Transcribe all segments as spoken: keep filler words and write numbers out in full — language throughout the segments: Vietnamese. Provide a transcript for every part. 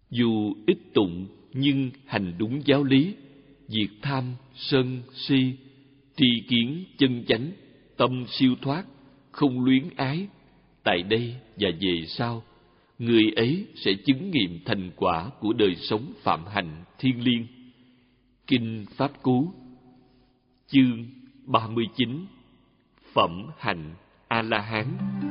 Dù ít tụng nhưng hành đúng giáo lý, diệt tham, sân, si, tri kiến chân chánh, tâm siêu thoát, không luyến ái, tại đây và về sau, người ấy sẽ chứng nghiệm thành quả của đời sống phạm hạnh thiêng liêng. Kinh Pháp Cú, chương ba mươi chín, Phẩm hạnh A-la-hán.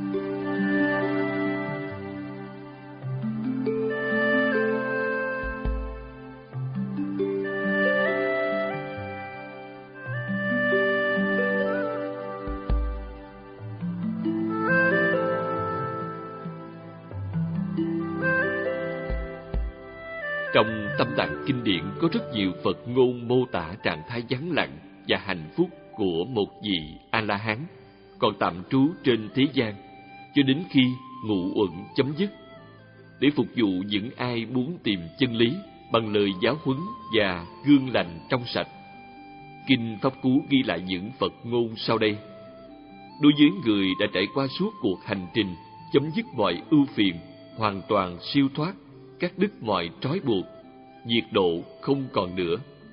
Trong Tâm Tạng Kinh Điển có rất nhiều Phật ngôn mô tả trạng thái vắng lặng và hạnh phúc của một vị A-la-hán còn tạm trú trên thế gian cho đến khi ngũ uẩn chấm dứt, để phục vụ những ai muốn tìm chân lý bằng lời giáo huấn và gương lành trong sạch. Kinh Pháp Cú ghi lại những Phật ngôn sau đây. Đối với người đã trải qua suốt cuộc hành trình chấm dứt mọi ưu phiền, hoàn toàn siêu thoát, cắt đứt mọi trói buộc, diệt độ không còn nữa,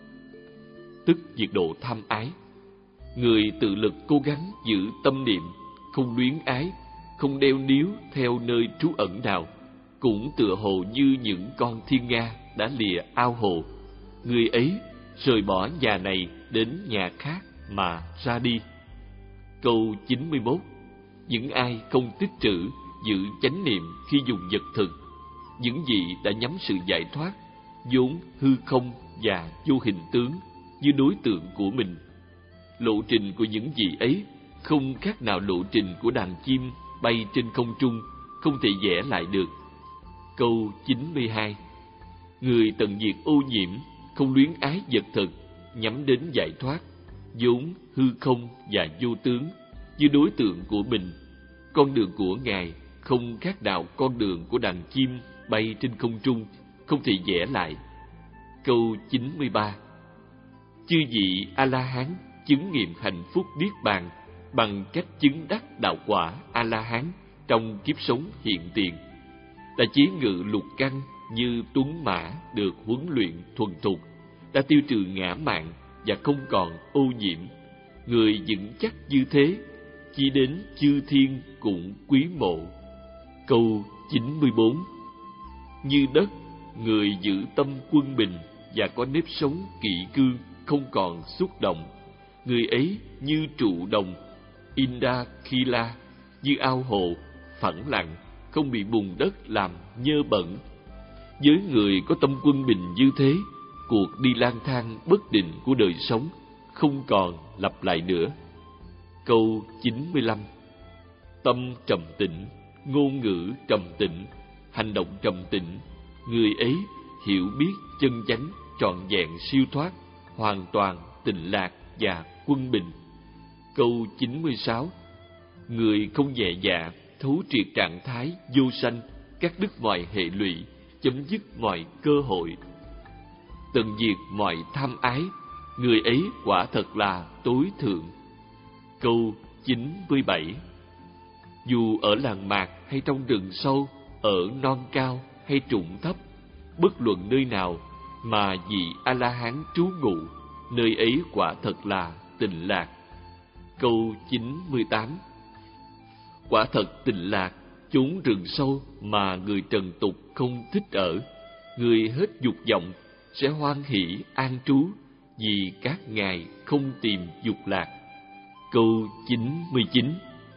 tức diệt độ tham ái. Người tự lực cố gắng giữ tâm niệm, không luyến ái, không đeo níu theo nơi trú ẩn nào, cũng tựa hồ như những con thiên nga đã lìa ao hồ. Người ấy rời bỏ nhà này đến nhà khác mà ra đi. Câu chín mươi mốt. Những ai không tích trữ, giữ chánh niệm khi dùng vật thực, những gì đã nhắm sự giải thoát, vốn hư không và vô hình tướng như đối tượng của mình. Lộ trình của những vị ấy không khác nào lộ trình của đàn chim bay trên không trung, không thể vẽ lại được. Câu chín mươi hai. Người tận diệt ô nhiễm, không luyến ái vật thực, nhắm đến giải thoát, vốn hư không và vô tướng như đối tượng của mình. Con đường của Ngài không khác nào con đường của đàn chim bay trên không trung, không thể vẽ lại. Câu chín mươi ba. Chư vị A-la-hán chứng nghiệm hạnh phúc niết bàn bằng cách chứng đắc đạo quả A-la-hán trong kiếp sống hiện tiền, đã chế ngự lục căn như tuấn mã được huấn luyện thuần thục, đã tiêu trừ ngã mạn và không còn ô nhiễm. Người vững chắc như thế, chỉ đến chư thiên cũng quý mộ. Câu chín mươi bốn. Như đất, người giữ tâm quân bình và có nếp sống kỷ cương, không còn xúc động. Người ấy như trụ đồng Indakila, như ao hồ phẳng lặng, không bị bùn đất làm nhơ bẩn. Với người có tâm quân bình như thế, cuộc đi lang thang bất định của đời sống không còn lặp lại nữa. Câu chín mươi lăm. Tâm trầm tĩnh, ngôn ngữ trầm tĩnh, hành động trầm tĩnh. Người ấy hiểu biết chân chánh, trọn vẹn siêu thoát, hoàn toàn tịnh lạc và quân bình. Câu chín mươi sáu. Người không nhẹ dạ, thấu triệt trạng thái vô sanh, cắt đứt mọi hệ lụy, chấm dứt mọi cơ hội, tận diệt mọi tham ái. Người ấy quả thật là tối thượng. Câu chín mươi bảy. Dù ở làng mạc hay trong rừng sâu, ở non cao hay trũng thấp, bất luận nơi nào mà vị A-la-hán trú ngụ, nơi ấy quả thật là tịnh lạc. Câu chín mươi tám. Quả thật tịnh lạc, chốn rừng sâu mà người trần tục không thích ở. Người hết dục vọng sẽ hoan hỷ an trú, vì các ngài không tìm dục lạc. Câu chín mươi chín.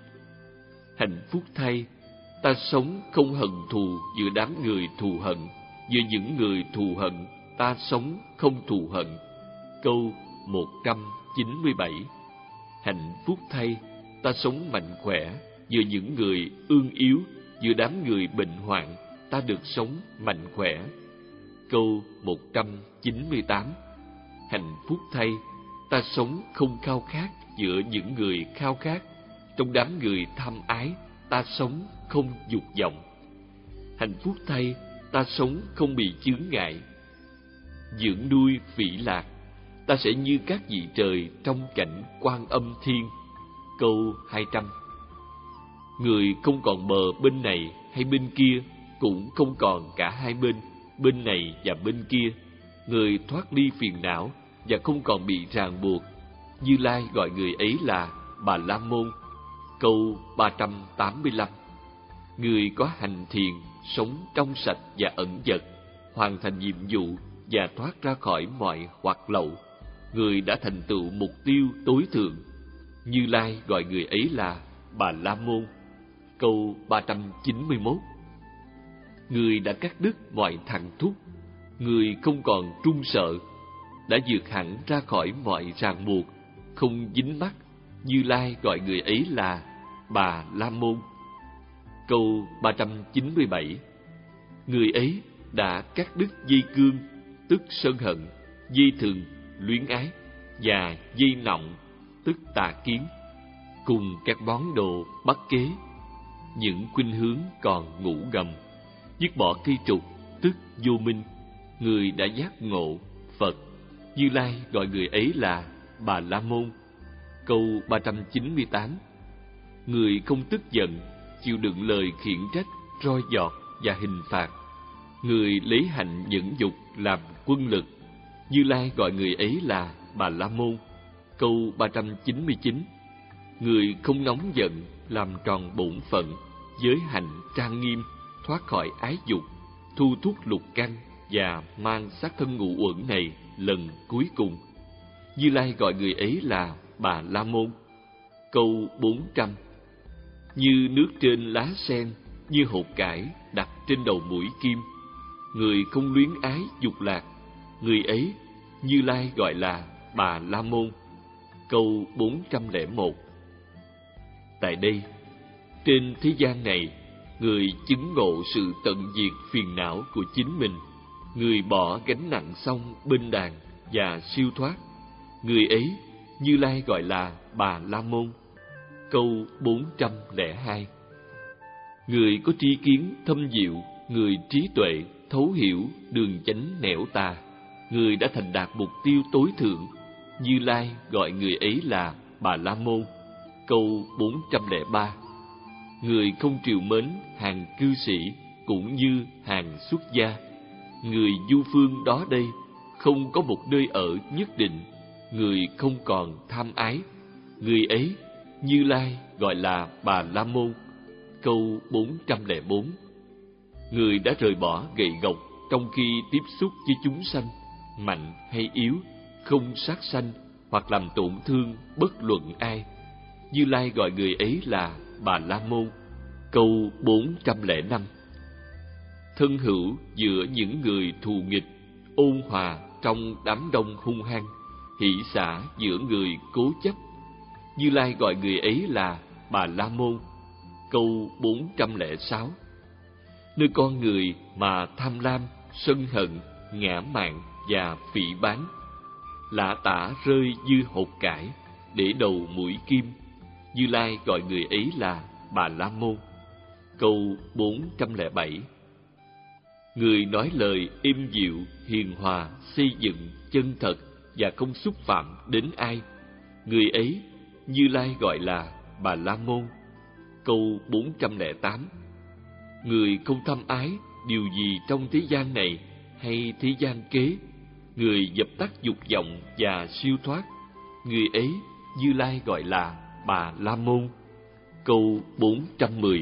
Hạnh phúc thay, ta sống không hận thù giữa đám người thù hận, giữa những người thù hận ta sống không thù hận. Câu một trăm chín mươi bảy. Hạnh phúc thay, ta sống mạnh khỏe giữa những người ương yếu, giữa đám người bệnh hoạn ta được sống mạnh khỏe. Câu một trăm chín mươi tám. Hạnh phúc thay, ta sống không khao khát giữa những người khao khát, trong đám người tham ái ta sống không dục vọng. Hạnh phúc thay, ta sống không bị chướng ngại, dưỡng nuôi phỉ lạc, ta sẽ như các vị trời trong cảnh Quan Âm Thiên. Câu hai trăm. Người không còn bờ bên này hay bên kia, cũng không còn cả hai bên, bên này và bên kia. Người thoát ly phiền não và không còn bị ràng buộc. Như Lai gọi người ấy là Bà La Môn. Câu ba trăm tám mươi lăm. Người có hành thiền, sống trong sạch và ẩn dật, hoàn thành nhiệm vụ và thoát ra khỏi mọi hoạt lậu. Người đã thành tựu mục tiêu tối thượng. Như Lai gọi người ấy là Bà La Môn. Câu ba trăm chín mươi mốt. Người đã cắt đứt mọi thằng thúc. Người không còn trung sợ, đã vượt hẳn ra khỏi mọi ràng buộc, không dính mắc. Như Lai gọi người ấy là Bà La Môn. Câu ba trăm chín mươi bảy. Người ấy đã cắt đứt dây cương, tức sân hận, dây thừng, luyến ái, và dây nọng, tức tà kiến, cùng các món đồ bắt kế, những khuynh hướng còn ngủ gầm, dứt bỏ cây trục, tức vô minh. Người đã giác ngộ Phật. Như Lai gọi người ấy là Bà La Môn. Câu ba trăm chín mươi tám. Người không tức giận, chịu đựng lời khiển trách, roi giọt và hình phạt. Người lấy hạnh nhẫn dục làm quân lực. Như Lai gọi người ấy là Bà La Môn. Câu ba trăm chín mươi chín. Người không nóng giận, làm tròn bổn phận, giới hạnh trang nghiêm, thoát khỏi ái dục, thu thúc lục căn và mang xác thân ngũ uẩn này lần cuối cùng. Như Lai gọi người ấy là Bà La Môn. Câu bốn trăm. Như nước trên lá sen, như hột cải đặt trên đầu mũi kim. Người không luyến ái dục lạc. Người ấy Như Lai gọi là Bà La Môn. Câu bốn trăm lẻ một. Tại đây, trên thế gian này, người chứng ngộ sự tận diệt phiền não của chính mình. Người bỏ gánh nặng xong bên đàn và siêu thoát. Người ấy Như Lai gọi là Bà La Môn. Câu bốn trăm lẻ hai. Người có tri kiến thâm diệu, người trí tuệ thấu hiểu đường chánh nẻo tà. Người đã thành đạt mục tiêu tối thượng. Như Lai gọi người ấy là Bà La Môn. Câu bốn trăm lẻ ba. Người không trìu mến hàng cư sĩ cũng như hàng xuất gia. Người du phương đó đây không có một nơi ở nhất định. Người không còn tham ái. Người ấy Như Lai gọi là Bà La Môn. Câu bốn trăm lẻ bốn. Người đã rời bỏ gậy gộc trong khi tiếp xúc với chúng sanh, mạnh hay yếu, không sát sanh hoặc làm tổn thương bất luận ai. Như Lai gọi người ấy là Bà La Môn. Câu bốn trăm lẻ năm. Thân hữu giữa những người thù nghịch, ôn hòa trong đám đông hung hăng, hỷ xả giữa người cố chấp. Như Lai gọi người ấy là Bà La Môn. Câu bốn trăm lẻ sáu. Nơi con người mà tham lam, sân hận, ngã mạn và phỉ báng, lạ tả rơi như hột cải để đầu mũi kim. Như Lai gọi người ấy là Bà La Môn. Câu bốn trăm lẻ bảy. Người nói lời êm dịu, hiền hòa, xây dựng, chân thật và không xúc phạm đến ai. Người ấy Như Lai gọi là Bà La Môn. Câu bốn trăm lẻ tám. Người không tham ái điều gì trong thế gian này hay thế gian kế. Người dập tắt dục vọng và siêu thoát. Người ấy Như Lai gọi là Bà La Môn. Câu bốn trăm mười.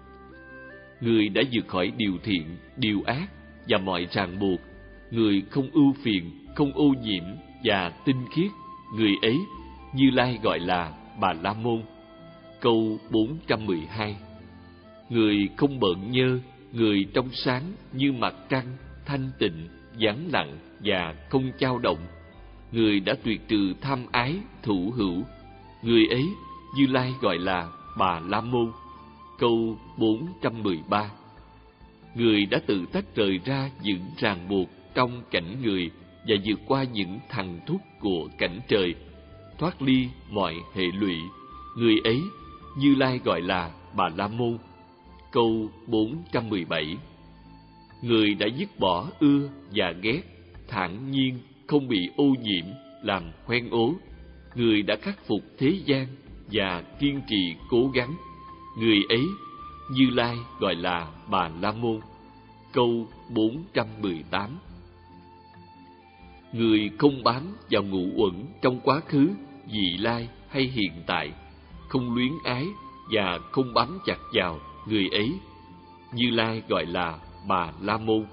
Người đã vượt khỏi điều thiện, điều ác và mọi ràng buộc. Người không ưu phiền, không ô nhiễm và tinh khiết. Người ấy Như Lai gọi là Bà La Môn. Câu bốn trăm mười hai. Người không bợn nhơ, người trong sáng như mặt trăng, thanh tịnh, vắng lặng và không chao động. Người đã tuyệt trừ tham ái, thủ hữu. Người ấy Như Lai gọi là Bà La Môn. Câu bốn trăm mười ba. Người đã tự tách rời ra những ràng buộc trong cảnh người và vượt qua những thằng thúc của cảnh trời, thoát ly mọi hệ lụy. Người ấy Như Lai gọi là Bà La Môn. Câu bốn trăm mười bảy. Người đã dứt bỏ ưa và ghét, thản nhiên, không bị ô nhiễm, làm hoen ố. Người đã khắc phục thế gian và kiên trì cố gắng. Người ấy Như Lai gọi là Bà La Môn. câu bốn trăm mười tám. Người không bám vào ngũ uẩn trong quá khứ, vị lai hay hiện tại, không luyến ái và không bám chặt vào người ấy, Như Lai gọi là Bà La Môn.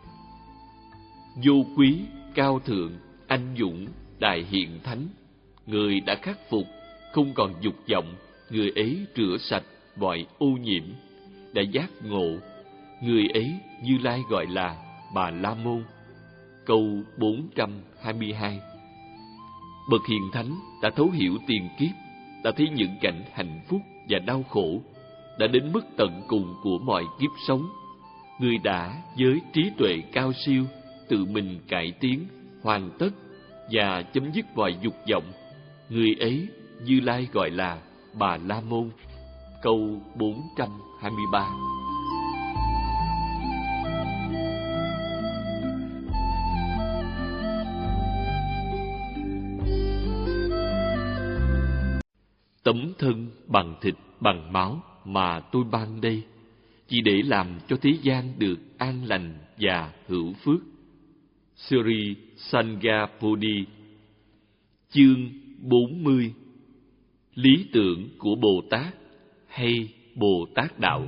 Vô quý, cao thượng, anh dũng, đại hiện thánh, người đã khắc phục, không còn dục vọng, người ấy rửa sạch mọi ô nhiễm, đã giác ngộ, người ấy Như Lai gọi là Bà La Môn. Câu bốn trăm hai mươi hai. Bậc hiền thánh đã thấu hiểu tiền kiếp, đã thấy những cảnh hạnh phúc và đau khổ, đã đến mức tận cùng của mọi kiếp sống. Người đã với trí tuệ cao siêu tự mình cải tiến, hoàn tất và chấm dứt mọi dục vọng, người ấy Như Lai gọi là Bà La Môn. Câu bốn trăm hai mươi ba. Tấm thân bằng thịt bằng máu mà tôi ban đây, chỉ để làm cho thế gian được an lành và hữu phước. Sri Sangapodi. Chương bốn mươi. Lý tưởng của Bồ Tát hay Bồ Tát Đạo.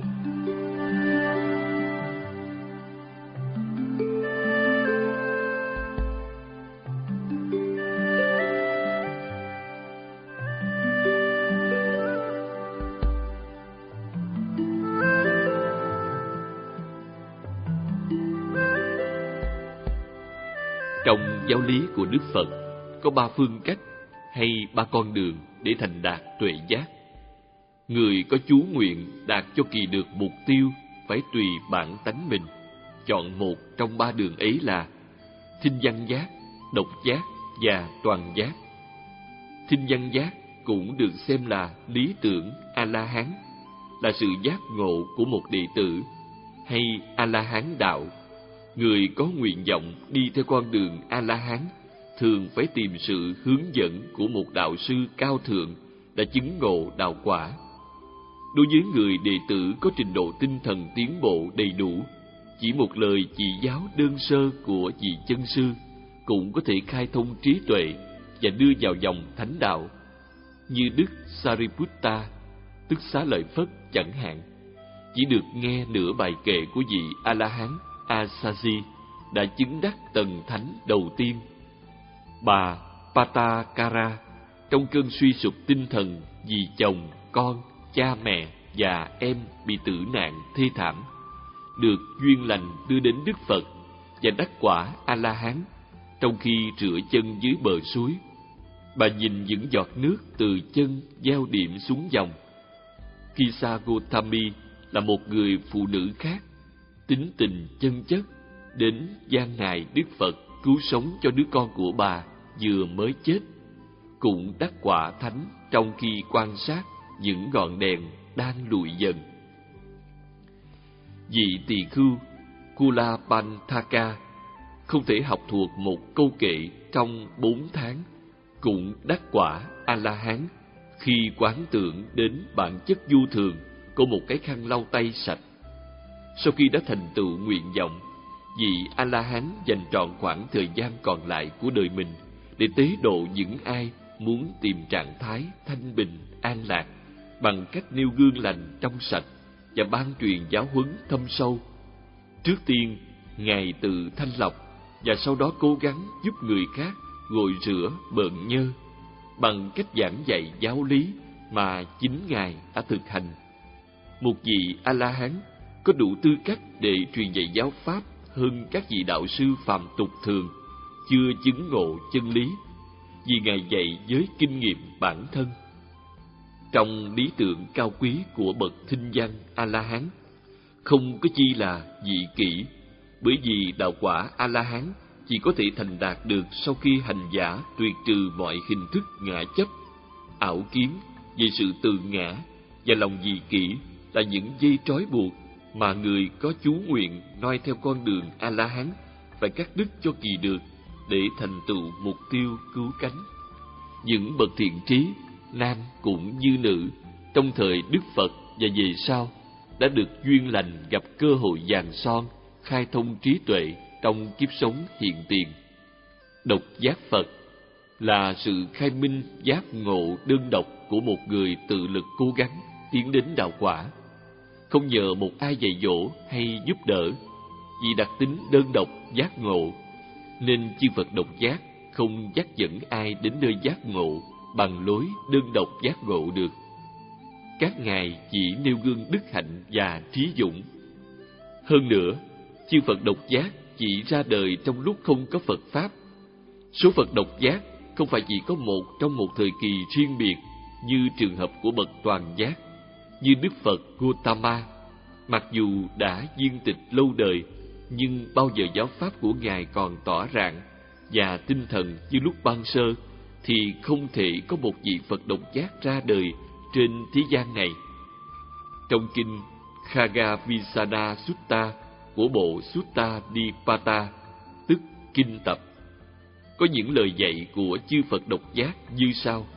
Trong giáo lý của Đức Phật có ba phương cách hay ba con đường để thành đạt tuệ giác. Người có chú nguyện đạt cho kỳ được mục tiêu phải tùy bản tánh mình, chọn một trong ba đường ấy là thinh văn giác, độc giác và toàn giác. Thinh văn giác cũng được xem là lý tưởng A-la-hán, là sự giác ngộ của một đệ tử, hay A-la-hán đạo. Người có nguyện vọng đi theo con đường A-la-hán thường phải tìm sự hướng dẫn của một đạo sư cao thượng đã chứng ngộ đạo quả. Đối với người đệ tử có trình độ tinh thần tiến bộ đầy đủ, chỉ một lời chỉ giáo đơn sơ của vị chân sư cũng có thể khai thông trí tuệ và đưa vào dòng thánh đạo, như Đức Sariputta, tức Xá Lợi Phất chẳng hạn. Chỉ được nghe nửa bài kệ của vị A-la-hán Asaji đã chứng đắc tầng thánh đầu tiên. Bà Patakara trong cơn suy sụp tinh thần vì chồng, con, cha mẹ và em bị tử nạn thê thảm, được duyên lành đưa đến Đức Phật và đắc quả A-la-hán. Trong khi rửa chân dưới bờ suối, bà nhìn những giọt nước từ chân gieo điểm xuống dòng. Kisa Gotami là một người phụ nữ khác, tính tình chân chất, đến gian nài Đức Phật cứu sống cho đứa con của bà vừa mới chết, cũng đắc quả thánh trong khi quan sát những ngọn đèn đang lụi dần. Vị tỳ khưu Kulapantaka không thể học thuộc một câu kệ trong bốn tháng, cũng đắc quả A-la-hán khi quán tưởng đến bản chất vô thường của một cái khăn lau tay sạch. Sau khi đã thành tựu nguyện vọng, vị A-la-hán dành trọn khoảng thời gian còn lại của đời mình để tế độ những ai muốn tìm trạng thái thanh bình, an lạc bằng cách nêu gương lành trong sạch và ban truyền giáo huấn thâm sâu. Trước tiên, Ngài tự thanh lọc và sau đó cố gắng giúp người khác gội rửa bợn nhơ bằng cách giảng dạy giáo lý mà chính Ngài đã thực hành. Một vị A-la-hán có đủ tư cách để truyền dạy giáo pháp hơn các vị đạo sư phàm tục thường chưa chứng ngộ chân lý, vì Ngài dạy với kinh nghiệm bản thân. Trong lý tưởng cao quý của bậc thinh văn A-la-hán, không có chi là vị kỷ, bởi vì đạo quả A-la-hán chỉ có thể thành đạt được sau khi hành giả tuyệt trừ mọi hình thức ngã chấp, ảo kiến về sự tự ngã và lòng dị kỷ là những dây trói buộc mà người có chú nguyện noi theo con đường A-la-hán phải cắt đứt cho kỳ được để thành tựu mục tiêu cứu cánh. Những bậc thiện trí, nam cũng như nữ, trong thời Đức Phật và về sau đã được duyên lành gặp cơ hội vàng son khai thông trí tuệ trong kiếp sống hiện tiền. Độc giác Phật là sự khai minh giác ngộ đơn độc của một người tự lực cố gắng tiến đến đạo quả, không nhờ một ai dạy dỗ hay giúp đỡ. Vì đặc tính đơn độc giác ngộ nên chư Phật độc giác không dắt dẫn ai đến nơi giác ngộ bằng lối đơn độc giác ngộ được. Các ngài chỉ nêu gương đức hạnh và trí dũng. Hơn nữa, chư Phật độc giác chỉ ra đời trong lúc không có Phật Pháp. Số Phật độc giác không phải chỉ có một trong một thời kỳ riêng biệt như trường hợp của bậc toàn giác, như Đức Phật Gautama. Mặc dù đã viên tịch lâu đời, nhưng bao giờ giáo pháp của Ngài còn tỏ rạng và tinh thần như lúc ban sơ, thì không thể có một vị Phật độc giác ra đời trên thế gian này. Trong kinh Khagavisana Sutta của bộ Sutta Nipata, tức kinh tập, có những lời dạy của chư Phật độc giác như sau.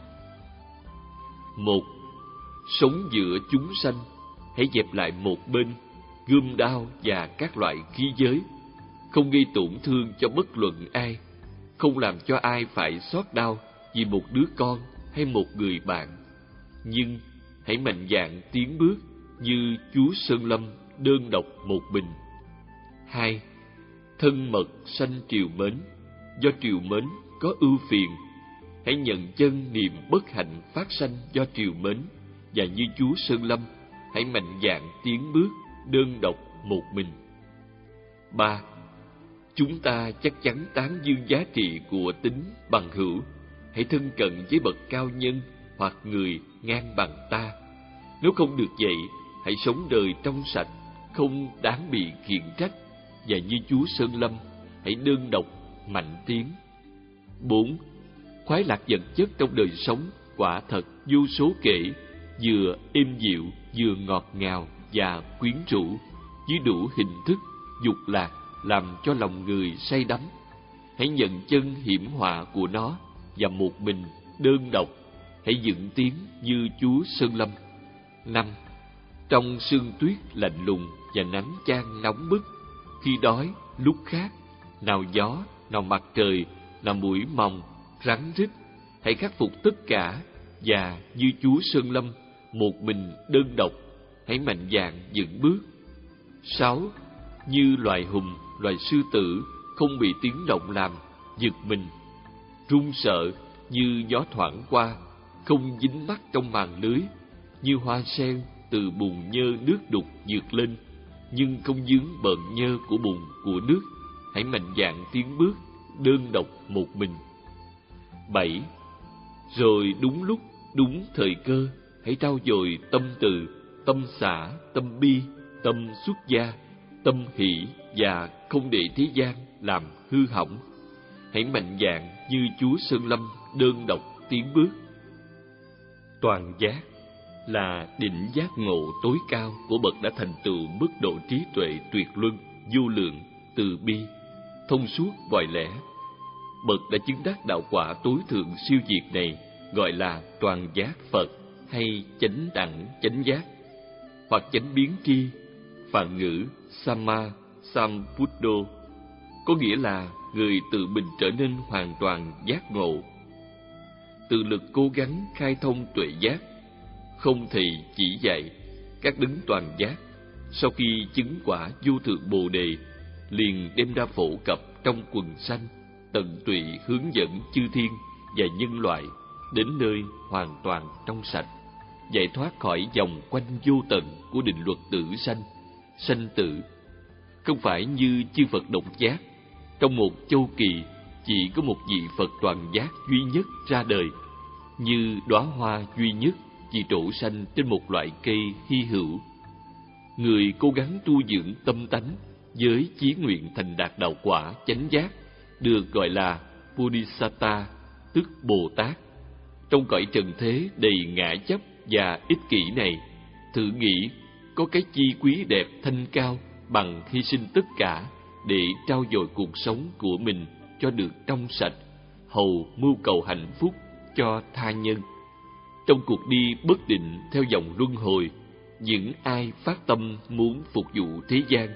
Một, sống giữa chúng sanh, hãy dẹp lại một bên gươm đao và các loại khí giới, không gây tổn thương cho bất luận ai, không làm cho ai phải xót đau vì một đứa con hay một người bạn. Nhưng hãy mạnh dạn tiến bước như chúa Sơn Lâm đơn độc một mình. Hai, thân mật sanh triều mến, do triều mến có ưu phiền, hãy nhận chân niềm bất hạnh phát sanh do triều mến, và như chúa Sơn Lâm, hãy mạnh dạn tiến bước đơn độc một mình. Ba, chúng ta chắc chắn tán dương giá trị của tính bằng hữu, hãy thân cận với bậc cao nhân hoặc người ngang bằng ta. Nếu không được vậy, hãy sống đời trong sạch, không đáng bị khiển trách, và như chúa Sơn Lâm, hãy đơn độc mạnh tiến. Bốn, khoái lạc vật chất trong đời sống quả thật vô số kể, vừa êm dịu, vừa ngọt ngào và quyến rũ, với đủ hình thức dục lạc làm cho lòng người say đắm. Hãy nhận chân hiểm họa của nó, và một mình đơn độc hãy dựng tiến như chúa Sơn Lâm. Năm, trong sương tuyết lạnh lùng và nắng chang nóng bức, khi đói lúc khát, nào gió, nào mặt trời, nào muỗi mòng, rắn rít, hãy khắc phục tất cả, và như chúa Sơn Lâm, một mình đơn độc hãy mạnh dạn dựng bước. Sáu, như loài hùng, loài sư tử không bị tiếng động làm giật mình, run sợ, như gió thoảng qua, không dính mắc trong màn lưới, như hoa sen từ bùn nhơ nước đục vượt lên, nhưng không vướng bợn nhơ của bùn của nước, hãy mạnh dạn tiến bước đơn độc một mình. Bảy, rồi đúng lúc, đúng thời cơ, hãy trau dồi tâm từ, tâm xả, tâm bi, tâm xuất gia, tâm hỷ, và không để thế gian làm hư hỏng. Hãy mạnh dạn như chúa Sơn Lâm đơn độc tiến bước. Toàn giác là đỉnh giác ngộ tối cao của bậc đã thành tựu mức độ trí tuệ tuyệt luân, vô lượng, từ bi, thông suốt vòi lẽ. Bậc đã chứng đắc đạo quả tối thượng siêu diệt này gọi là toàn giác Phật, hay chánh đẳng chánh giác, hoặc chánh biến tri, phạn ngữ Samma Sambuddho, có nghĩa là người tự mình trở nên hoàn toàn giác ngộ. Tự lực cố gắng khai thông tuệ giác, không thầy chỉ dạy. Các đấng toàn giác sau khi chứng quả vô thượng bồ đề liền đem ra phổ cập trong quần sanh, tận tụy hướng dẫn chư thiên và nhân loại đến nơi hoàn toàn trong sạch, giải thoát khỏi vòng quanh vô tận của định luật tử sanh, sanh tử. Không phải như chư Phật độc giác, trong một châu kỳ chỉ có một vị Phật toàn giác duy nhất ra đời, như đóa hoa duy nhất chỉ trổ xanh trên một loại cây hy hữu. Người cố gắng tu dưỡng tâm tánh với chí nguyện thành đạt đạo quả chánh giác được gọi là Bodhisatta, tức Bồ Tát. Trong cõi trần thế đầy ngã chấp và ích kỷ này, thử nghĩ có cái chi quý đẹp thanh cao bằng hy sinh tất cả để trao dồi cuộc sống của mình cho được trong sạch, hầu mưu cầu hạnh phúc cho tha nhân. Trong cuộc đi bất định theo dòng luân hồi, những ai phát tâm muốn phục vụ thế gian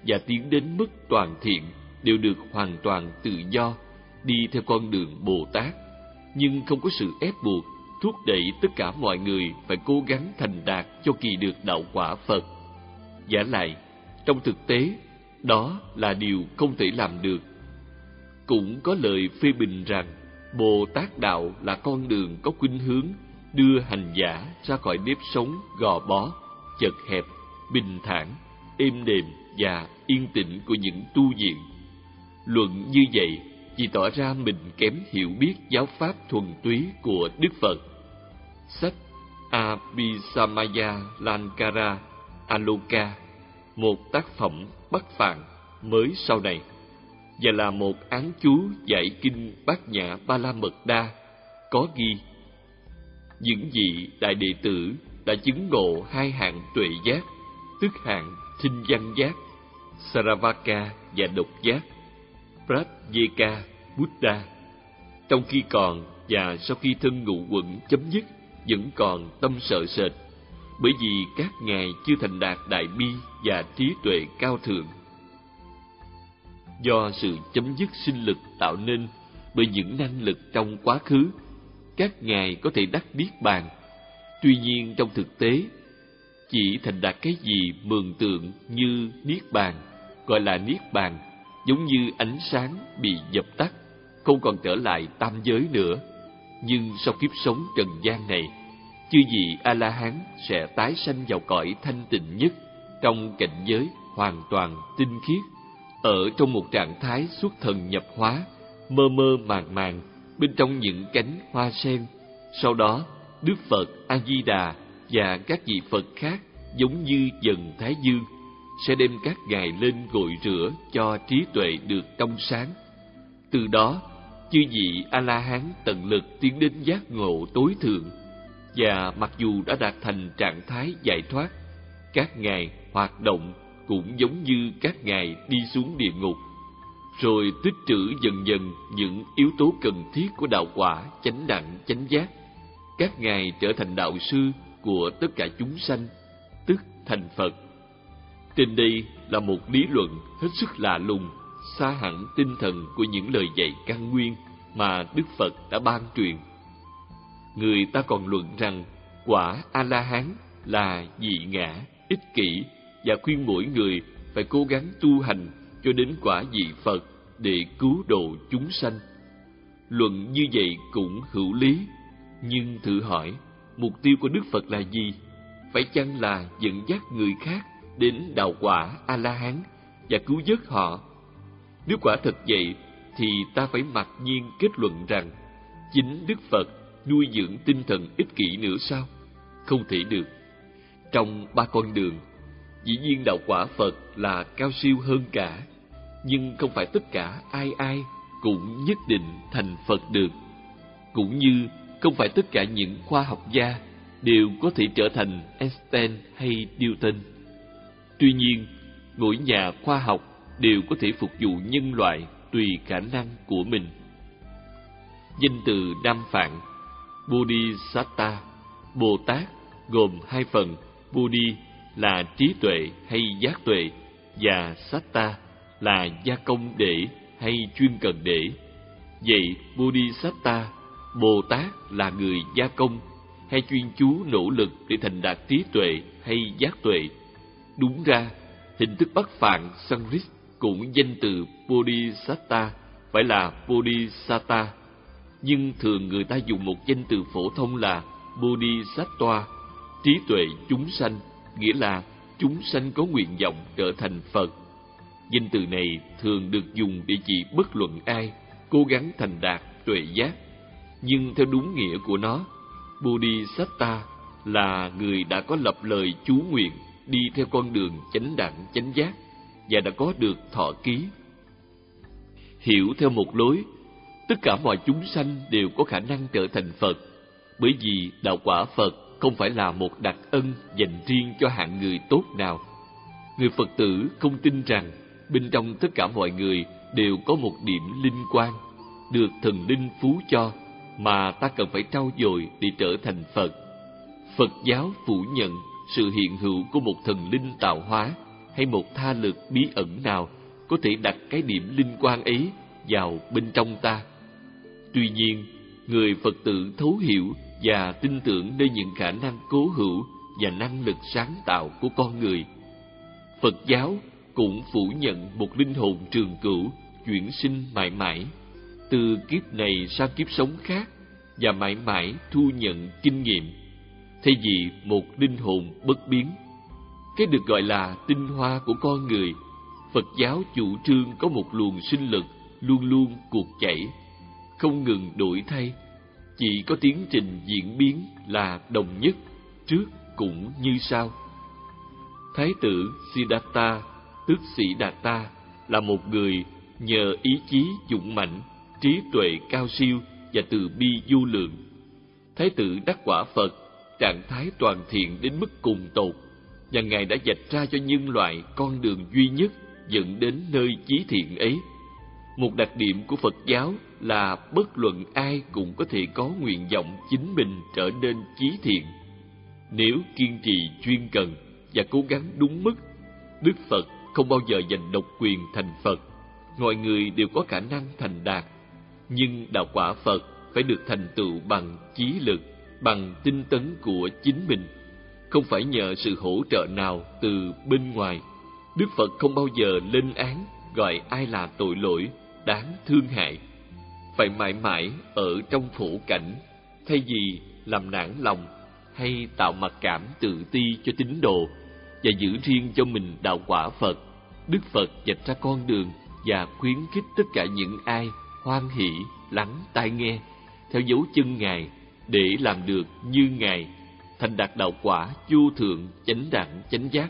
và tiến đến mức toàn thiện đều được hoàn toàn tự do, đi theo con đường Bồ Tát, nhưng không có sự ép buộc, thúc đẩy tất cả mọi người phải cố gắng thành đạt cho kỳ được đạo quả Phật. Vả lại, trong thực tế, đó là điều không thể làm được. Cũng có lời phê bình rằng Bồ Tát đạo là con đường có khuynh hướng đưa hành giả ra khỏi nếp sống gò bó, chật hẹp, bình thản, êm đềm và yên tĩnh của những tu viện. Luận như vậy chỉ tỏ ra mình kém hiểu biết giáo pháp thuần túy của Đức Phật. Sách Abhisamaya Lankara Aloka, một tác phẩm Bắc Phạn mới sau này, và là một án chú giải kinh Bát Nhã Ba La Mật Đa, có ghi: những vị đại đệ tử đã chứng ngộ hai hạng tuệ giác, tức hạng thinh văn giác, Saravaka và độc giác, Pratyeka Buddha, trong khi còn và sau khi thân ngũ quẩn chấm dứt vẫn còn tâm sợ sệt, bởi vì các ngài chưa thành đạt đại bi và trí tuệ cao thượng. Do sự chấm dứt sinh lực tạo nên bởi những năng lực trong quá khứ, các ngài có thể đắc niết bàn. Tuy nhiên trong thực tế, chỉ thành đạt cái gì mường tượng như niết bàn, gọi là niết bàn, giống như ánh sáng bị dập tắt, không còn trở lại tam giới nữa. Nhưng sau kiếp sống trần gian này, chư vị A-la-hán sẽ tái sanh vào cõi thanh tịnh nhất, trong cảnh giới hoàn toàn tinh khiết, ở trong một trạng thái xuất thần nhập hóa, mơ mơ màng màng bên trong những cánh hoa sen. Sau đó, Đức Phật A-di-đà và các vị Phật khác giống như dần thái dương sẽ đem các ngài lên gội rửa cho trí tuệ được trong sáng. Từ đó, chư vị A-la-hán tận lực tiến đến giác ngộ tối thượng, và mặc dù đã đạt thành trạng thái giải thoát, các ngài hoạt động cũng giống như các ngài đi xuống địa ngục, rồi tích trữ dần dần những yếu tố cần thiết của đạo quả chánh đẳng chánh giác. Các ngài trở thành đạo sư của tất cả chúng sanh, tức thành Phật. Trên đây là một lý luận hết sức lạ lùng, xa hẳn tinh thần của những lời dạy căn nguyên mà Đức Phật đã ban truyền. Người ta còn luận rằng quả A-la-hán là dị ngã, ích kỷ, và khuyên mỗi người phải cố gắng tu hành cho đến quả vị Phật để cứu độ chúng sanh. Luận như vậy cũng hữu lý, nhưng thử hỏi, mục tiêu của Đức Phật là gì? Phải chăng là dẫn dắt người khác đến đạo quả A-la-hán và cứu vớt họ? Nếu quả thật vậy, thì ta phải mặc nhiên kết luận rằng chính Đức Phật nuôi dưỡng tinh thần ích kỷ nữa sao? Không thể được. Trong ba con đường, dĩ nhiên đạo quả Phật là cao siêu hơn cả, nhưng không phải tất cả ai ai cũng nhất định thành Phật được. Cũng như không phải tất cả những khoa học gia đều có thể trở thành Einstein hay Newton. Tuy nhiên, mỗi nhà khoa học đều có thể phục vụ nhân loại tùy khả năng của mình. Danh từ Nam Phạn Bodhisatta, Bồ Tát, gồm hai phần: Bodhi là trí tuệ hay giác tuệ, và Satta là gia công để hay chuyên cần để. Vậy Bodhisatta, Bồ Tát là người gia công hay chuyên chú nỗ lực để thành đạt trí tuệ hay giác tuệ? Đúng ra, hình thức Bắc Phạn Sanskrit cũng danh từ Bodhisatta phải là Bodhisatta, nhưng thường người ta dùng một danh từ phổ thông là Bodhisattva, trí tuệ chúng sanh, nghĩa là chúng sanh có nguyện vọng trở thành Phật. Danh từ này thường được dùng để chỉ bất luận ai cố gắng thành đạt tuệ giác, nhưng theo đúng nghĩa của nó, Bodhisatta là người đã có lập lời chú nguyện đi theo con đường chánh đẳng chánh giác và đã có được thọ ký. Hiểu theo một lối, tất cả mọi chúng sanh đều có khả năng trở thành Phật, bởi vì đạo quả Phật không phải là một đặc ân dành riêng cho hạng người tốt nào. Người Phật tử không tin rằng bên trong tất cả mọi người đều có một điểm linh quan được thần linh phú cho, mà ta cần phải trau dồi để trở thành Phật. Phật giáo phủ nhận sự hiện hữu của một thần linh tạo hóa hay một tha lực bí ẩn nào có thể đặt cái điểm linh quan ấy vào bên trong ta. Tuy nhiên, người Phật tử thấu hiểu và tin tưởng nơi những khả năng cố hữu và năng lực sáng tạo của con người. Phật giáo cũng phủ nhận một linh hồn trường cửu, chuyển sinh mãi mãi, từ kiếp này sang kiếp sống khác, và mãi mãi thu nhận kinh nghiệm, thay vì một linh hồn bất biến. Cái được gọi là tinh hoa của con người, Phật giáo chủ trương có một luồng sinh lực luôn luôn cuộc chảy, không ngừng đổi thay, chỉ có tiến trình diễn biến là đồng nhất, trước cũng như sau. Thái tử Siddhartha, tức Sĩ Đạt Ta, là một người nhờ ý chí dũng mãnh, trí tuệ cao siêu và từ bi vô lượng. Thái tử đắc quả Phật, trạng thái toàn thiện đến mức cùng tột, và Ngài đã vạch ra cho nhân loại con đường duy nhất dẫn đến nơi chí thiện ấy. Một đặc điểm của Phật giáo là bất luận ai cũng có thể có nguyện vọng chính mình trở nên chí thiện. Nếu kiên trì chuyên cần và cố gắng đúng mức, Đức Phật không bao giờ giành độc quyền thành Phật. Mọi người đều có khả năng thành đạt, nhưng đạo quả Phật phải được thành tựu bằng chí lực, bằng tinh tấn của chính mình, không phải nhờ sự hỗ trợ nào từ bên ngoài. Đức Phật không bao giờ lên án gọi ai là tội lỗi, đáng thương hại. Phải mãi mãi ở trong khổ cảnh, thay vì làm nản lòng hay tạo mặc cảm tự ti cho tín đồ và giữ riêng cho mình đạo quả Phật. Đức Phật vạch ra con đường và khuyến khích tất cả những ai hoan hỷ lắng tai nghe theo dấu chân Ngài để làm được như Ngài, thành đạt đạo quả vô thượng chánh đẳng chánh giác.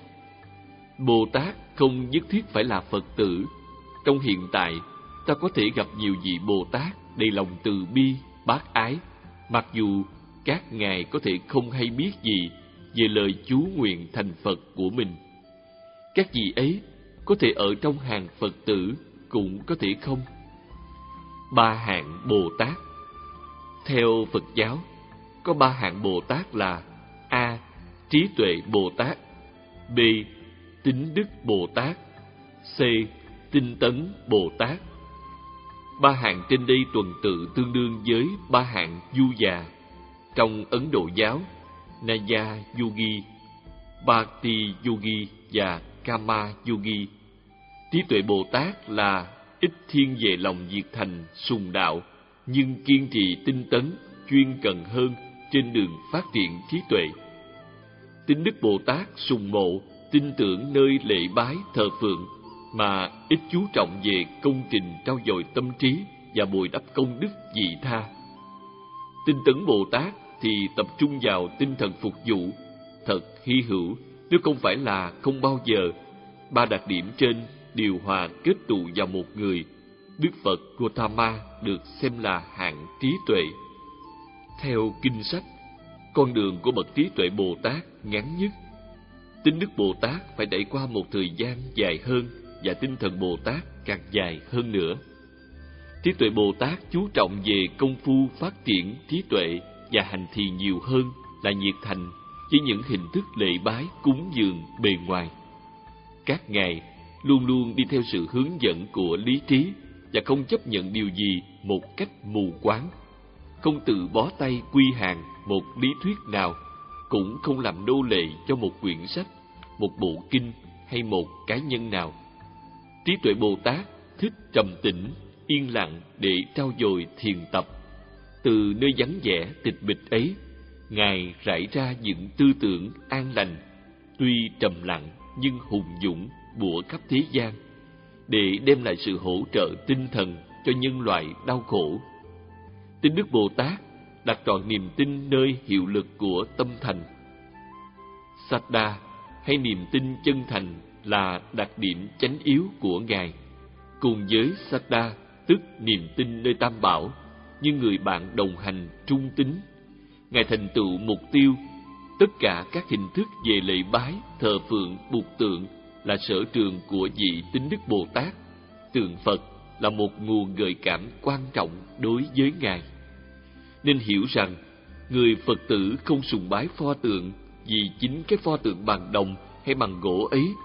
Bồ Tát không nhất thiết phải là Phật tử. Trong hiện tại, ta có thể gặp nhiều vị Bồ Tát đầy lòng từ bi, bác ái, mặc dù các ngài có thể không hay biết gì về lời chú nguyện thành Phật của mình. Các vị ấy có thể ở trong hàng Phật tử, cũng có thể không. Ba hạng Bồ Tát. Theo Phật giáo, có ba hạng Bồ Tát là: A. Trí tuệ Bồ Tát, B. Tín đức Bồ Tát, C. Tinh tấn Bồ Tát. Ba hạng trên đây tuần tự tương đương với ba hạng du già. Trong Ấn Độ giáo, Naya Yogi, Bhakti Yogi và Kama Yogi. Trí tuệ Bồ Tát là ít thiên về lòng diệt thành sùng đạo, nhưng kiên trì tinh tấn, chuyên cần hơn trên đường phát triển trí tuệ. Tín đức Bồ Tát sùng mộ, tin tưởng nơi lễ bái thờ phượng, mà ít chú trọng về công trình trau dồi tâm trí và bồi đắp công đức vị tha. Tinh tấn Bồ Tát thì tập trung vào tinh thần phục vụ, thật hy hữu, nếu không phải là không bao giờ. Ba đặc điểm trên điều hòa kết tụ vào một người. Đức Phật Gautama được xem là hạng trí tuệ. Theo kinh sách, con đường của bậc trí tuệ Bồ Tát ngắn nhất. Tín đức Bồ Tát phải trải qua một thời gian dài hơn, và tinh thần Bồ Tát càng dài hơn nữa. Trí tuệ Bồ Tát chú trọng về công phu phát triển trí tuệ và hành trì nhiều hơn là nhiệt thành với những hình thức lễ bái cúng dường bề ngoài. Các ngài luôn luôn đi theo sự hướng dẫn của lý trí và không chấp nhận điều gì một cách mù quáng, không tự bó tay quy hàng một lý thuyết nào, cũng không làm nô lệ cho một quyển sách, một bộ kinh hay một cá nhân nào. Trí tuệ Bồ Tát thích trầm tĩnh, yên lặng để trau dồi thiền tập. Từ nơi vắng vẻ tịch mịch ấy, Ngài rải ra những tư tưởng an lành, tuy trầm lặng nhưng hùng dũng bủa khắp thế gian, để đem lại sự hỗ trợ tinh thần cho nhân loại đau khổ. Tín đức Bồ Tát đặt trọn niềm tin nơi hiệu lực của tâm thành. Saddha hay niềm tin chân thành là đặc điểm chánh yếu của Ngài. Cùng với Saddha, tức niềm tin nơi Tam Bảo, như người bạn đồng hành trung tín, Ngài thành tựu mục tiêu. Tất cả các hình thức về lễ bái, thờ phượng, bục tượng là sở trường của vị tín đức Bồ Tát. Tượng Phật là một nguồn gợi cảm quan trọng đối với Ngài. Nên hiểu rằng, người Phật tử không sùng bái pho tượng, vì chính cái pho tượng bằng đồng hay bằng gỗ ấy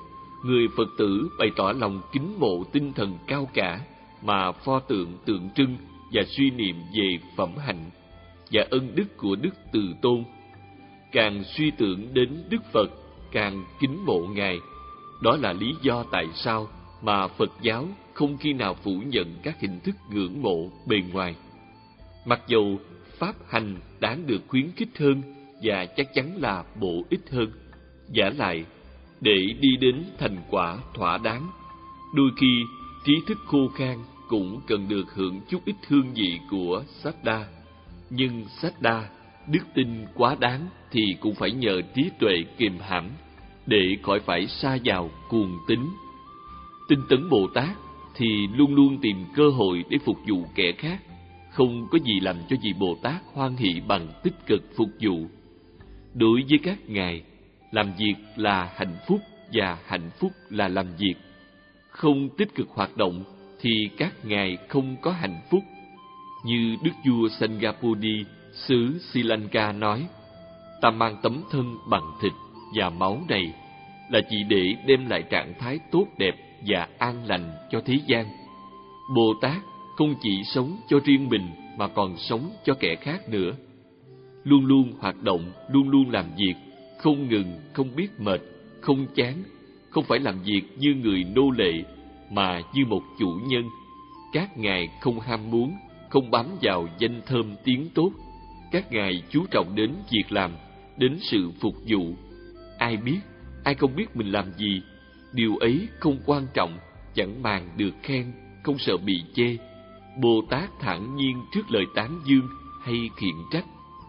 người Phật tử bày tỏ lòng kính mộ tinh thần cao cả mà pho tượng tượng trưng và suy niệm về phẩm hạnh và ân đức của Đức Từ Tôn. Càng suy tưởng đến Đức Phật, càng kính mộ Ngài. Đó là lý do tại sao mà Phật giáo không khi nào phủ nhận các hình thức ngưỡng mộ bề ngoài. Mặc dù pháp hành đáng được khuyến khích hơn và chắc chắn là bổ ích hơn, vả lại, để đi đến thành quả thỏa đáng, đôi khi trí thức khô khan cũng cần được hưởng chút ít hương vị của Saddha. Nhưng Saddha, đức tin quá đáng thì cũng phải nhờ trí tuệ kiềm hãm, để khỏi phải sa vào cuồng tín. Tinh tấn Bồ Tát thì luôn luôn tìm cơ hội để phục vụ kẻ khác, không có gì làm cho vị Bồ Tát hoan hỷ bằng tích cực phục vụ. Đối với các ngài, làm việc là hạnh phúc và hạnh phúc là làm việc. Không tích cực hoạt động thì các ngài không có hạnh phúc. Như Đức vua Sangapudi xứ Sri Lanka nói, ta mang tấm thân bằng thịt và máu này là chỉ để đem lại trạng thái tốt đẹp và an lành cho thế gian. Bồ Tát không chỉ sống cho riêng mình mà còn sống cho kẻ khác nữa. Luôn luôn hoạt động, luôn luôn làm việc, không ngừng, không biết mệt, không chán, không phải làm việc như người nô lệ, mà như một chủ nhân. Các ngài không ham muốn, không bám vào danh thơm tiếng tốt. Các ngài chú trọng đến việc làm, đến sự phục vụ. Ai biết, ai không biết mình làm gì, điều ấy không quan trọng, chẳng màng được khen, không sợ bị chê. Bồ Tát thản nhiên trước lời tán dương hay khiển trách.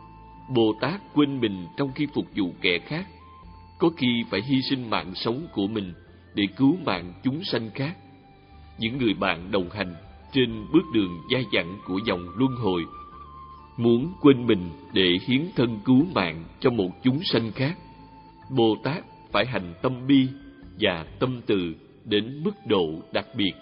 Bồ Tát quên mình trong khi phục vụ kẻ khác, có khi phải hy sinh mạng sống của mình để cứu mạng chúng sanh khác. Những người bạn đồng hành trên bước đường dai dẳng của dòng luân hồi, muốn quên mình để hiến thân cứu mạng cho một chúng sanh khác, Bồ Tát phải hành tâm bi và tâm từ đến mức độ đặc biệt.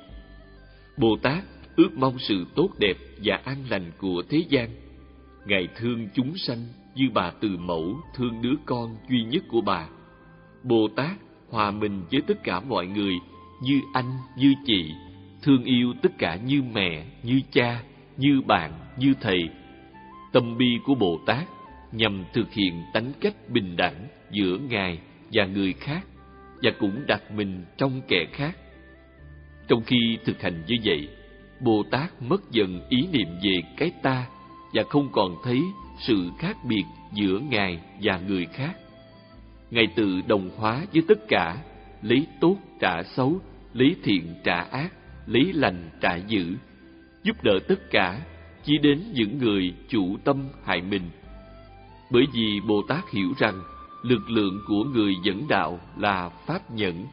Bồ Tát ước mong sự tốt đẹp và an lành của thế gian. Ngài thương chúng sanh như bà từ mẫu thương đứa con duy nhất của bà. Bồ Tát hòa mình với tất cả mọi người như anh, như chị, thương yêu tất cả như mẹ, như cha, như bạn, như thầy. Tâm bi của Bồ Tát nhằm thực hiện tánh cách bình đẳng giữa Ngài và người khác, và cũng đặt mình trong kẻ khác. Trong khi thực hành như vậy, Bồ Tát mất dần ý niệm về cái ta và không còn thấy sự khác biệt giữa Ngài và người khác. Ngài tự đồng hóa với tất cả, lấy tốt trả xấu, lấy thiện trả ác, lấy lành trả dữ, giúp đỡ tất cả, chỉ đến những người chủ tâm hại mình. Bởi vì Bồ Tát hiểu rằng lực lượng của người dẫn đạo là pháp nhẫn.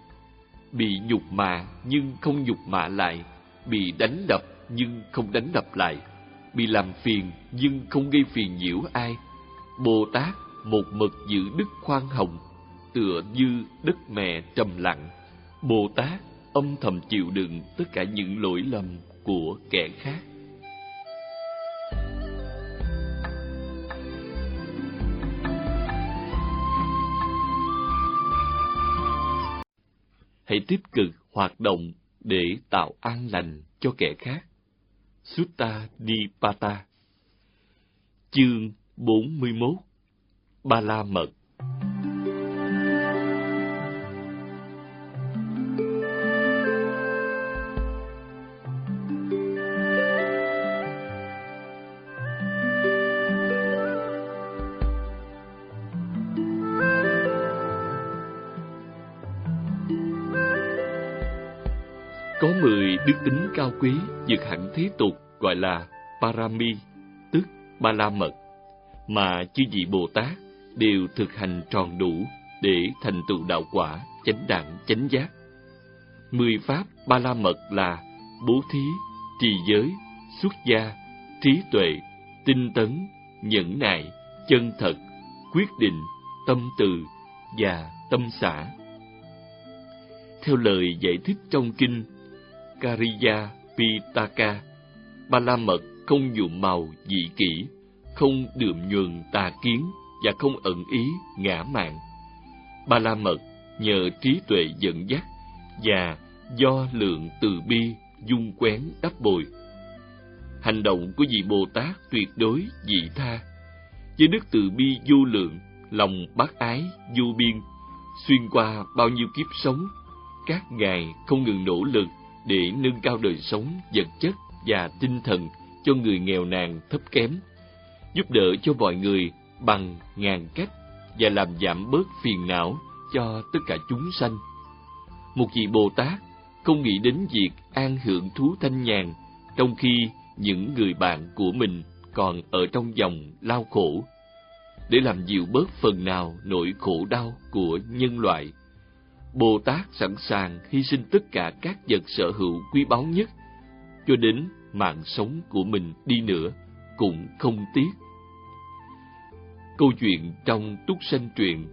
Bị nhục mạ nhưng không nhục mạ lại, bị đánh đập nhưng không đánh đập lại, bị làm phiền nhưng không gây phiền nhiễu ai. Bồ Tát một mực giữ đức khoan hồng, tựa như đất mẹ trầm lặng. Bồ Tát âm thầm chịu đựng tất cả những lỗi lầm của kẻ khác. Hãy tích cực hoạt động để tạo an lành cho kẻ khác. Sutta Nipata. Chương bốn mươi mốt. Ba La Mật. Có mười đức tính cao quý vượt hẳn thế tục gọi là Parami, tức Ba La Mật, mà chư vị Bồ Tát đều thực hành tròn đủ để thành tựu đạo quả chánh đẳng chánh giác. Mười pháp Ba La Mật là bố thí, trì giới, xuất gia, trí tuệ, tinh tấn, nhẫn nại, chân thật, quyết định, tâm từ và tâm xả. Theo lời giải thích trong kinh Kariya Pitaka, Ba La Mật không nhuộm màu dị kỷ, không đượm nhuần tà kiến và không ẩn ý ngã mạn. Ba La Mật nhờ trí tuệ dẫn dắt và do lượng từ bi dung quén đắp bồi. Hành động của vị Bồ Tát tuyệt đối vị tha, với đức từ bi vô lượng, lòng bác ái vô biên, xuyên qua bao nhiêu kiếp sống, các ngài không ngừng nỗ lực để nâng cao đời sống vật chất và tinh thần cho người nghèo nàn thấp kém, giúp đỡ cho mọi người bằng ngàn cách và làm giảm bớt phiền não cho tất cả chúng sanh. Một vị Bồ Tát không nghĩ đến việc an hưởng thú thanh nhàn, trong khi những người bạn của mình còn ở trong vòng lao khổ. Để làm dịu bớt phần nào nỗi khổ đau của nhân loại, Bồ Tát sẵn sàng hy sinh tất cả các vật sở hữu quý báu nhất, cho đến mạng sống của mình đi nữa cũng không tiếc. Câu chuyện trong Túc Sanh Truyện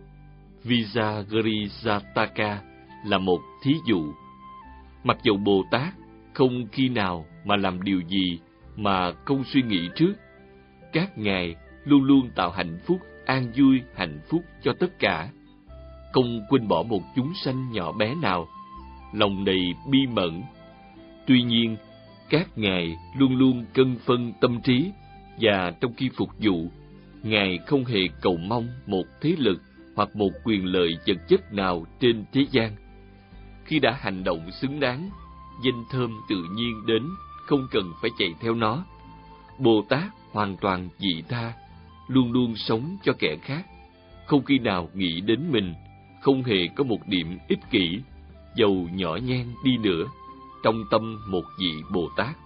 Vijayagrijataka là một thí dụ. Mặc dầu Bồ Tát không khi nào mà làm điều gì mà không suy nghĩ trước, các ngài luôn luôn tạo hạnh phúc, an vui, hạnh phúc cho tất cả, không quên bỏ một chúng sanh nhỏ bé nào, lòng đầy bi mẫn. Tuy nhiên, các ngài luôn luôn cân phân tâm trí, và trong khi phục vụ, ngài không hề cầu mong một thế lực hoặc một quyền lợi vật chất nào trên thế gian. Khi đã hành động xứng đáng, danh thơm tự nhiên đến, không cần phải chạy theo nó. Bồ Tát hoàn toàn vị tha, luôn luôn sống cho kẻ khác, không khi nào nghĩ đến mình, không hề có một điểm ích kỷ, dầu nhỏ nhen đi nữa, trong tâm một vị Bồ Tát.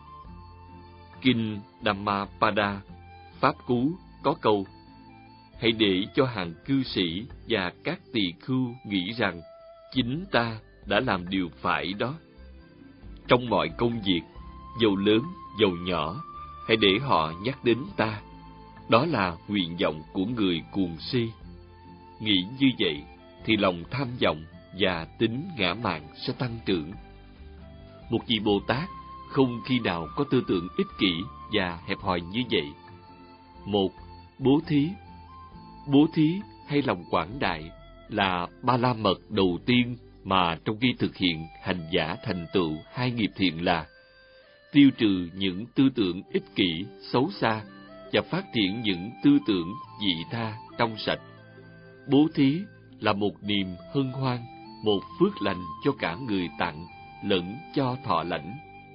Kinh Dhammapada, Pháp Cú có câu: hãy để cho hàng cư sĩ và các tỳ khưu nghĩ rằng chính ta đã làm điều phải đó. Trong mọi công việc, dầu lớn, dầu nhỏ, hãy để họ nhắc đến ta. Đó là nguyện vọng của người cuồng si. Nghĩ như vậy thì lòng tham vọng và tính ngã mạn sẽ tăng trưởng. Một vị Bồ Tát không khi nào có tư tưởng ích kỷ và hẹp hòi như vậy. Một, bố thí. Bố thí hay lòng quảng đại là ba la mật đầu tiên mà trong khi thực hiện hành giả thành tựu hai nghiệp thiện là tiêu trừ những tư tưởng ích kỷ, xấu xa và phát triển những tư tưởng vị tha, trong sạch. Bố thí là một niềm hân hoan, một phước lành cho cả người tặng lẫn cho thọ lãnh.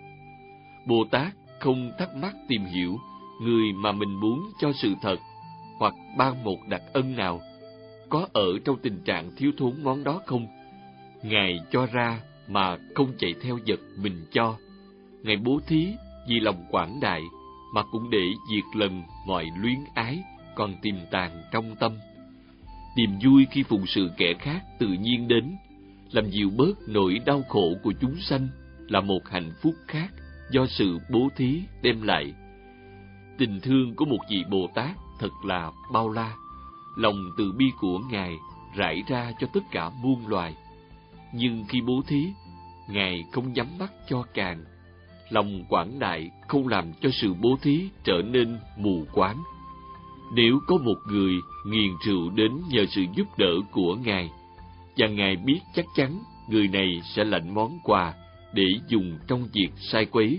Bồ Tát không thắc mắc tìm hiểu người mà mình muốn cho sự thật hoặc ban một đặc ân nào có ở trong tình trạng thiếu thốn món đó không. Ngài cho ra mà không chạy theo vật mình cho. Ngài bố thí vì lòng quảng đại, mà cũng để diệt lần mọi luyến ái còn tiềm tàng trong tâm. Niềm vui khi phụng sự kẻ khác tự nhiên đến, làm dịu bớt nỗi đau khổ của chúng sanh là một hạnh phúc khác do sự bố thí đem lại. Tình thương của một vị Bồ Tát thật là bao la, lòng từ bi của Ngài rải ra cho tất cả muôn loài. Nhưng khi bố thí, Ngài không nhắm mắt cho càn. Lòng quảng đại không làm cho sự bố thí trở nên mù quáng. Nếu có một người nghiền rượu đến nhờ sự giúp đỡ của Ngài, và Ngài biết chắc chắn người này sẽ lãnh món quà để dùng trong việc sai quấy,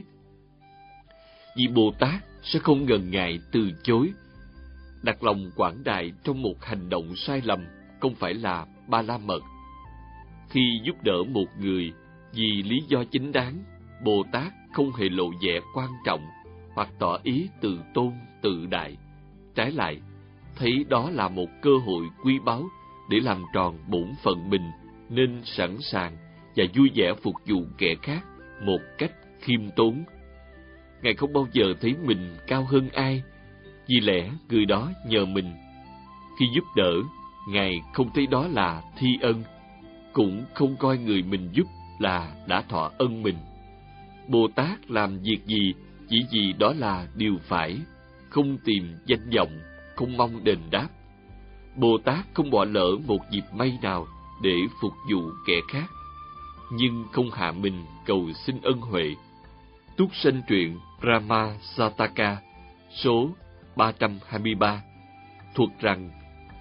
vị Bồ Tát sẽ không ngần ngại từ chối. Đặt lòng quảng đại trong một hành động sai lầm không phải là ba la mật. Khi giúp đỡ một người vì lý do chính đáng, Bồ Tát không hề lộ vẻ quan trọng hoặc tỏ ý tự tôn tự đại. Trái lại, thấy đó là một cơ hội quý báu để làm tròn bổn phận mình, nên sẵn sàng và vui vẻ phục vụ kẻ khác một cách khiêm tốn. Ngài không bao giờ thấy mình cao hơn ai, vì lẽ người đó nhờ mình. Khi giúp đỡ, Ngài không thấy đó là thi ân, cũng không coi người mình giúp là đã thọ ân mình. Bồ Tát làm việc gì chỉ vì đó là điều phải, không tìm danh vọng, không mong đền đáp. Bồ Tát không bỏ lỡ một dịp may nào để phục vụ kẻ khác, nhưng không hạ mình cầu xin ân huệ. Túc Sanh Truyện Brahma Sataka số ba trăm hai mươi ba thuật rằng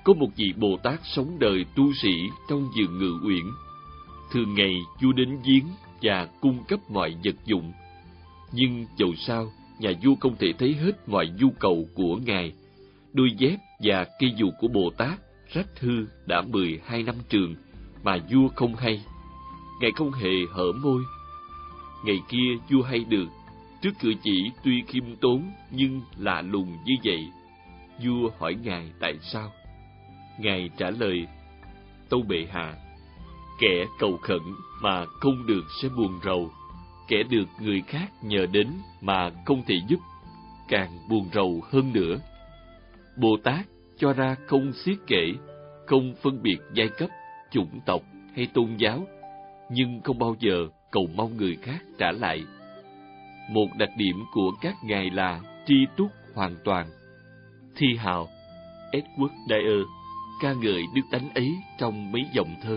có một vị Bồ Tát sống đời tu sĩ trong vườn Ngự Uyển. Thường ngày vua đến viếng và cung cấp mọi vật dụng. Nhưng dầu sao, nhà vua không thể thấy hết mọi nhu cầu của ngài. Đôi dép và cây dù của Bồ Tát rách hư đã mười hai năm trường mà vua không hay. Ngài không hề hở môi. Ngày kia vua hay được, trước cử chỉ tuy khiêm tốn nhưng lạ lùng như vậy. Vua hỏi ngài tại sao. Ngài trả lời: tâu bệ hạ, kẻ cầu khẩn mà không được sẽ buồn rầu, kẻ được người khác nhờ đến mà không thể giúp càng buồn rầu hơn nữa. Bồ Tát cho ra không xiết kể, không phân biệt giai cấp, chủng tộc hay tôn giáo, nhưng không bao giờ cầu mong người khác trả lại. Một đặc điểm của các ngài là tri túc hoàn toàn. Thi hào Edward Dyer ca ngợi đức tánh ấy trong mấy dòng thơ.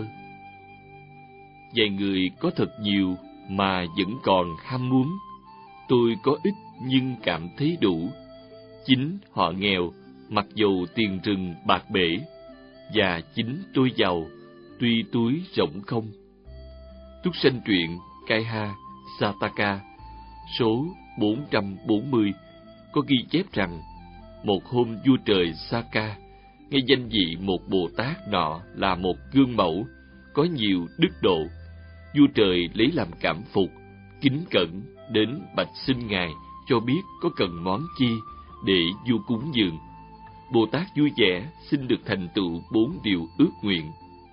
Vài người có thật nhiều mà vẫn còn ham muốn. Tôi có ít nhưng cảm thấy đủ. Chính họ nghèo, mặc dầu tiền rừng bạc bể, và chính tôi giàu, tuy túi rỗng không. Túc Sanh Truyện Kaiha Sataka số bốn trăm bốn mươi có ghi chép rằng một hôm vua trời Saka nghe danh vị một Bồ Tát nọ là một gương mẫu, có nhiều đức độ. Vua trời lấy làm cảm phục, kính cẩn đến bạch xin ngài cho biết có cần món chi để vua cúng dường. Bồ Tát vui vẻ xin được thành tựu bốn điều ước nguyện.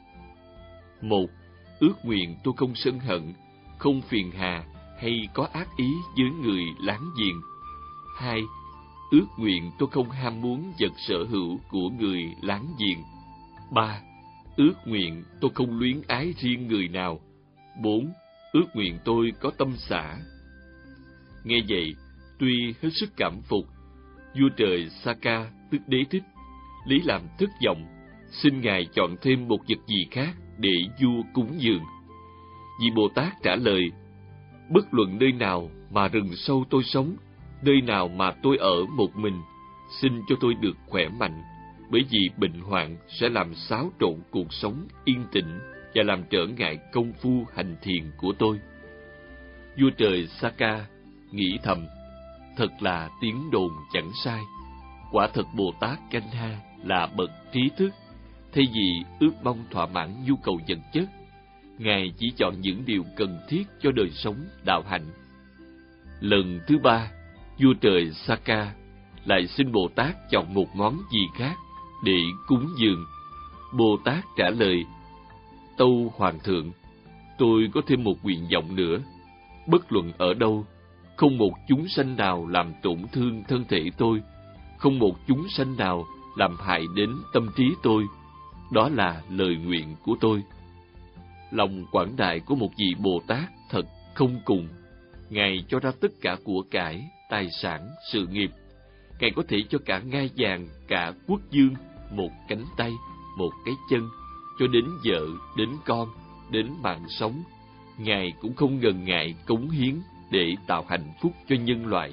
Một, ước nguyện tôi không sân hận, không phiền hà hay có ác ý với người láng giềng. Hai, ước nguyện tôi không ham muốn vật sở hữu của người láng giềng. Ba, ước nguyện tôi không luyến ái riêng người nào. Bốn, ước nguyện tôi có tâm xả. Nghe vậy, tuy hết sức cảm phục, vua trời Saka tức Đế Thích lấy làm thất vọng, xin ngài chọn thêm một vật gì khác để vua cúng dường. Vị Bồ Tát trả lời: bất luận nơi nào mà rừng sâu tôi sống, nơi nào mà tôi ở một mình, xin cho tôi được khỏe mạnh, bởi vì bệnh hoạn sẽ làm xáo trộn cuộc sống yên tĩnh và làm trở ngại công phu hành thiền của tôi. Vua trời Saka nghĩ thầm: thật là tiếng đồn chẳng sai. Quả thật Bồ Tát Kanha là bậc trí thức. Thay vì ước mong thỏa mãn nhu cầu vật chất, ngài chỉ chọn những điều cần thiết cho đời sống đạo hạnh. Lần thứ ba, vua trời Saka lại xin Bồ Tát chọn một món gì khác để cúng dường. Bồ Tát trả lời: tâu hoàng thượng, tôi có thêm một nguyện vọng nữa. Bất luận ở đâu, không một chúng sanh nào làm tổn thương thân thể tôi, không một chúng sanh nào làm hại đến tâm trí tôi. Đó là lời nguyện của tôi. Lòng quảng đại của một vị Bồ Tát thật không cùng. Ngài cho ra tất cả của cải, tài sản, sự nghiệp. Ngài có thể cho cả ngai vàng, cả quốc dương, một cánh tay, một cái chân, cho đến vợ, đến con, đến mạng sống. Ngài cũng không ngần ngại cống hiến để tạo hạnh phúc cho nhân loại.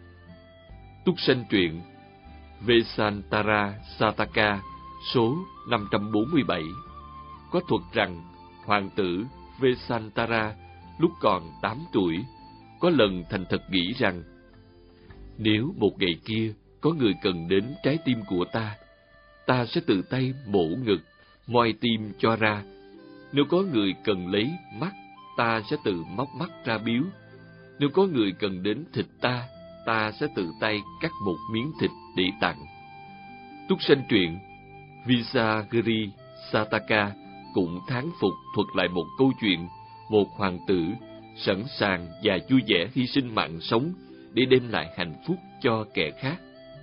Túc Sanh Truyện Vesantara Sataka số năm trăm bốn mươi bảy có thuật rằng hoàng tử Vesantara lúc còn tám tuổi có lần thành thật nghĩ rằng nếu một ngày kia có người cần đến trái tim của ta, ta sẽ tự tay mổ ngực, moi tim cho ra. Nếu có người cần lấy mắt, ta sẽ tự móc mắt ra biếu. Nếu có người cần đến thịt ta, ta sẽ tự tay cắt một miếng thịt để tặng. Túc Sanh Truyện Visagiri Sataka cũng thán phục thuật lại một câu chuyện một hoàng tử sẵn sàng và vui vẻ hy sinh mạng sống để đem lại hạnh phúc cho kẻ khác.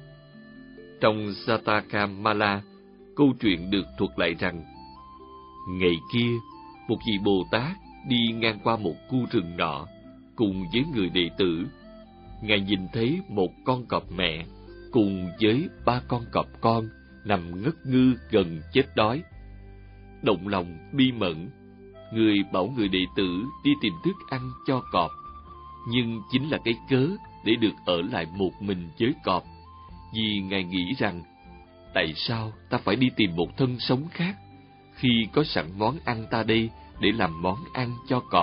Trong Satakamala, câu chuyện được thuật lại rằng ngày kia, một vị Bồ Tát đi ngang qua một khu rừng nọ cùng với người đệ tử. Ngài nhìn thấy một con cọp mẹ cùng với ba con cọp con nằm ngất ngư gần chết đói. Động lòng bi mẫn, người bảo người đệ tử đi tìm thức ăn cho cọp, nhưng chính là cái cớ để được ở lại một mình với cọp, vì Ngài nghĩ rằng tại sao ta phải đi tìm một thân sống khác, khi có sẵn món ăn ta đây để làm món ăn cho cọp?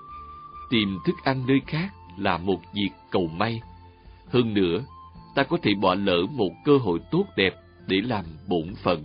Tìm thức ăn nơi khác là một việc cầu may. Hơn nữa, ta có thể bỏ lỡ một cơ hội tốt đẹp để làm bổn phận.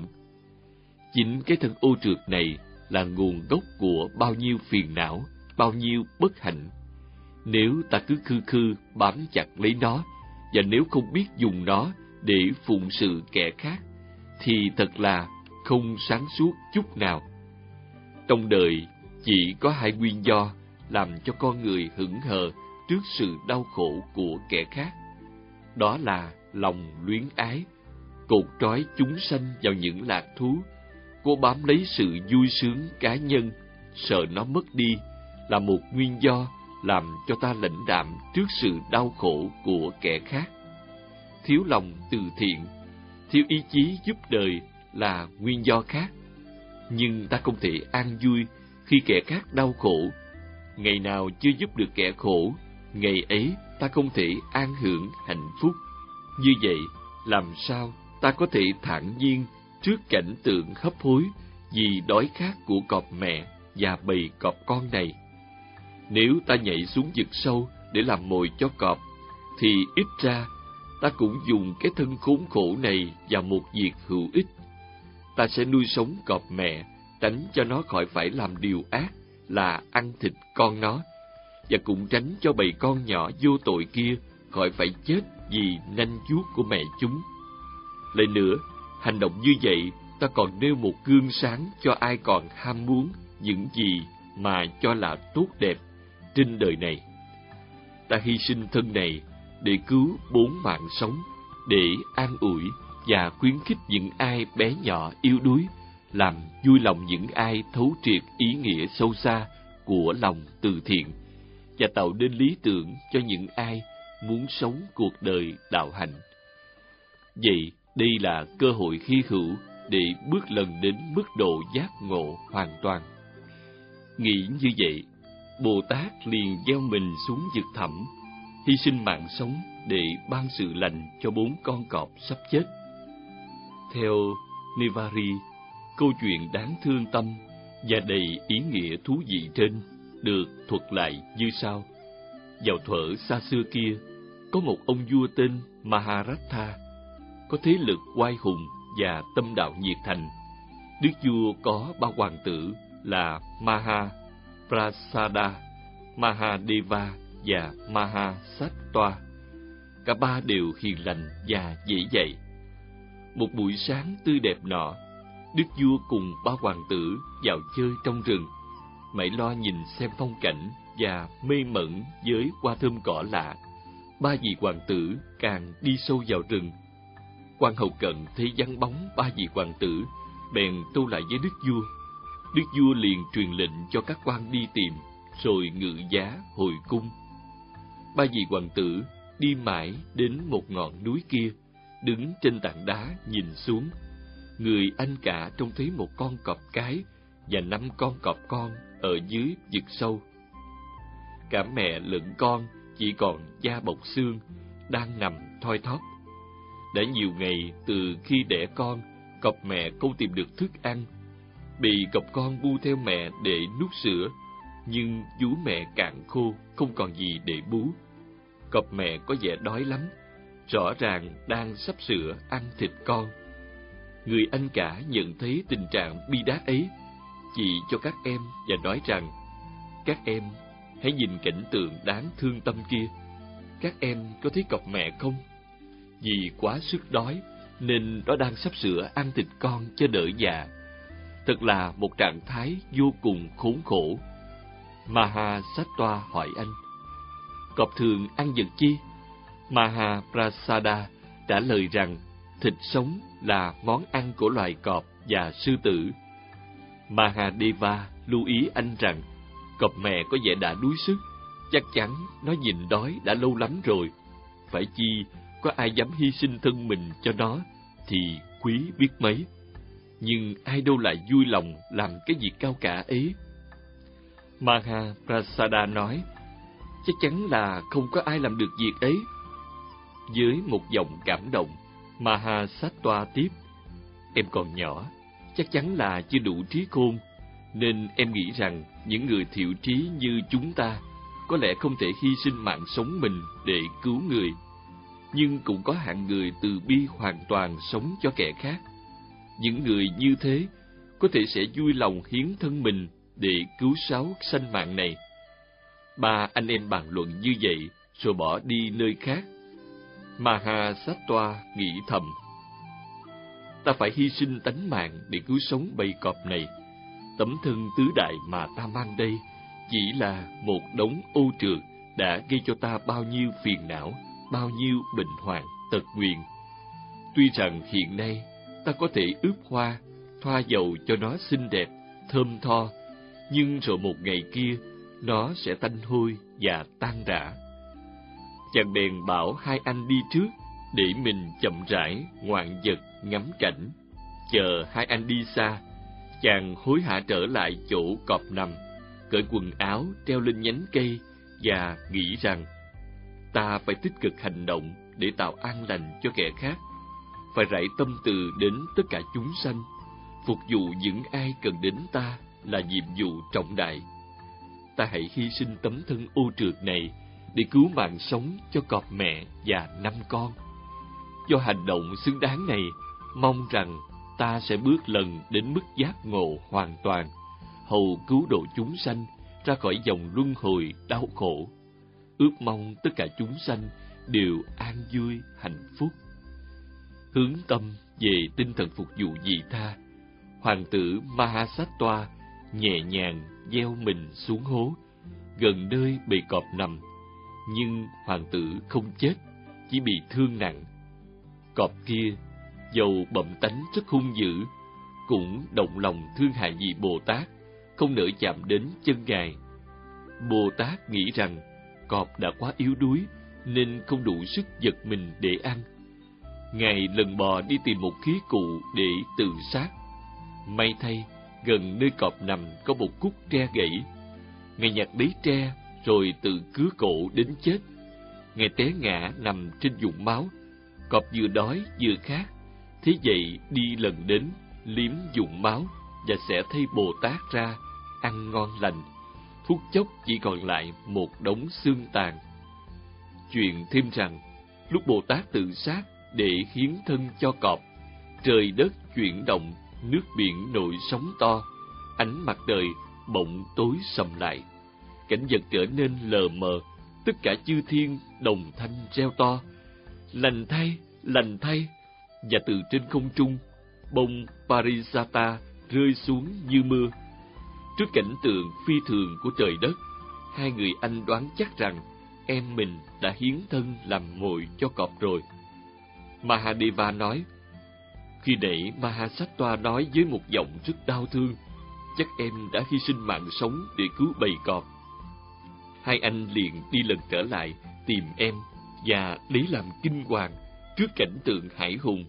Chính cái thân ô trượt này là nguồn gốc của bao nhiêu phiền não, bao nhiêu bất hạnh. Nếu ta cứ khư khư bám chặt lấy nó, và nếu không biết dùng nó để phụng sự kẻ khác, thì thật là không sáng suốt chút nào. Trong đời chỉ có hai nguyên do làm cho con người hững hờ trước sự đau khổ của kẻ khác. Đó là lòng luyến ái, cột trói chúng sanh vào những lạc thú, cố bám lấy sự vui sướng cá nhân, sợ nó mất đi, là một nguyên do làm cho ta lãnh đạm trước sự đau khổ của kẻ khác. Thiếu lòng từ thiện, thiếu ý chí giúp đời là nguyên do khác. Nhưng ta không thể an vui khi kẻ khác đau khổ. Ngày nào chưa giúp được kẻ khổ, ngày ấy ta không thể an hưởng hạnh phúc. Như vậy, làm sao ta có thể thản nhiên trước cảnh tượng hấp hối vì đói khát của cọp mẹ và bầy cọp con này? Nếu ta nhảy xuống vực sâu để làm mồi cho cọp, thì ít ra ta cũng dùng cái thân khốn khổ này vào một việc hữu ích. Ta sẽ nuôi sống cọp mẹ, tránh cho nó khỏi phải làm điều ác là ăn thịt con nó, và cũng tránh cho bầy con nhỏ vô tội kia khỏi phải chết vì nanh vuốt của mẹ chúng. Lại nữa, hành động như vậy, ta còn nêu một gương sáng cho ai còn ham muốn những gì mà cho là tốt đẹp trên đời này. Ta hy sinh thân này để cứu bốn mạng sống, để an ủi và khuyến khích những ai bé nhỏ yếu đuối, làm vui lòng những ai thấu triệt ý nghĩa sâu xa của lòng từ thiện, và tạo nên lý tưởng cho những ai muốn sống cuộc đời đạo hạnh. Vậy, đây là cơ hội hy hữu để bước lần đến mức độ giác ngộ hoàn toàn. Nghĩ như vậy, Bồ Tát liền gieo mình xuống vực thẳm, hy sinh mạng sống để ban sự lành cho bốn con cọp sắp chết. Theo Nivari, câu chuyện đáng thương tâm và đầy ý nghĩa thú vị trên được thuật lại như sau. Vào thuở xa xưa kia, có một ông vua tên Maharatha, có thế lực oai hùng và tâm đạo nhiệt thành. Đức vua có ba hoàng tử là Mahaprasada, Mahadeva và Mahasattva. Cả ba đều hiền lành và dễ dạy. Một buổi sáng tươi đẹp nọ, đức vua cùng ba hoàng tử vào chơi trong rừng, mải lo nhìn xem phong cảnh và mê mẩn với hoa thơm cỏ lạ. Ba vị hoàng tử càng đi sâu vào rừng. Quan hầu cận thấy vắng bóng ba vị hoàng tử, bèn tâu lại với đức vua. Đức vua liền truyền lệnh cho các quan đi tìm, rồi ngự giá hồi cung. Ba vị hoàng tử đi mãi đến một ngọn núi kia, đứng trên tảng đá nhìn xuống. Người anh cả trông thấy một con cọp cái và năm con cọp con ở dưới vực sâu. Cả mẹ lẫn con chỉ còn da bọc xương, đang nằm thoi thóp. Đã nhiều ngày từ khi đẻ con, cọp mẹ không tìm được thức ăn. Bị cọp con bu theo mẹ để nuốt sữa, nhưng vú mẹ cạn khô, không còn gì để bú. Cọp mẹ có vẻ đói lắm, rõ ràng đang sắp sửa ăn thịt con. Người anh cả nhận thấy tình trạng bi đát ấy, chỉ cho các em và nói rằng: các em hãy nhìn cảnh tượng đáng thương tâm kia. Các em có thấy cọp mẹ không? Vì quá sức đói nên nó đang sắp sửa ăn thịt con cho đỡ già. Thật là một trạng thái vô cùng khốn khổ. Mahasattva hỏi anh: cọp thường ăn vật chi? Mahaprasada trả lời rằng thịt sống là món ăn của loài cọp và sư tử. Mahadeva lưu ý anh rằng cọp mẹ có vẻ đã đuối sức, chắc chắn nó nhìn đói đã lâu lắm rồi. Phải chi có ai dám hy sinh thân mình cho nó thì quý biết mấy. Nhưng ai đâu lại vui lòng làm cái việc cao cả ấy. Mahaprasada nói: chắc chắn là không có ai làm được việc ấy. Với một giọng cảm động, Mahasattva tiếp: em còn nhỏ, chắc chắn là chưa đủ trí khôn, nên em nghĩ rằng những người thiểu trí như chúng ta có lẽ không thể hy sinh mạng sống mình để cứu người. Nhưng cũng có hạng người từ bi hoàn toàn sống cho kẻ khác. Những người như thế có thể sẽ vui lòng hiến thân mình để cứu sáu sanh mạng này. Ba anh em bàn luận như vậy rồi bỏ đi nơi khác. Mahasattva nghĩ thầm: ta phải hy sinh tánh mạng để cứu sống bầy cọp này. Tấm thân tứ đại mà ta mang đây chỉ là một đống ô trượt đã gây cho ta bao nhiêu phiền não, bao nhiêu bệnh hoạn, tật nguyền. Tuy rằng hiện nay ta có thể ướp hoa, thoa dầu cho nó xinh đẹp, thơm tho, nhưng rồi một ngày kia nó sẽ tanh hôi và tan rã. Chàng bèn bảo hai anh đi trước để mình chậm rãi ngoạn vật ngắm cảnh. Chờ hai anh đi xa, chàng hối hả trở lại chỗ cọp nằm, cởi quần áo treo lên nhánh cây và nghĩ rằng ta phải tích cực hành động để tạo an lành cho kẻ khác, phải rải tâm từ đến tất cả chúng sanh. Phục vụ những ai cần đến ta là nhiệm vụ trọng đại. Ta hãy hy sinh tấm thân ô trượt này để cứu mạng sống cho cọp mẹ và năm con. Do hành động xứng đáng này, mong rằng ta sẽ bước lần đến mức giác ngộ hoàn toàn, hầu cứu độ chúng sanh ra khỏi dòng luân hồi đau khổ. Ước mong tất cả chúng sanh đều an vui, hạnh phúc. Hướng tâm về tinh thần phục vụ vị tha, hoàng tử Mahasattva nhẹ nhàng gieo mình xuống hố, gần nơi bầy cọp nằm. Nhưng hoàng tử không chết, chỉ bị thương nặng. Cọp kia, dầu bậm tánh rất hung dữ, cũng động lòng thương hại vị Bồ Tát, không nỡ chạm đến chân Ngài. Bồ Tát nghĩ rằng cọp đã quá yếu đuối, nên không đủ sức giật mình để ăn. Ngài lần bò đi tìm một khí cụ để tự sát. May thay, gần nơi cọp nằm có một khúc tre gãy. Ngài nhặt lấy tre, rồi tự cứa cổ đến chết. Ngài té ngã nằm trên vũng máu. Cọp vừa đói vừa khát, thế vậy đi lần đến, liếm vũng máu và sẽ thay Bồ Tát ra, ăn ngon lành. Phút chốc chỉ còn lại một đống xương tàn. Chuyện thêm rằng, lúc Bồ Tát tự sát để hiến thân cho cọp, trời đất chuyển động, nước biển nổi sóng to, ánh mặt trời bỗng tối sầm lại. Cảnh vật trở nên lờ mờ, tất cả chư thiên đồng thanh reo to: lành thay, lành thay! Và từ trên không trung, bông Parijata rơi xuống như mưa. Trước cảnh tượng phi thường của trời đất, hai người anh đoán chắc rằng em mình đã hiến thân làm mồi cho cọp rồi. Mahadeva nói: khi nãy Mahasattva nói với một giọng rất đau thương, chắc em đã hy sinh mạng sống để cứu bầy cọp. Hai anh liền đi lần trở lại tìm em và lấy làm kinh hoàng trước cảnh tượng hãi hùng.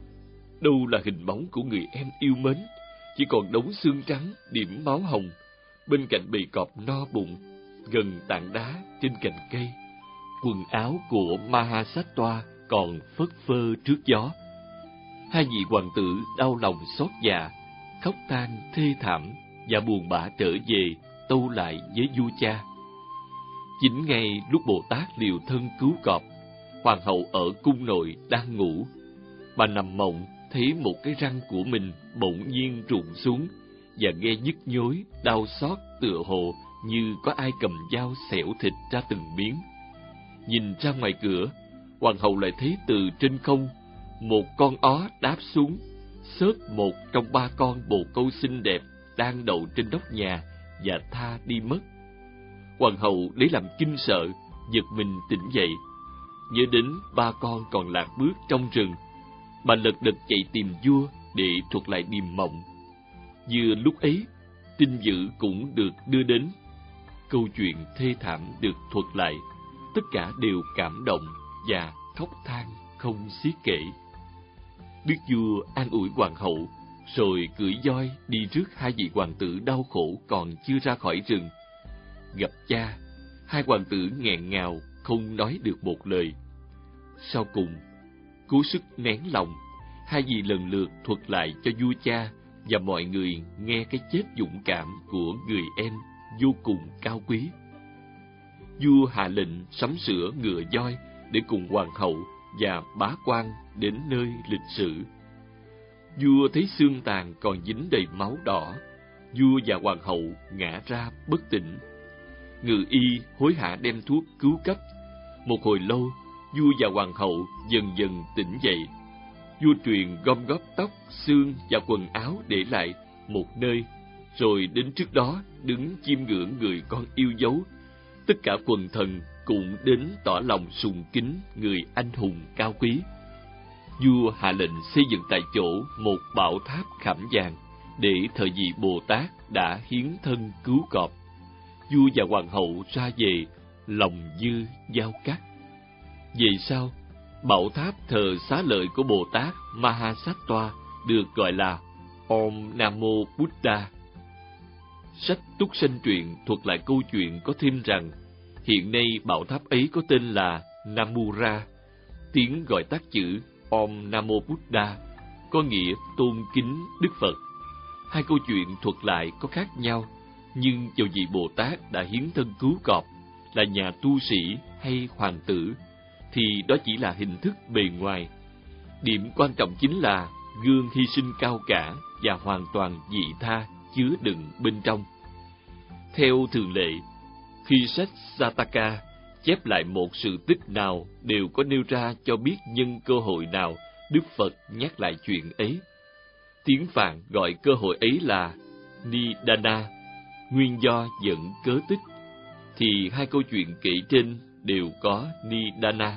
Đâu là hình bóng của người em yêu mến, chỉ còn đống xương trắng điểm máu hồng, bên cạnh bầy cọp no bụng, gần tảng đá trên cành cây. Quần áo của Mahasattva còn phất phơ trước gió. Hai vị hoàng tử đau lòng xót dạ, khóc than thê thảm và buồn bã trở về tâu lại với vua cha. Chính ngay lúc Bồ Tát liều thân cứu cọp, hoàng hậu ở cung nội đang ngủ. Bà nằm mộng thấy một cái răng của mình bỗng nhiên rụng xuống và nghe nhức nhối, đau xót, tựa hồ như có ai cầm dao xẻo thịt ra từng miếng. Nhìn ra ngoài cửa, hoàng hậu lại thấy từ trên không một con ó đáp xuống, xớt một trong ba con bồ câu xinh đẹp đang đậu trên nóc nhà và tha đi mất. Hoàng hậu lấy làm kinh sợ, giật mình tỉnh dậy, nhớ đến ba con còn lạc bước trong rừng. Bà lật đật chạy tìm vua để thuật lại điềm mộng. Vừa lúc ấy, tin dữ cũng được đưa đến. Câu chuyện thê thảm được thuật lại, tất cả đều cảm động và khóc than không xiết kể. Đức vua an ủi hoàng hậu, rồi cưỡi voi đi rước hai vị hoàng tử đau khổ còn chưa ra khỏi rừng. Gặp cha, hai hoàng tử nghẹn ngào không nói được một lời. Sau cùng, cố sức nén lòng, hai vị lần lượt thuật lại cho vua cha và mọi người nghe cái chết dũng cảm của người em vô cùng cao quý. Vua hạ lệnh sắm sửa ngựa voi để cùng hoàng hậu và bá quan đến nơi lịch sử. Vua thấy xương tàn còn dính đầy máu đỏ, vua và hoàng hậu ngã ra bất tỉnh. Ngự y hối hả đem thuốc cứu cấp. Một hồi lâu, vua và hoàng hậu dần dần tỉnh dậy. Vua truyền gom góp tóc, xương và quần áo để lại một nơi, rồi đến trước đó đứng chiêm ngưỡng người con yêu dấu. Tất cả quần thần cũng đến tỏ lòng sùng kính người anh hùng cao quý. Vua hạ lệnh xây dựng tại chỗ một bảo tháp khảm vàng để thờ vị Bồ Tát đã hiến thân cứu cọp. Vua và hoàng hậu ra về, lòng dư giao cắt. Về sau, bảo tháp thờ xá lợi của Bồ Tát Mahasattva được gọi là Om Namo Buddha. Sách Túc Sanh Truyện thuật lại câu chuyện có thêm rằng hiện nay bảo tháp ấy có tên là Namura, tiếng gọi tắt chữ Om Namo Buddha, có nghĩa tôn kính Đức Phật. Hai câu chuyện thuật lại có khác nhau, nhưng dầu vị Bồ Tát đã hiến thân cứu cọp, là nhà tu sĩ hay hoàng tử, thì đó chỉ là hình thức bề ngoài. Điểm quan trọng chính là gương hy sinh cao cả và hoàn toàn vị tha chứa đựng bên trong. Theo thường lệ, khi sách Jataka chép lại một sự tích nào đều có nêu ra cho biết nhân cơ hội nào Đức Phật nhắc lại chuyện ấy. Tiếng Phạn gọi cơ hội ấy là Nidana, nguyên do dẫn cớ tích, thì hai câu chuyện kể trên đều có Nidana.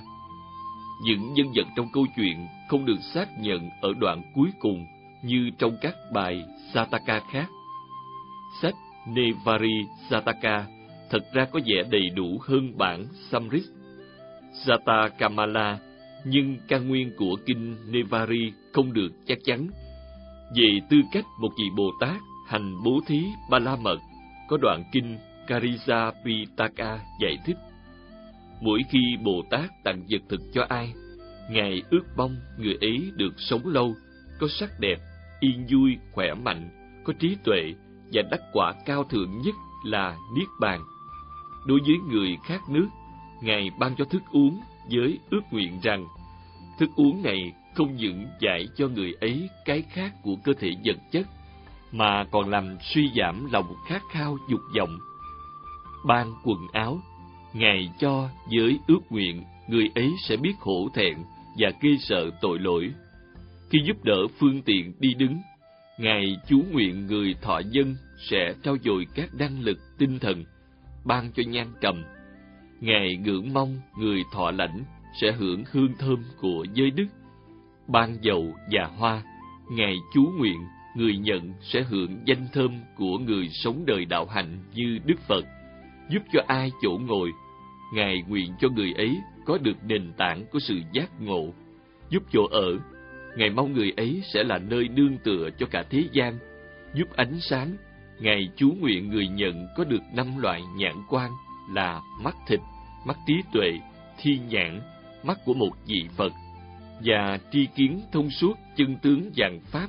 Những nhân vật trong câu chuyện không được xác nhận ở đoạn cuối cùng như trong các bài Sataka khác. Sách Nevari Sataka thật ra có vẻ đầy đủ hơn bản Samrit Jatakamala, nhưng căn nguyên của kinh Nevari không được chắc chắn. Về tư cách một vị Bồ Tát hành bố thí ba la mật, có đoạn kinh Karija Pitaka giải thích: mỗi khi Bồ Tát tặng vật thực cho ai, Ngài ước mong người ấy được sống lâu, có sắc đẹp, yên vui, khỏe mạnh, có trí tuệ và đắc quả cao thượng nhất là Niết Bàn. Đối với người khát nước, Ngài ban cho thức uống với ước nguyện rằng thức uống này không những giải cho người ấy cái khát của cơ thể vật chất, mà còn làm suy giảm lòng khát khao dục vọng. Ban quần áo, Ngài cho với ước nguyện người ấy sẽ biết hổ thẹn và ghê sợ tội lỗi. Khi giúp đỡ phương tiện đi đứng, Ngài chú nguyện người thọ dân sẽ trau dồi các năng lực tinh thần, ban cho nhan trầm. Ngài ngưỡng mong người thọ lãnh sẽ hưởng hương thơm của giới đức, ban dầu và hoa. Ngài chú nguyện người nhận sẽ hưởng danh thơm của người sống đời đạo hạnh như Đức Phật. Giúp cho ai chỗ ngồi, Ngài nguyện cho người ấy có được nền tảng của sự giác ngộ. Giúp chỗ ở, Ngài mong người ấy sẽ là nơi nương tựa cho cả thế gian. Giúp ánh sáng, Ngài chú nguyện người nhận có được năm loại nhãn quan là mắt thịt, mắt trí tuệ, thiên nhãn, mắt của một vị Phật, và tri kiến thông suốt chân tướng vạn pháp.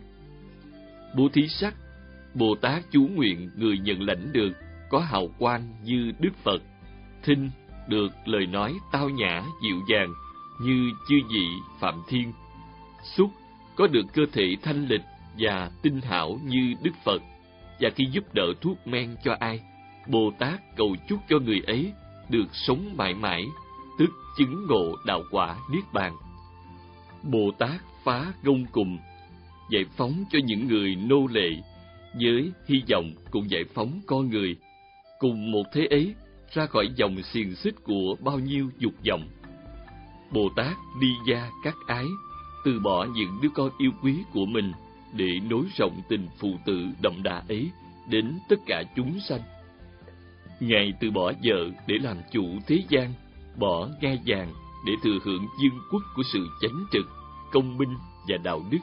Bố thí sắc, Bồ Tát chú nguyện người nhận lãnh được có hào quang như Đức Phật. Thinh, được lời nói tao nhã dịu dàng như chư vị Phạm Thiên. Xúc, có được cơ thể thanh lịch và tinh hảo như Đức Phật. Và khi giúp đỡ thuốc men cho ai, Bồ Tát cầu chúc cho người ấy được sống mãi mãi, tức chứng ngộ đạo quả Niết Bàn. Bồ Tát phá gông cùm, giải phóng cho những người nô lệ, với hy vọng cũng giải phóng con người, cùng một thế ấy, ra khỏi dòng xiềng xích của bao nhiêu dục vọng. Bồ Tát ly gia các ái, từ bỏ những đứa con yêu quý của mình để nối rộng tình phụ tử đậm đà ấy đến tất cả chúng sanh. Ngài từ bỏ vợ để làm chủ thế gian, bỏ ngai vàng để thừa hưởng vương quốc của sự chánh trực, công minh và đạo đức.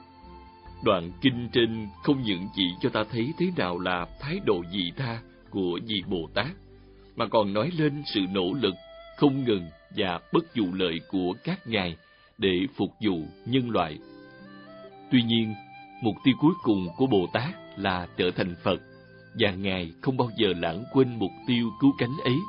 Đoạn kinh trên không những chỉ cho ta thấy thế nào là thái độ vị tha của vị Bồ Tát, mà còn nói lên sự nỗ lực không ngừng và bất vụ lợi của các ngài để phục vụ nhân loại. Tuy nhiên, mục tiêu cuối cùng của Bồ Tát là trở thành Phật, và Ngài không bao giờ lãng quên mục tiêu cứu cánh ấy.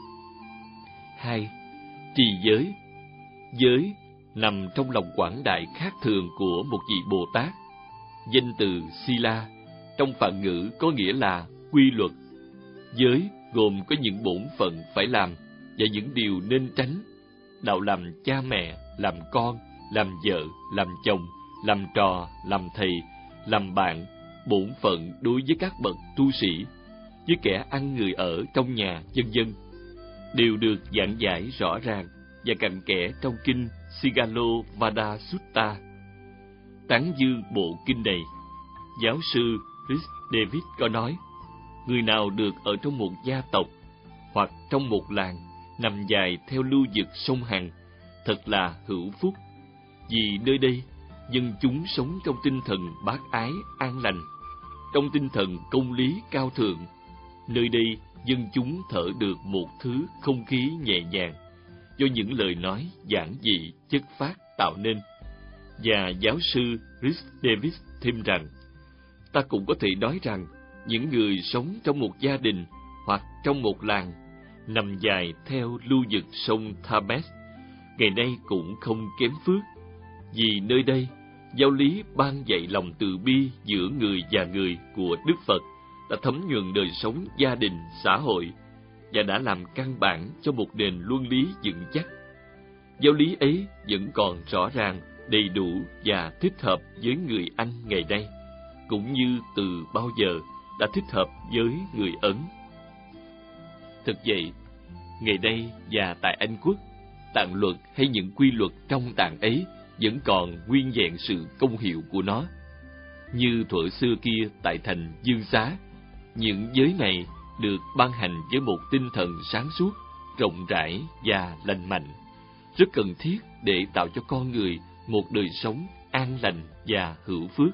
Hai, trì giới. Giới nằm trong lòng quảng đại khác thường của một vị Bồ Tát. Danh từ Sila trong Phạn ngữ có nghĩa là quy luật. Giới gồm có những bổn phận phải làm và những điều nên tránh. Đạo làm cha mẹ, làm con, làm vợ, làm chồng, làm trò, làm thầy, làm bạn, bổn phận đối với các bậc tu sĩ, với kẻ ăn người ở trong nhà, vân vân, đều được giảng giải rõ ràng và cặn kẽ trong kinh Sigalovada Sutta. Tán dư bộ kinh này, giáo sư Chris David có nói, người nào được ở trong một gia tộc hoặc trong một làng nằm dài theo lưu vực sông Hằng thật là hữu phúc, vì nơi đây dân chúng sống trong tinh thần bác ái an lành, trong tinh thần công lý cao thượng. Nơi đây dân chúng thở được một thứ không khí nhẹ nhàng do những lời nói giản dị chất phát tạo nên. Và giáo sư Chris Davis thêm rằng, ta cũng có thể nói rằng những người sống trong một gia đình hoặc trong một làng nằm dài theo lưu vực sông Thames ngày nay cũng không kém phước, vì nơi đây giáo lý ban dạy lòng từ bi giữa người và người của Đức Phật đã thấm nhuần đời sống gia đình, xã hội và đã làm căn bản cho một nền luân lý vững chắc. Giáo lý ấy vẫn còn rõ ràng, đầy đủ và thích hợp với người Anh ngày nay, cũng như từ bao giờ đã thích hợp với người Ấn. Thực vậy, ngày nay và tại Anh Quốc, tạng luật hay những quy luật trong tạng ấy vẫn còn nguyên vẹn sự công hiệu của nó. Như thuở xưa kia tại thành Dương Xá, những giới này được ban hành với một tinh thần sáng suốt, rộng rãi và lành mạnh, rất cần thiết để tạo cho con người một đời sống an lành và hữu phước.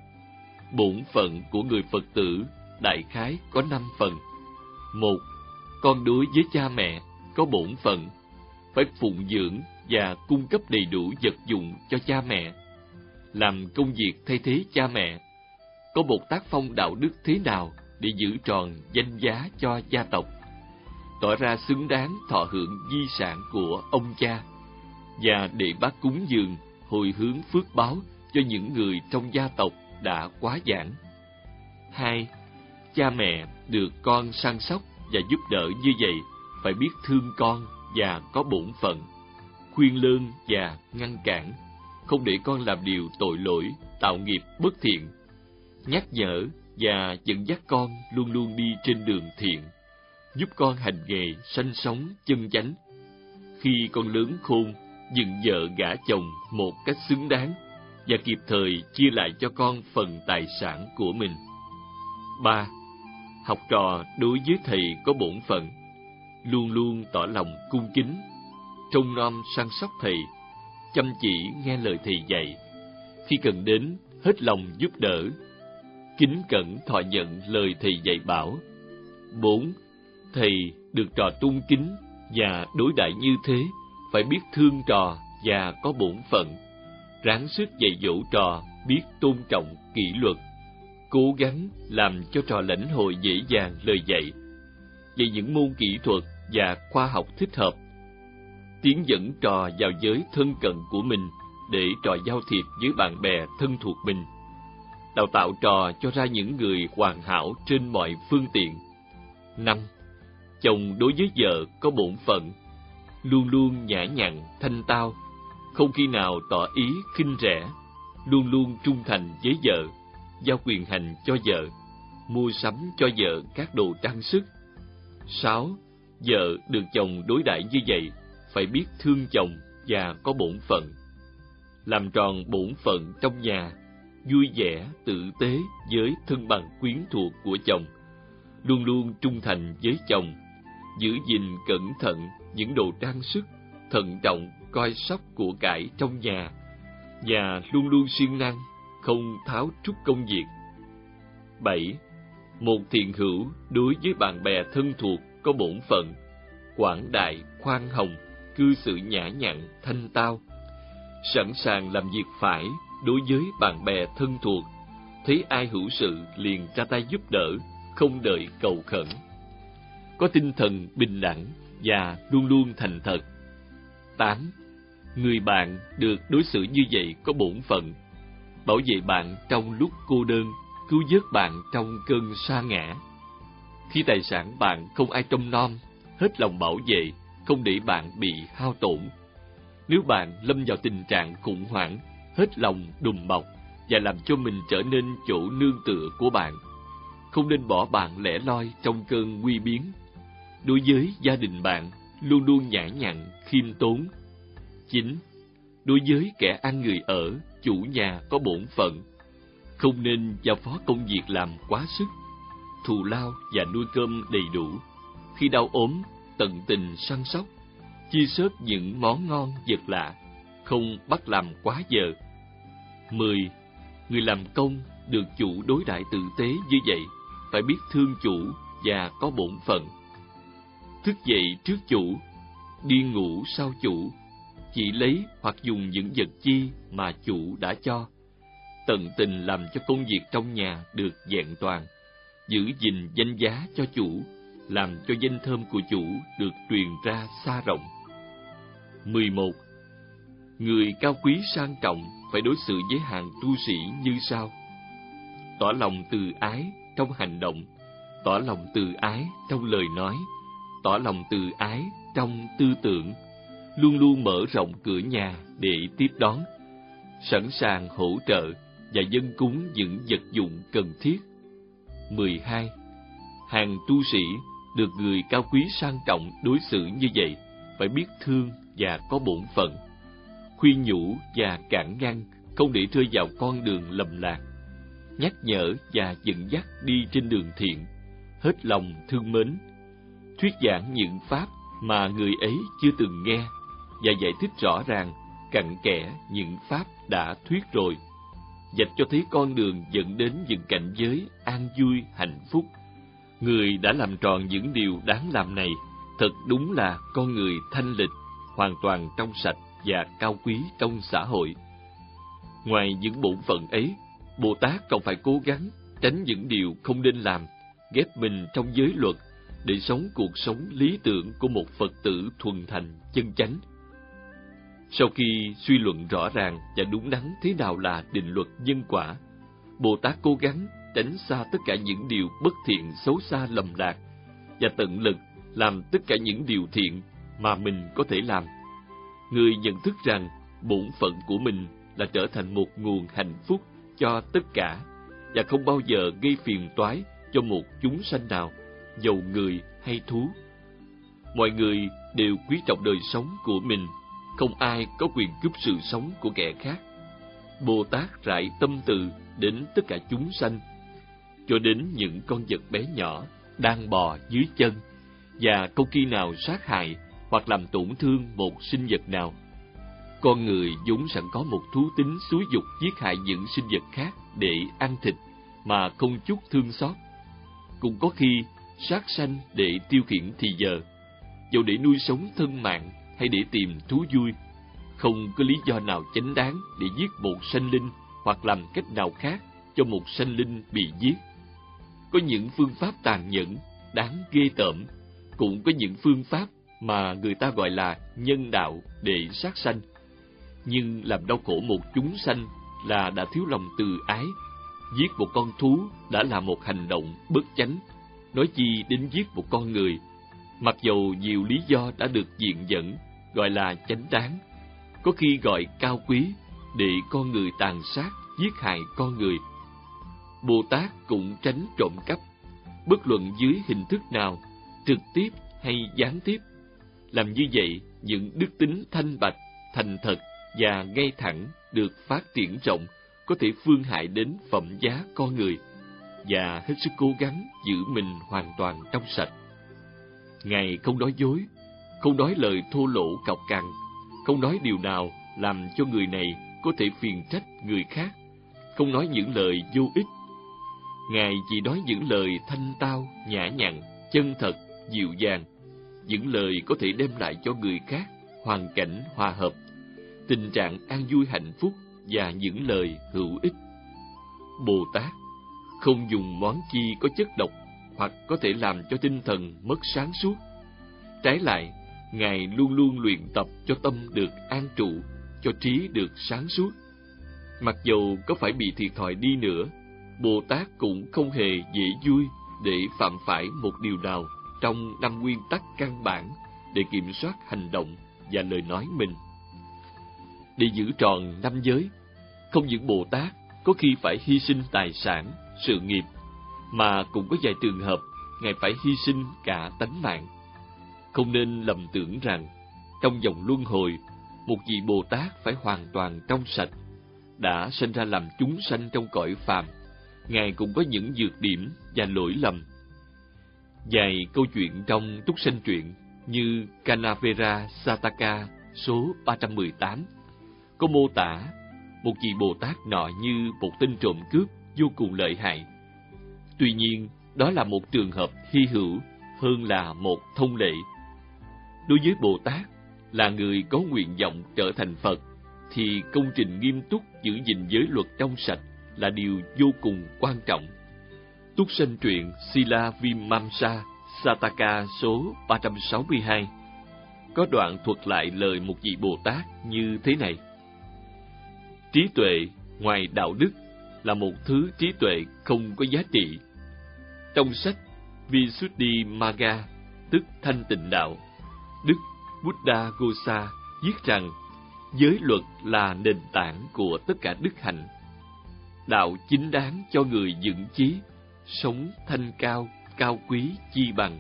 Bổn phận của người Phật tử đại khái có năm phần. Một, con đối với cha mẹ có bổn phận phải phụng dưỡng và cung cấp đầy đủ vật dụng cho cha mẹ, làm công việc thay thế cha mẹ, có một tác phong đạo đức thế nào để giữ tròn danh giá cho gia tộc, tỏ ra xứng đáng thọ hưởng di sản của ông cha, và để bác cúng dường hồi hướng phước báo cho những người trong gia tộc đã quá giảng. Hai, cha mẹ được con săn sóc và giúp đỡ như vậy phải biết thương con và có bổn phận, khuyên lơn và ngăn cản, không để con làm điều tội lỗi, tạo nghiệp bất thiện, nhắc nhở và dẫn dắt con luôn luôn đi trên đường thiện, giúp con hành nghề sanh sống chân chánh. Khi con lớn khôn, dựng vợ gả chồng một cách xứng đáng và kịp thời chia lại cho con phần tài sản của mình. Ba, học trò đối với thầy có bổn phận, luôn luôn tỏ lòng cung kính, trông nom săn sóc thầy, chăm chỉ nghe lời thầy dạy, khi cần đến hết lòng giúp đỡ, kính cẩn thọ nhận lời thầy dạy bảo. Bốn, thầy được trò tôn kính và đối đãi như thế phải biết thương trò và có bổn phận, ráng sức dạy dỗ trò biết tôn trọng kỷ luật, cố gắng làm cho trò lãnh hội dễ dàng lời dạy, dạy những môn kỹ thuật và khoa học thích hợp, tiến dẫn trò vào giới thân cận của mình để trò giao thiệp với bạn bè thân thuộc mình, đào tạo trò cho ra những người hoàn hảo trên mọi phương tiện. Năm, chồng đối với vợ có bổn phận, luôn luôn nhã nhặn, thanh tao, không khi nào tỏ ý khinh rẻ, luôn luôn trung thành với vợ, giao quyền hành cho vợ, mua sắm cho vợ các đồ trang sức. Sáu, vợ được chồng đối đãi như vậy phải biết thương chồng và có bổn phận, làm tròn bổn phận trong nhà, vui vẻ, tử tế với thân bằng quyến thuộc của chồng, luôn luôn trung thành với chồng, giữ gìn cẩn thận những đồ trang sức, thận trọng coi sóc của cải trong nhà, và luôn luôn siêng năng, không tháo trút công việc. Bảy, một thiện hữu đối với bạn bè thân thuộc có bổn phận, quảng đại, khoan hồng, cư xử nhã nhặn, thanh tao, sẵn sàng làm việc phải đối với bạn bè thân thuộc, thấy ai hữu sự liền ra tay giúp đỡ, không đợi cầu khẩn. Có tinh thần bình đẳng và luôn luôn thành thật. tám. Người bạn được đối xử như vậy có bổn phận, bảo vệ bạn trong lúc cô đơn, cứu vớt bạn trong cơn sa ngã. Khi tài sản bạn không ai trông nom, hết lòng bảo vệ, không để bạn bị hao tổn. Nếu bạn lâm vào tình trạng khủng hoảng, hết lòng đùm bọc và làm cho mình trở nên chỗ nương tựa của bạn. Không nên bỏ bạn lẻ loi trong cơn nguy biến. Đối với gia đình bạn, luôn luôn nhã nhặn, khiêm tốn. chín. Đối với kẻ ăn người ở, chủ nhà có bổn phận. Không nên giao phó công việc làm quá sức, thù lao và nuôi cơm đầy đủ. Khi đau ốm, tận tình săn sóc, chia sớt những món ngon vật lạ, không bắt làm quá giờ. mười. Người làm công được chủ đối đãi tử tế như vậy, phải biết thương chủ và có bổn phận. Thức dậy trước chủ, đi ngủ sau chủ, chỉ lấy hoặc dùng những vật chi mà chủ đã cho. Tận tình làm cho công việc trong nhà được vẹn toàn, giữ gìn danh giá cho chủ, làm cho danh thơm của chủ được truyền ra xa rộng. mười một. Người cao quý sang trọng phải đối xử với hàng tu sĩ như sau: tỏ lòng từ ái trong hành động, tỏ lòng từ ái trong lời nói, tỏ lòng từ ái trong tư tưởng, luôn luôn mở rộng cửa nhà để tiếp đón, sẵn sàng hỗ trợ và dâng cúng những vật dụng cần thiết. mười hai. Hàng tu sĩ được người cao quý sang trọng đối xử như vậy phải biết thương và có bổn phận, khuyên nhủ và cản ngăn, không để rơi vào con đường lầm lạc, nhắc nhở và dẫn dắt đi trên đường thiện, hết lòng thương mến, thuyết giảng những pháp mà người ấy chưa từng nghe và giải thích rõ ràng, cặn kẽ những pháp đã thuyết rồi, vạch cho thấy con đường dẫn đến những cảnh giới an vui hạnh phúc. Người đã làm tròn những điều đáng làm này, thật đúng là con người thanh lịch, hoàn toàn trong sạch và cao quý trong xã hội. Ngoài những bổn phận ấy, Bồ Tát còn phải cố gắng tránh những điều không nên làm, ghép mình trong giới luật để sống cuộc sống lý tưởng của một Phật tử thuần thành chân chánh. Sau khi suy luận rõ ràng và đúng đắn thế nào là định luật nhân quả, Bồ Tát cố gắng tránh xa tất cả những điều bất thiện xấu xa lầm lạc và tận lực làm tất cả những điều thiện mà mình có thể làm. Người nhận thức rằng bổn phận của mình là trở thành một nguồn hạnh phúc cho tất cả và không bao giờ gây phiền toái cho một chúng sanh nào, dầu người hay thú. Mọi người đều quý trọng đời sống của mình, không ai có quyền cướp sự sống của kẻ khác. Bồ Tát rải tâm từ đến tất cả chúng sanh, cho đến những con vật bé nhỏ đang bò dưới chân, và không khi nào sát hại hoặc làm tổn thương một sinh vật nào. Con người vốn sẵn có một thú tính xúi dục giết hại những sinh vật khác để ăn thịt mà không chút thương xót. Cũng có khi sát sanh để tiêu khiển thì giờ, dẫu để nuôi sống thân mạng hay để tìm thú vui. Không có lý do nào chánh đáng để giết một sanh linh hoặc làm cách nào khác cho một sanh linh bị giết. Có những phương pháp tàn nhẫn, đáng ghê tởm, cũng có những phương pháp mà người ta gọi là nhân đạo để sát sanh. Nhưng làm đau khổ một chúng sanh là đã thiếu lòng từ ái. Giết một con thú đã là một hành động bất chánh, nói chi đến giết một con người. Mặc dầu nhiều lý do đã được viện dẫn, gọi là chánh đáng, có khi gọi cao quý, để con người tàn sát, giết hại con người. Bồ Tát cũng tránh trộm cắp, bất luận dưới hình thức nào, trực tiếp hay gián tiếp. Làm như vậy, những đức tính thanh bạch, thành thật và ngay thẳng được phát triển rộng, có thể phương hại đến phẩm giá con người, và hết sức cố gắng giữ mình hoàn toàn trong sạch. Ngài không nói dối, không nói lời thô lỗ cọc cằn, không nói điều nào làm cho người này có thể phiền trách người khác, không nói những lời vô ích. Ngài chỉ nói những lời thanh tao, nhã nhặn, chân thật, dịu dàng, những lời có thể đem lại cho người khác hoàn cảnh hòa hợp, tình trạng an vui hạnh phúc và những lời hữu ích. Bồ Tát không dùng món chi có chất độc hoặc có thể làm cho tinh thần mất sáng suốt. Trái lại, Ngài luôn luôn luyện tập cho tâm được an trụ, cho trí được sáng suốt. Mặc dầu có phải bị thiệt thòi đi nữa, Bồ Tát cũng không hề dễ vui để phạm phải một điều nào trong năm nguyên tắc căn bản để kiểm soát hành động và lời nói mình. Để giữ tròn năm giới, không những Bồ Tát có khi phải hy sinh tài sản, sự nghiệp, mà cũng có vài trường hợp Ngài phải hy sinh cả tánh mạng. Không nên lầm tưởng rằng trong vòng luân hồi, một vị Bồ Tát phải hoàn toàn trong sạch. Đã sinh ra làm chúng sanh trong cõi phàm, Ngài cũng có những nhược điểm và lỗi lầm. Vài câu chuyện trong Túc Sanh Truyện như Kanavera Sataka số ba trăm mười tám có mô tả một vị Bồ Tát nọ như một tên trộm cướp vô cùng lợi hại. Tuy nhiên, đó là một trường hợp hy hữu hơn là một thông lệ. Đối với Bồ Tát là người có nguyện vọng trở thành Phật, thì công trình nghiêm túc giữ gìn giới luật trong sạch là điều vô cùng quan trọng. Túc Sanh Truyện Sila Vimamsa Sataka số ba trăm sáu mươi hai có đoạn thuật lại lời một vị Bồ Tát như thế này: trí tuệ ngoài đạo đức là một thứ trí tuệ không có giá trị. Trong sách Visuddhimagga, tức thanh tịnh đạo, Đức Buddha Ghosa viết rằng giới luật là nền tảng của tất cả đức hạnh. Đạo chính đáng cho người vững chí, sống thanh cao, cao quý chi bằng.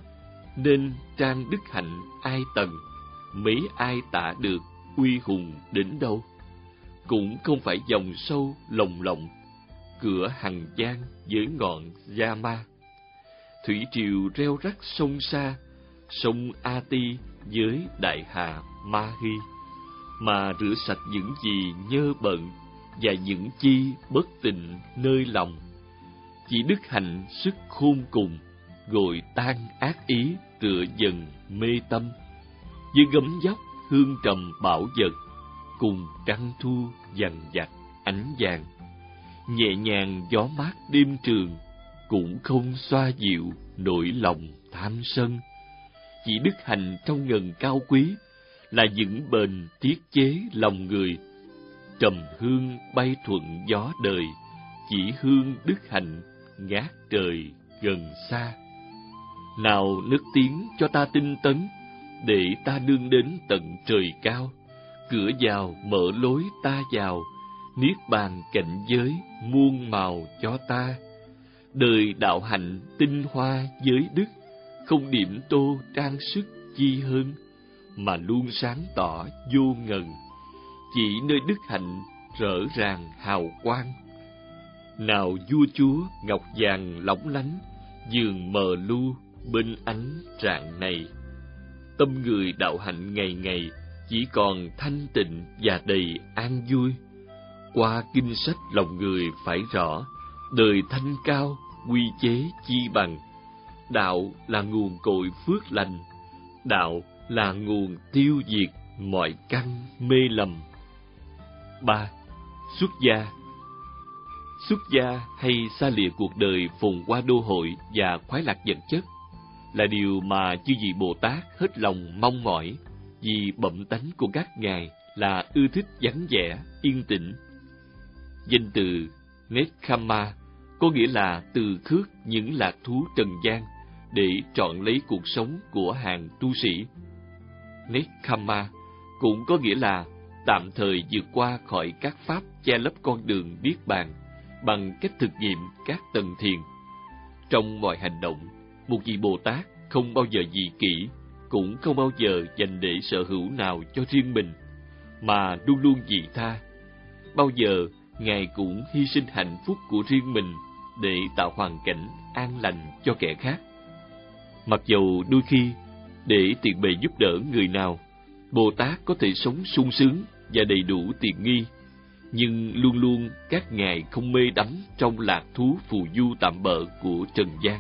Nên trang đức hạnh ai tầng, mấy ai tả được uy hùng đến đâu. Cũng không phải dòng sâu lồng lộng, cửa Hằng Giang với ngọn Yama. Thủy triều reo rắt sông xa, sông A Ti với đại hà Ma-hi, mà rửa sạch những gì nhơ bẩn và những chi bất tịnh nơi lòng. Chỉ đức hạnh sức khôn cùng, gội tan ác ý tựa dần mê tâm. Với gấm dốc hương trầm bảo vật, cùng trăng thu dằn vặt ánh vàng. Nhẹ nhàng gió mát đêm trường, cũng không xoa dịu nỗi lòng tham sân. Chỉ đức hạnh trong ngần cao quý, là vững bền tiết chế lòng người. Trầm hương bay thuận gió đời, chỉ hương đức hạnh ngát trời gần xa. Nào nức tiếng cho ta tinh tấn, để ta đương đến tận trời cao. Cửa vào mở lối ta vào, niết bàn cảnh giới muôn màu cho ta. Đời đạo hạnh tinh hoa giới đức, không điểm tô trang sức chi hơn, mà luôn sáng tỏ vô ngần, chỉ nơi đức hạnh rỡ ràng hào quang. Nào vua chúa ngọc vàng lóng lánh, giường mờ lu bên ánh rạng này. Tâm người đạo hạnh ngày ngày chỉ còn thanh tịnh và đầy an vui. Qua kinh sách lòng người phải rõ, đời thanh cao quy chế chi bằng. Đạo là nguồn cội phước lành, đạo là nguồn tiêu diệt mọi căn mê lầm. Ba. Xuất gia. Xuất gia hay xa lìa cuộc đời phồn hoa đô hội và khoái lạc vật chất là điều mà chư vị Bồ Tát hết lòng mong mỏi, vì bẩm tánh của các ngài là ưa thích vắng vẻ, yên tĩnh. Danh từ Nekkhamma có nghĩa là từ khước những lạc thú trần gian để trọn lấy cuộc sống của hàng tu sĩ. Nekkhamma cũng có nghĩa là tạm thời vượt qua khỏi các pháp che lấp con đường niết bàn bằng cách thực nghiệm các tầng thiền. Trong mọi hành động, một vị Bồ Tát không bao giờ dị kỷ, cũng không bao giờ dành để sở hữu nào cho riêng mình, mà luôn luôn vị tha. Bao giờ Ngài cũng hy sinh hạnh phúc của riêng mình để tạo hoàn cảnh an lành cho kẻ khác. Mặc dầu đôi khi, để tiện bề giúp đỡ người nào, Bồ Tát có thể sống sung sướng và đầy đủ tiện nghi, nhưng luôn luôn các ngài không mê đắm trong lạc thú phù du tạm bợ của trần gian.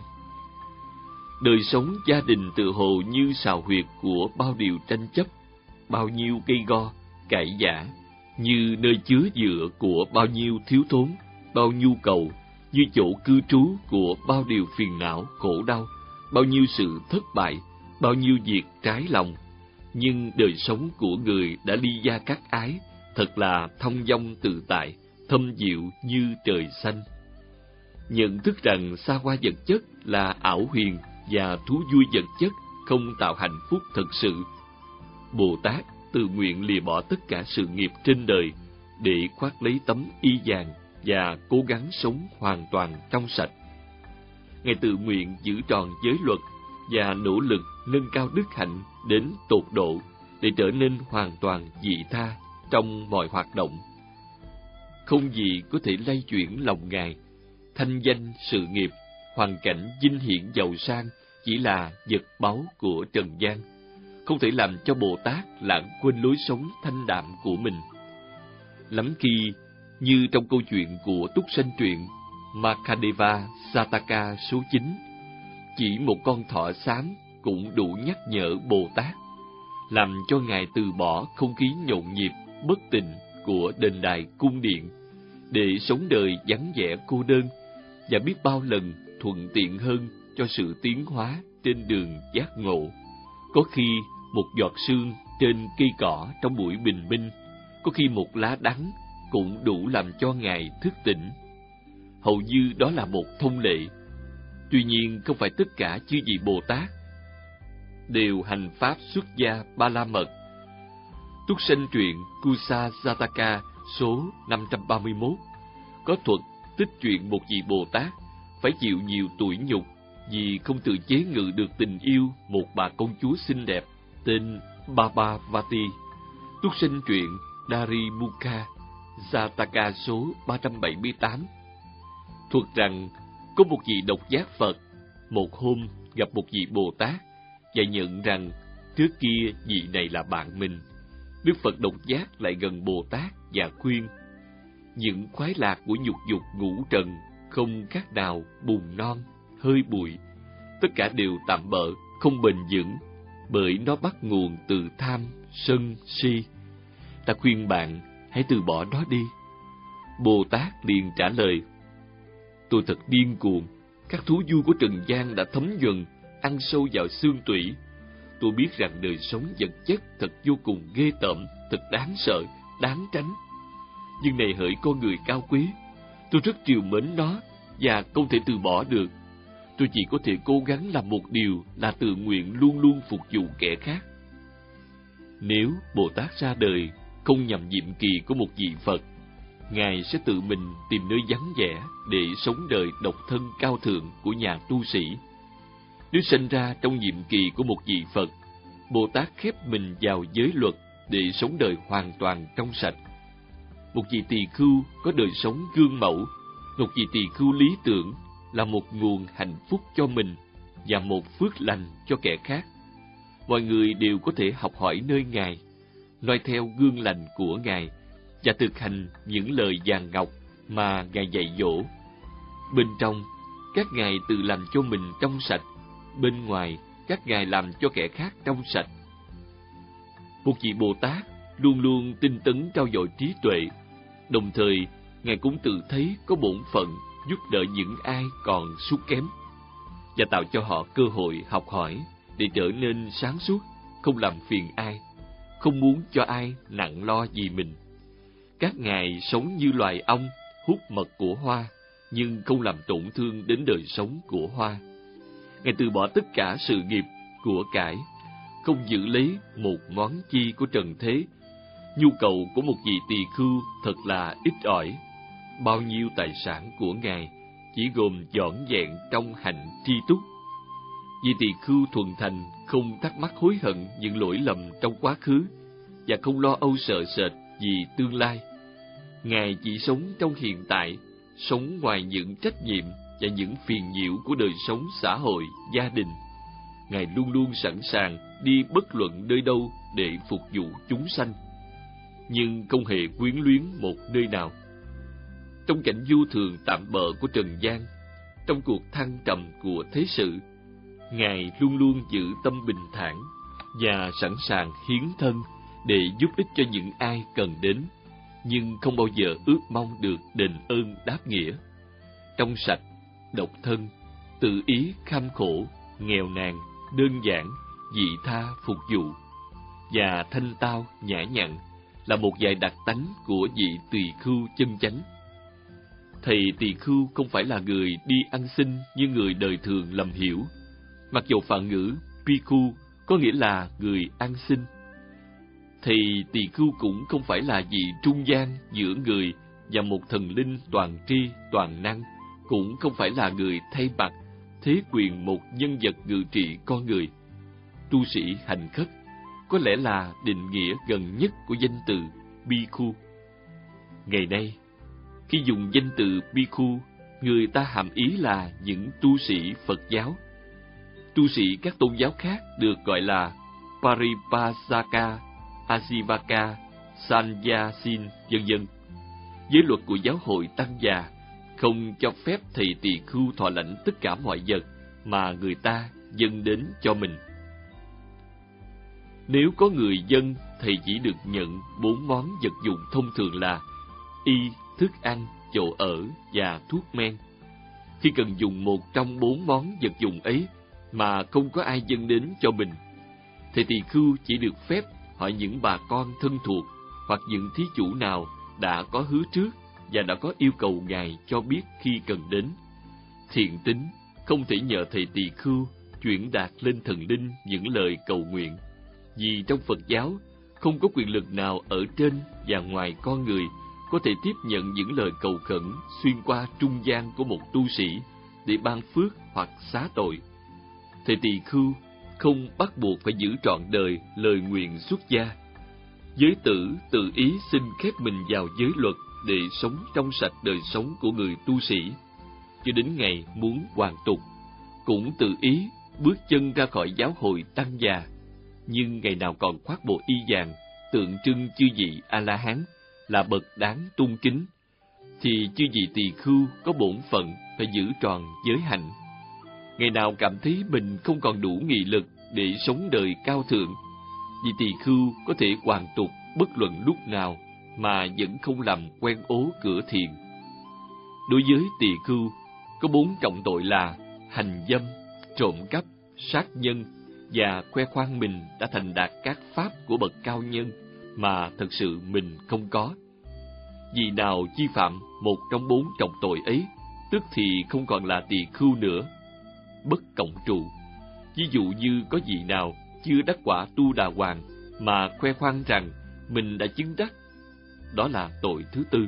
Đời sống gia đình tự hồ như sào huyệt của bao điều tranh chấp, bao nhiêu cây go, cãi vã, như nơi chứa dựa của bao nhiêu thiếu thốn, bao nhu cầu, như chỗ cư trú của bao điều phiền não, khổ đau, bao nhiêu sự thất bại, bao nhiêu việc trái lòng. Nhưng đời sống của người đã ly gia các ái, thật là thông dong tự tại, thâm diệu như trời xanh. Nhận thức rằng xa hoa vật chất là ảo huyền và thú vui vật chất không tạo hạnh phúc thật sự, Bồ Tát tự nguyện lìa bỏ tất cả sự nghiệp trên đời để khoác lấy tấm y vàng và cố gắng sống hoàn toàn trong sạch. Ngài tự nguyện giữ tròn giới luật và nỗ lực nâng cao đức hạnh đến tột độ để trở nên hoàn toàn vị tha trong mọi hoạt động. Không gì có thể lay chuyển lòng Ngài. Thanh danh, sự nghiệp, hoàn cảnh vinh hiển giàu sang chỉ là vật báu của trần gian, không thể làm cho Bồ Tát lãng quên lối sống thanh đạm của mình. Lắm khi, như trong câu chuyện của Túc Sanh truyện Makadeva Sataka số chín, chỉ một con thỏ xám cũng đủ nhắc nhở Bồ Tát, làm cho Ngài từ bỏ không khí nhộn nhịp, bất tịnh của đền đài cung điện, để sống đời vắng vẻ cô đơn, và biết bao lần thuận tiện hơn cho sự tiến hóa trên đường giác ngộ. Có khi một giọt sương trên cây cỏ trong buổi bình minh, có khi một lá đắng cũng đủ làm cho Ngài thức tỉnh. Hầu như đó là một thông lệ. Tuy nhiên, không phải tất cả chư vị Bồ Tát đều hành pháp xuất gia Ba La Mật. Túc Sanh truyện Kusa Jataka số năm trăm ba mươi mốt có thuật tích chuyện một vị Bồ Tát phải chịu nhiều tủi nhục vì không tự chế ngự được tình yêu một bà công chúa xinh đẹp tên Babavati. Túc Sanh truyện Darimukha Jataka số ba trăm bảy mươi tám thuật rằng có một vị độc giác Phật một hôm gặp một vị Bồ Tát và nhận rằng trước kia vị này là bạn mình. Đức Phật độc giác lại gần Bồ Tát và khuyên: những khoái lạc của nhục dục ngũ trần không khác nào bùn non, hơi bụi, tất cả đều tạm bợ, không bền vững, bởi nó bắt nguồn từ tham, sân, si. Ta khuyên bạn hãy từ bỏ nó đi. Bồ Tát liền trả lời: tôi thật điên cuồng, các thú vui của trần gian đã thấm nhuần, ăn sâu vào xương tủy. Tôi biết rằng đời sống vật chất thật vô cùng ghê tởm, thật đáng sợ, đáng tránh. Nhưng này hỡi con người cao quý, tôi rất trìu mến nó và không thể từ bỏ được. Tôi chỉ có thể cố gắng làm một điều là tự nguyện luôn luôn phục vụ kẻ khác. Nếu Bồ Tát ra đời không nhằm nhiệm kỳ của một vị Phật, Ngài sẽ tự mình tìm nơi vắng vẻ để sống đời độc thân cao thượng của nhà tu sĩ. Nếu sinh ra trong nhiệm kỳ của một vị Phật, Bồ Tát khép mình vào giới luật để sống đời hoàn toàn trong sạch. Một vị tỳ khưu có đời sống gương mẫu, một vị tỳ khưu lý tưởng là một nguồn hạnh phúc cho mình và một phước lành cho kẻ khác. Mọi người đều có thể học hỏi nơi Ngài, noi theo gương lành của Ngài và thực hành những lời vàng ngọc mà Ngài dạy dỗ. Bên trong, các Ngài tự làm cho mình trong sạch, bên ngoài, các Ngài làm cho kẻ khác trong sạch. Một vị Bồ Tát luôn luôn tinh tấn trau dồi trí tuệ, đồng thời Ngài cũng tự thấy có bổn phận giúp đỡ những ai còn sút kém và tạo cho họ cơ hội học hỏi để trở nên sáng suốt, không làm phiền ai, không muốn cho ai nặng lo vì mình. Các Ngài sống như loài ong hút mật của hoa, nhưng không làm tổn thương đến đời sống của hoa. Ngài từ bỏ tất cả sự nghiệp, của cải, không giữ lấy một món chi của trần thế. Nhu cầu của một vị tỳ khưu thật là ít ỏi. Bao nhiêu tài sản của Ngài chỉ gồm vỏn vẹn trong hạnh tri túc. Vị tỳ khưu thuần thành không thắc mắc hối hận những lỗi lầm trong quá khứ và không lo âu sợ sệt vì tương lai. Ngài chỉ sống trong hiện tại, sống ngoài những trách nhiệm và những phiền nhiễu của đời sống xã hội, gia đình. Ngài luôn luôn sẵn sàng đi bất luận nơi đâu để phục vụ chúng sanh, nhưng không hề quyến luyến một nơi nào. Trong cảnh vô thường tạm bợ của trần gian, trong cuộc thăng trầm của thế sự, Ngài luôn luôn giữ tâm bình thản và sẵn sàng hiến thân để giúp ích cho những ai cần đến. nhưng không bao giờ ước mong được đền ơn đáp nghĩa. Trong sạch, độc thân, tự ý kham khổ, nghèo nàn, đơn giản, vị tha phục vụ, và thanh tao nhã nhặn là một vài đặc tánh của vị tỳ khưu chân chánh. Thầy tỳ khưu không phải là người đi ăn xin như người đời thường lầm hiểu. Mặc dù phạn ngữ Bhikkhu có nghĩa là người ăn xin, thầy tỳ khưu cũng không phải là vị trung gian giữa người và một thần linh toàn tri toàn năng, cũng không phải là người thay mặt thế quyền một nhân vật ngự trị con người. Tu sĩ hành khất có lẽ là định nghĩa gần nhất của danh từ Bhikkhu. Ngày nay, khi dùng danh từ Bhikkhu, người ta hàm ý là những tu sĩ Phật giáo. Tu sĩ các tôn giáo khác được gọi là Paripasaka, Asivaka, Sannyasin, vân vân. Giới luật của giáo hội Tăng già không cho phép thầy tỳ khưu thọ lãnh tất cả mọi vật mà người ta dâng đến cho mình. Nếu có người dân, thầy chỉ được nhận bốn món vật dụng thông thường là y, thức ăn, chỗ ở và thuốc men. Khi cần dùng một trong bốn món vật dụng ấy mà không có ai dâng đến cho mình, thầy tỳ khưu chỉ được phép hỏi những bà con thân thuộc hoặc những thí chủ nào đã có hứa trước và đã có yêu cầu Ngài cho biết khi cần đến. Thiện tín không thể nhờ thầy tỳ khưu chuyển đạt lên thần linh những lời cầu nguyện, vì trong Phật giáo không có quyền lực nào ở trên và ngoài con người có thể tiếp nhận những lời cầu khẩn xuyên qua trung gian của một tu sĩ để ban phước hoặc xá tội. Thầy tỳ khưu không bắt buộc phải giữ trọn đời lời nguyện xuất gia. Giới tử tự ý xin khép mình vào giới luật để sống trong sạch đời sống của người tu sĩ, cho đến ngày muốn hoàn tục, cũng tự ý bước chân ra khỏi giáo hội Tăng già. Nhưng ngày nào còn khoác bộ y vàng tượng trưng chư vị A-la-hán là bậc đáng tôn kính, thì chư vị tỳ khưu có bổn phận phải giữ tròn giới hạnh. Ngày nào cảm thấy mình không còn đủ nghị lực để sống đời cao thượng, vị tỳ khưu có thể hoàn tục bất luận lúc nào mà vẫn không làm quen ố cửa thiền. Đối với tỳ khưu, có bốn trọng tội là hành dâm, trộm cắp, sát nhân và khoe khoang mình đã thành đạt các pháp của bậc cao nhân mà thật sự mình không có. Vì nào vi phạm một trong bốn trọng tội ấy, tức thì không còn là tỳ khưu nữa. Bất cộng trụ, ví dụ như có vị nào chưa đắc quả tu đà hoàng mà khoe khoang rằng mình đã chứng đắc, đó là tội thứ tư.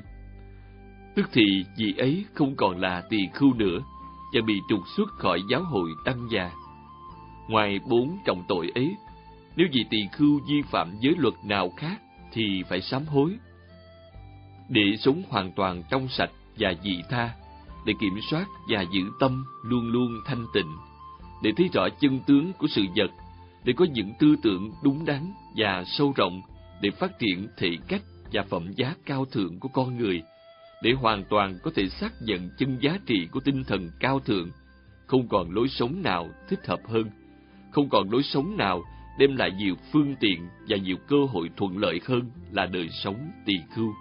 Tức thì vị ấy không còn là tỳ khưu nữa và bị trục xuất khỏi giáo hội Tăng già. Ngoài bốn trọng tội ấy, nếu vị tỳ khưu vi phạm giới luật nào khác thì phải sám hối. Để sống hoàn toàn trong sạch và vị tha, để kiểm soát và giữ tâm luôn luôn thanh tịnh, để thấy rõ chân tướng của sự vật, để có những tư tưởng đúng đắn và sâu rộng, để phát triển thể cách và phẩm giá cao thượng của con người, để hoàn toàn có thể xác nhận chân giá trị của tinh thần cao thượng. Không còn lối sống nào thích hợp hơn, không còn lối sống nào đem lại nhiều phương tiện và nhiều cơ hội thuận lợi hơn là đời sống tỳ khưu.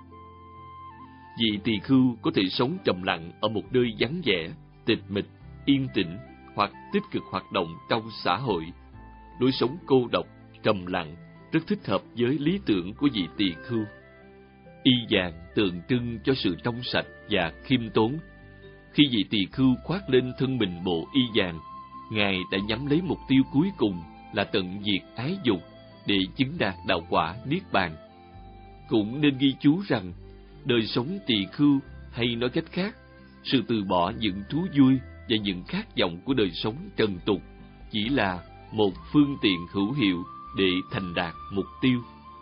Vì tỳ khưu có thể sống trầm lặng ở một nơi vắng vẻ, tịch mịch, yên tĩnh hoặc tích cực hoạt động trong xã hội. Lối sống cô độc, trầm lặng rất thích hợp với lý tưởng của vị tỳ khưu. Y vàng tượng trưng cho sự trong sạch và khiêm tốn. Khi vị tỳ khưu khoác lên thân mình bộ y vàng, Ngài đã nhắm lấy mục tiêu cuối cùng là tận diệt ái dục để chứng đạt đạo quả niết bàn. Cũng nên ghi chú rằng đời sống tỳ khưu, hay nói cách khác, sự từ bỏ những thú vui và những khát vọng của đời sống trần tục chỉ là một phương tiện hữu hiệu để thành đạt mục tiêu.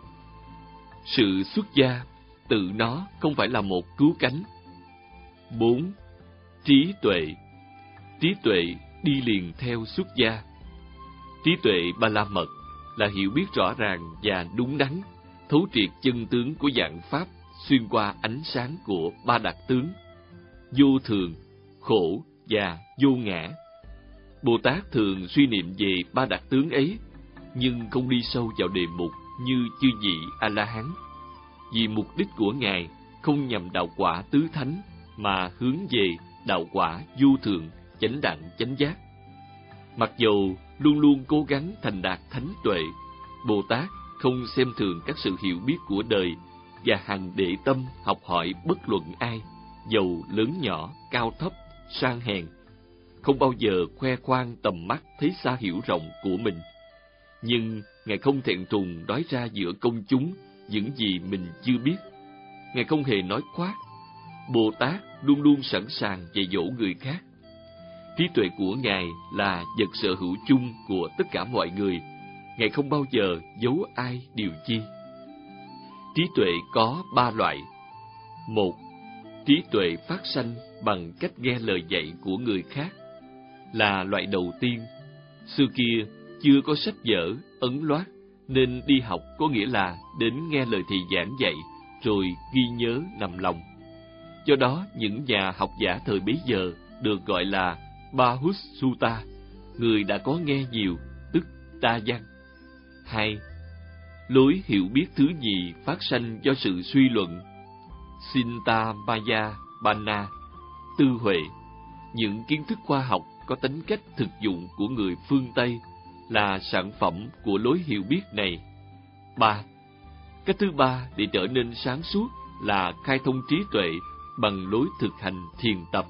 Sự xuất gia tự nó không phải là một cứu cánh. Bốn. Trí tuệ. Trí tuệ đi liền theo xuất gia. Trí tuệ Ba La Mật là hiểu biết rõ ràng và đúng đắn, thấu triệt chân tướng của vạn pháp xuyên qua ánh sáng của ba đặc tướng: vô thường, khổ và vô ngã. Bồ Tát thường suy niệm về ba đặc tướng ấy, nhưng không đi sâu vào đề mục như chư vị A-la-hán. vì mục đích của Ngài không nhằm đạo quả tứ thánh, mà hướng về đạo quả vô thượng, chánh đẳng, chánh giác. Mặc dầu luôn luôn cố gắng thành đạt thánh tuệ, Bồ Tát không xem thường các sự hiểu biết của đời và hằng để tâm học hỏi bất luận ai, dầu lớn nhỏ, cao thấp, sang hèn, không bao giờ khoe khoang tầm mắt thấy xa hiểu rộng của mình. Nhưng Ngài không thẹn thùng nói ra giữa công chúng những gì mình chưa biết. Ngài không hề nói khoác. Bồ Tát luôn luôn sẵn sàng dạy dỗ người khác. Trí tuệ của Ngài là vật sở hữu chung của tất cả mọi người. Ngài không bao giờ giấu ai điều chi. Trí tuệ có ba loại. Một, trí tuệ phát sanh bằng cách nghe lời dạy của người khác, là loại đầu tiên. Xưa kia chưa có sách vở, ấn loát, nên đi học có nghĩa là đến nghe lời thầy giảng dạy, rồi ghi nhớ nằm lòng. Do đó, những nhà học giả thời bấy giờ được gọi là Bahusutta, người đã có nghe nhiều, tức đa văn. Hai, lối hiểu biết thứ nhì phát sanh do sự suy luận, Sintamaya Bana, tư huệ. Những kiến thức khoa học có tính cách thực dụng của người phương Tây là sản phẩm của lối hiểu biết này. Ba, cách thứ ba để trở nên sáng suốt là khai thông trí tuệ bằng lối thực hành thiền tập.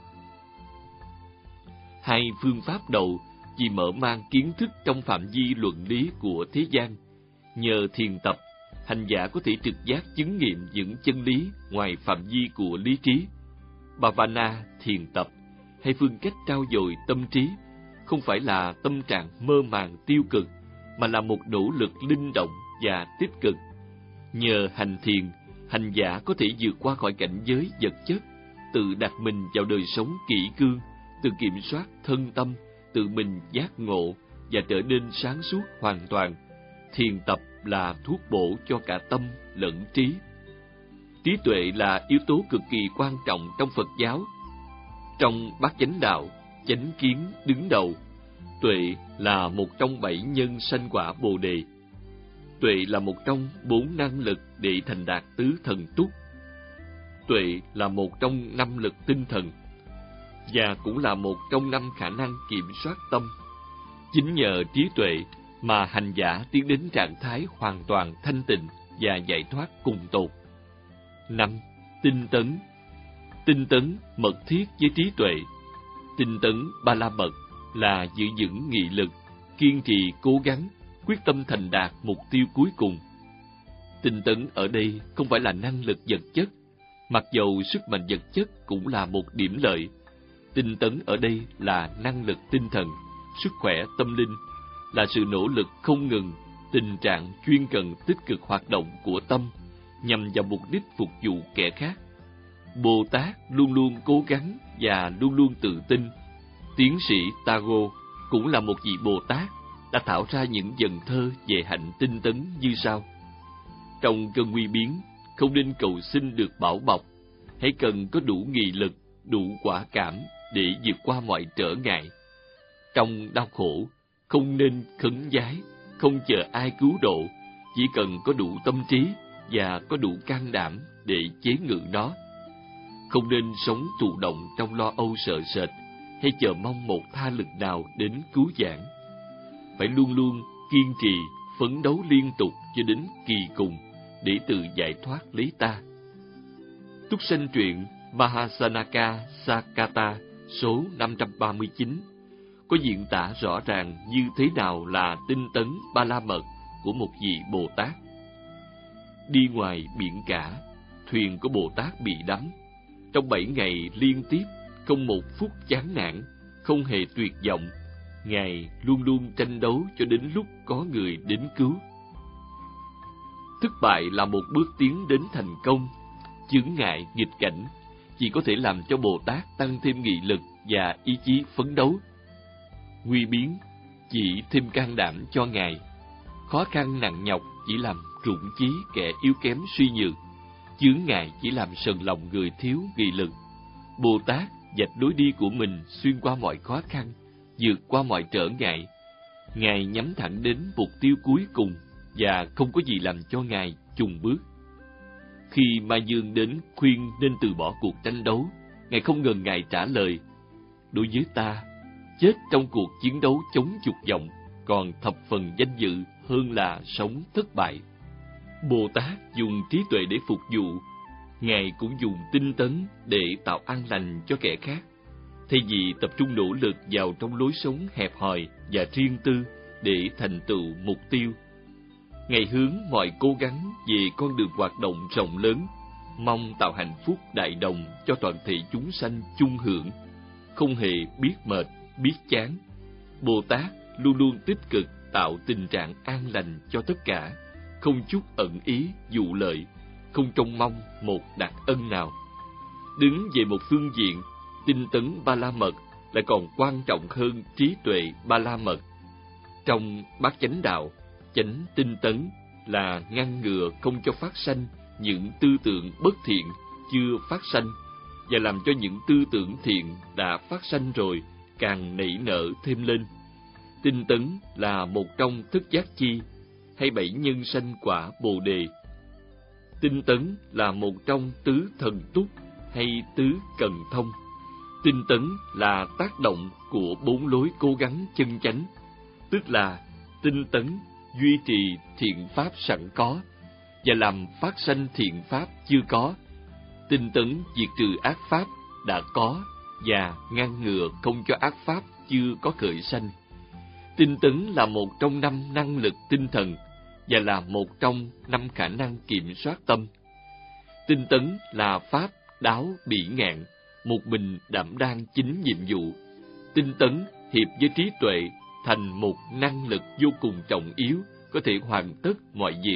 Hai phương pháp đầu chỉ mở mang kiến thức trong phạm vi luận lý của thế gian. Nhờ thiền tập, hành giả có thể trực giác chứng nghiệm những chân lý ngoài phạm vi của lý trí. Bhavana thiền tập, hay phương cách trau dồi tâm trí, không phải là tâm trạng mơ màng tiêu cực, mà là một nỗ lực linh động và tích cực. Nhờ hành thiền, hành giả có thể vượt qua khỏi cảnh giới vật chất, tự đặt mình vào đời sống kỷ cương, tự kiểm soát thân tâm, tự mình giác ngộ và trở nên sáng suốt hoàn toàn. Thiền tập là thuốc bổ cho cả tâm lẫn trí. Trí tuệ là yếu tố cực kỳ quan trọng trong Phật giáo. Trong Bát Chánh Đạo, chánh kiến đứng đầu. Tuệ là một trong bảy nhân sanh quả Bồ Đề. Tuệ là một trong bốn năng lực để thành đạt tứ thần túc. Tuệ là một trong năm lực tinh thần, và cũng là một trong năm khả năng kiểm soát tâm. Chính nhờ trí tuệ mà hành giả tiến đến trạng thái hoàn toàn thanh tịnh và giải thoát cùng tột. Năm, tinh tấn. Tinh tấn mật thiết với trí tuệ. Tinh tấn ba la mật là giữ vững nghị lực, kiên trì cố gắng, quyết tâm thành đạt mục tiêu cuối cùng. Tinh tấn ở đây không phải là năng lực vật chất, mặc dầu sức mạnh vật chất cũng là một điểm lợi. Tinh tấn ở đây là năng lực tinh thần, sức khỏe tâm linh, là sự nỗ lực không ngừng, tình trạng chuyên cần tích cực hoạt động của tâm nhằm vào mục đích phục vụ kẻ khác. Bồ Tát luôn luôn cố gắng và luôn luôn tự tin. Tiến sĩ Tagore cũng là một vị Bồ Tát, đã tạo ra những vần thơ về hạnh tinh tấn như sau: trong cơn nguy biến, không nên cầu xin được bảo bọc, hãy cần có đủ nghị lực, đủ quả cảm để vượt qua mọi trở ngại. Trong đau khổ, không nên khấn vái, không chờ ai cứu độ, chỉ cần có đủ tâm trí và có đủ can đảm để chế ngự nó. Không nên sống thụ động trong lo âu sợ sệt, hay chờ mong một tha lực nào đến cứu vãn. Phải luôn luôn kiên trì, phấn đấu liên tục cho đến kỳ cùng để tự giải thoát lấy ta. Túc Sanh truyện Mahasanaka Sakata số năm trăm ba mươi chín có diễn tả rõ ràng như thế nào là tinh tấn ba la mật của một vị Bồ Tát. Đi ngoài biển cả, thuyền của Bồ Tát bị đắm. Trong bảy ngày liên tiếp, không một phút chán nản, không hề tuyệt vọng, Ngài luôn luôn tranh đấu cho đến lúc có người đến cứu. Thất bại là một bước tiến đến thành công. Chướng ngại, nghịch cảnh chỉ có thể làm cho Bồ Tát tăng thêm nghị lực và ý chí phấn đấu. Nguy biến chỉ thêm can đảm cho Ngài. Khó khăn nặng nhọc chỉ làm rụng chí kẻ yếu kém suy nhược. Chướng ngại chỉ làm sờn lòng người thiếu nghị lực. Bồ Tát vạch lối đi của mình xuyên qua mọi khó khăn, vượt qua mọi trở ngại. Ngài nhắm thẳng đến mục tiêu cuối cùng và không có gì làm cho Ngài chùn bước. Khi Ma Dương đến khuyên nên từ bỏ cuộc tranh đấu, Ngài không ngần ngại trả lời: đối với ta, chết trong cuộc chiến đấu chống dục vọng còn thập phần danh dự hơn là sống thất bại. Bồ Tát dùng trí tuệ để phục vụ, Ngài cũng dùng tinh tấn để tạo an lành cho kẻ khác. Thay vì tập trung nỗ lực vào trong lối sống hẹp hòi và riêng tư để thành tựu mục tiêu, Ngài hướng mọi cố gắng về con đường hoạt động rộng lớn, mong tạo hạnh phúc đại đồng cho toàn thể chúng sanh chung hưởng, không hề biết mệt, biết chán. Bồ Tát luôn luôn tích cực tạo tình trạng an lành cho tất cả, không chút ẩn ý dụ lợi, không trông mong một đặc ân nào. Đứng về một phương diện, tinh tấn Ba La Mật lại còn quan trọng hơn trí tuệ Ba La Mật. Trong Bát Chánh Đạo, chánh tinh tấn là ngăn ngừa không cho phát sanh những tư tưởng bất thiện chưa phát sanh, và làm cho những tư tưởng thiện đã phát sanh rồi càng nảy nở thêm lên. Tinh tấn là một trong thức giác chi hay bảy nhân sanh quả Bồ Đề. Tinh tấn là một trong tứ thần túc hay tứ cần thông. Tinh tấn là tác động của bốn lối cố gắng chân chánh, tức là tinh tấn duy trì thiện pháp sẵn có và làm phát sanh thiện pháp chưa có, tinh tấn diệt trừ ác pháp đã có và ngăn ngừa không cho ác pháp chưa có khởi sanh. Tinh tấn là một trong năm năng lực tinh thần và là một trong năm khả năng kiểm soát tâm. Tinh tấn là pháp đáo bỉ ngạn, một mình đảm đang chính nhiệm vụ. Tinh tấn hiệp với trí tuệ thành một năng lực vô cùng trọng yếu, có thể hoàn tất mọi việc.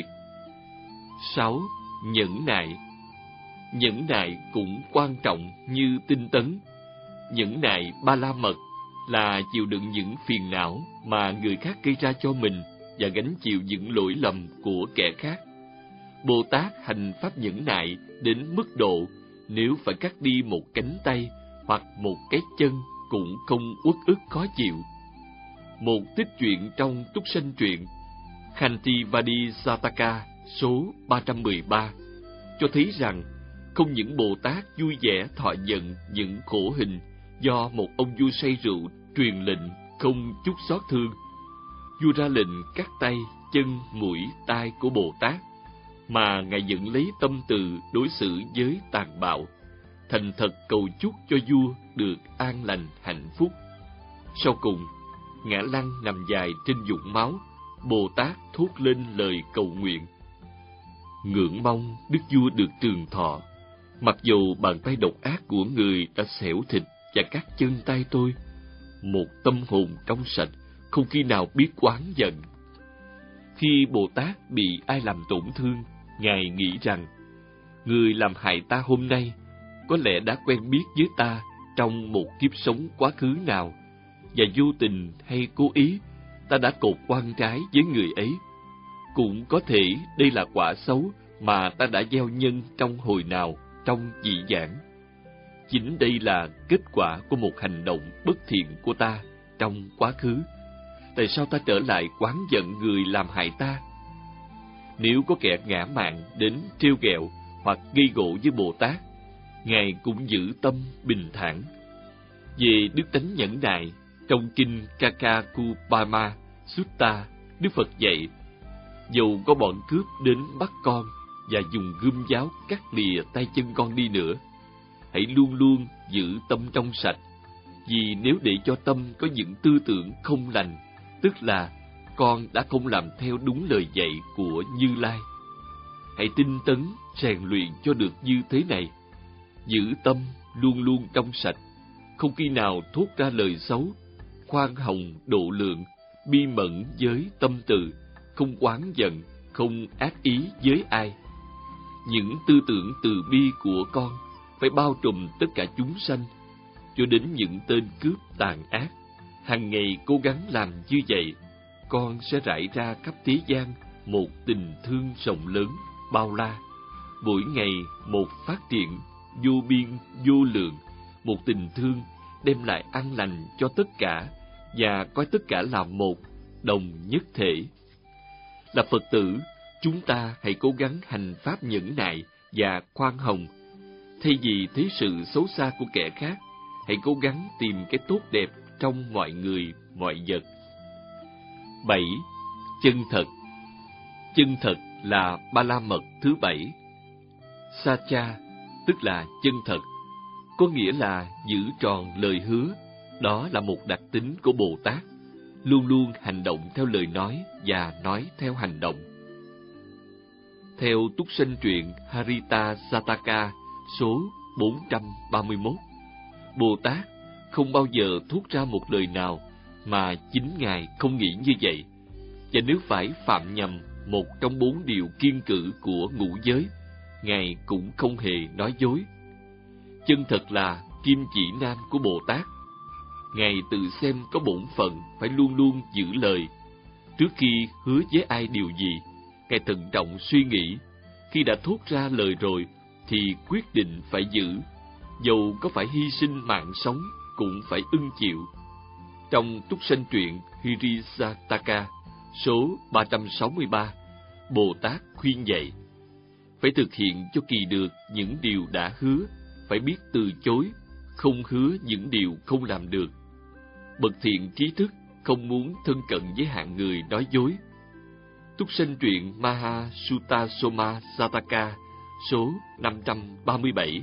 Sáu. Nhẫn nại. Nhẫn nại cũng quan trọng như tinh tấn. Nhẫn nại Ba La Mật là chịu đựng những phiền não mà người khác gây ra cho mình và gánh chịu những lỗi lầm của kẻ khác. Bồ Tát hành pháp nhẫn nại đến mức độ nếu phải cắt đi một cánh tay hoặc một cái chân cũng không uất ức khó chịu. Một tích truyện trong Túc Sanh Truyện Khantivadi Sataka số ba trăm mười ba cho thấy rằng không những Bồ Tát vui vẻ thọ nhận những khổ hình do một ông vua say rượu truyền lệnh không chút xót thương. Vua ra lệnh cắt tay, chân, mũi, tai của Bồ Tát, mà Ngài vẫn lấy tâm từ đối xử với tàn bạo, thành thật cầu chúc cho vua được an lành hạnh phúc. Sau cùng, Ngã Lăng nằm dài trên vũng máu, Bồ Tát thốt lên lời cầu nguyện: ngưỡng mong đức vua được trường thọ, mặc dù bàn tay độc ác của người đã xẻo thịt và cắt chân tay tôi, một tâm hồn trong sạch không khi nào biết oán giận. Khi Bồ Tát bị ai làm tổn thương, Ngài nghĩ rằng người làm hại ta hôm nay có lẽ đã quen biết với ta trong một kiếp sống quá khứ nào, và vô tình hay cố ý ta đã cột oan trái với người ấy. Cũng có thể đây là quả xấu mà ta đã gieo nhân trong hồi nào trong dị vãng. Chính đây là kết quả của một hành động bất thiện của ta trong quá khứ. Tại sao ta trở lại oán giận người làm hại ta? Nếu có kẻ ngã mạn đến trêu ghẹo hoặc gây gổ với Bồ Tát, Ngài cũng giữ tâm bình thản. Về đức tánh nhẫn nại, trong kinh Kakakupama Sutta, Đức Phật dạy: dầu có bọn cướp đến bắt con và dùng gươm giáo cắt lìa tay chân con đi nữa, hãy luôn luôn giữ tâm trong sạch, vì nếu để cho tâm có những tư tưởng không lành, tức là con đã không làm theo đúng lời dạy của Như Lai. Hãy tinh tấn rèn luyện cho được như thế này, giữ tâm luôn luôn trong sạch, không khi nào thốt ra lời xấu, khoan hồng độ lượng, bi mẫn với tâm từ, không oán giận, không ác ý với ai. Những tư tưởng từ bi của con phải bao trùm tất cả chúng sanh, cho đến những tên cướp tàn ác. Hàng ngày cố gắng làm như vậy, con sẽ rải ra khắp thế gian một tình thương rộng lớn, bao la. Mỗi ngày một phát triển vô biên vô lượng, một tình thương đem lại an lành cho tất cả và coi tất cả là một, đồng nhất thể. Là Phật tử, chúng ta hãy cố gắng hành pháp nhẫn nại và khoan hồng. Thay vì thấy sự xấu xa của kẻ khác, hãy cố gắng tìm cái tốt đẹp trong mọi người, mọi vật. Bảy. Chân thật. Chân thật là ba la mật thứ bảy. Sacha, tức là chân thật, có nghĩa là giữ tròn lời hứa. Đó là một đặc tính của Bồ Tát, luôn luôn hành động theo lời nói và nói theo hành động. Theo Túc Sanh truyện Harita Sataka số bốn trăm ba mươi mốt, Bồ Tát không bao giờ thốt ra một lời nào mà chính Ngài không nghĩ như vậy. Và nếu phải phạm nhầm một trong bốn điều kiêng cữ của ngũ giới, Ngài cũng không hề nói dối. Chân thật là kim chỉ nam của Bồ Tát. Ngài tự xem có bổn phận phải luôn luôn giữ lời. Trước khi hứa với ai điều gì, Ngài thận trọng suy nghĩ. Khi đã thốt ra lời rồi thì quyết định phải giữ, dầu có phải hy sinh mạng sống cũng phải ưng chịu. Trong Túc Sanh truyện Hirisataka số ba trăm sáu mươi ba, Bồ Tát khuyên dạy: phải thực hiện cho kỳ được những điều đã hứa, phải biết từ chối, không hứa những điều không làm được. Bậc thiện trí thức không muốn thân cận với hạng người nói dối. Túc Sanh truyện Mahasutasoma Sataka số năm trăm ba mươi bảy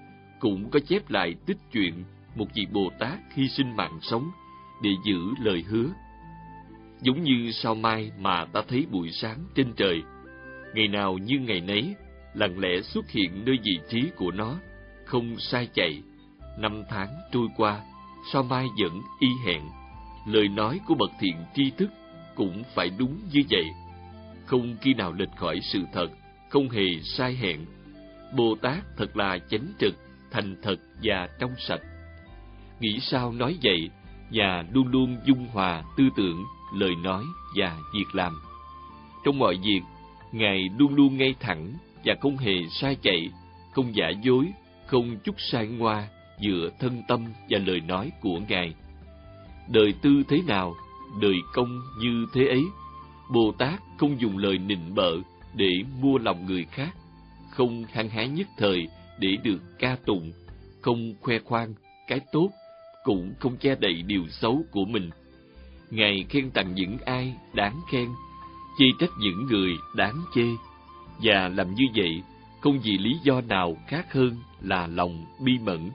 cũng có chép lại tích chuyện một vị Bồ Tát hy sinh mạng sống để giữ lời hứa. Giống như sao mai mà ta thấy buổi sáng trên trời, ngày nào như ngày nấy, lặng lẽ xuất hiện nơi vị trí của nó, không sai chạy. Năm tháng trôi qua, sao mai vẫn y hẹn. Lời nói của bậc thiện tri thức cũng phải đúng như vậy, không khi nào lệch khỏi sự thật, không hề sai hẹn. Bồ Tát thật là chánh trực, thành thật và trong sạch. Nghĩ sao nói vậy, và luôn luôn dung hòa tư tưởng, lời nói và việc làm. Trong mọi việc, Ngài luôn luôn ngay thẳng và không hề sai chạy, không giả dối, không chút sai ngoa giữa thân tâm và lời nói của Ngài. Đời tư thế nào, đời công như thế ấy. Bồ Tát không dùng lời nịnh bợ để mua lòng người khác, không hăng hái nhất thời để được ca tụng, không khoe khoang cái tốt, cũng không che đậy điều xấu của mình. Ngài khen tặng những ai đáng khen, chê trách những người đáng chê, và làm như vậy không vì lý do nào khác hơn là lòng bi mẫn.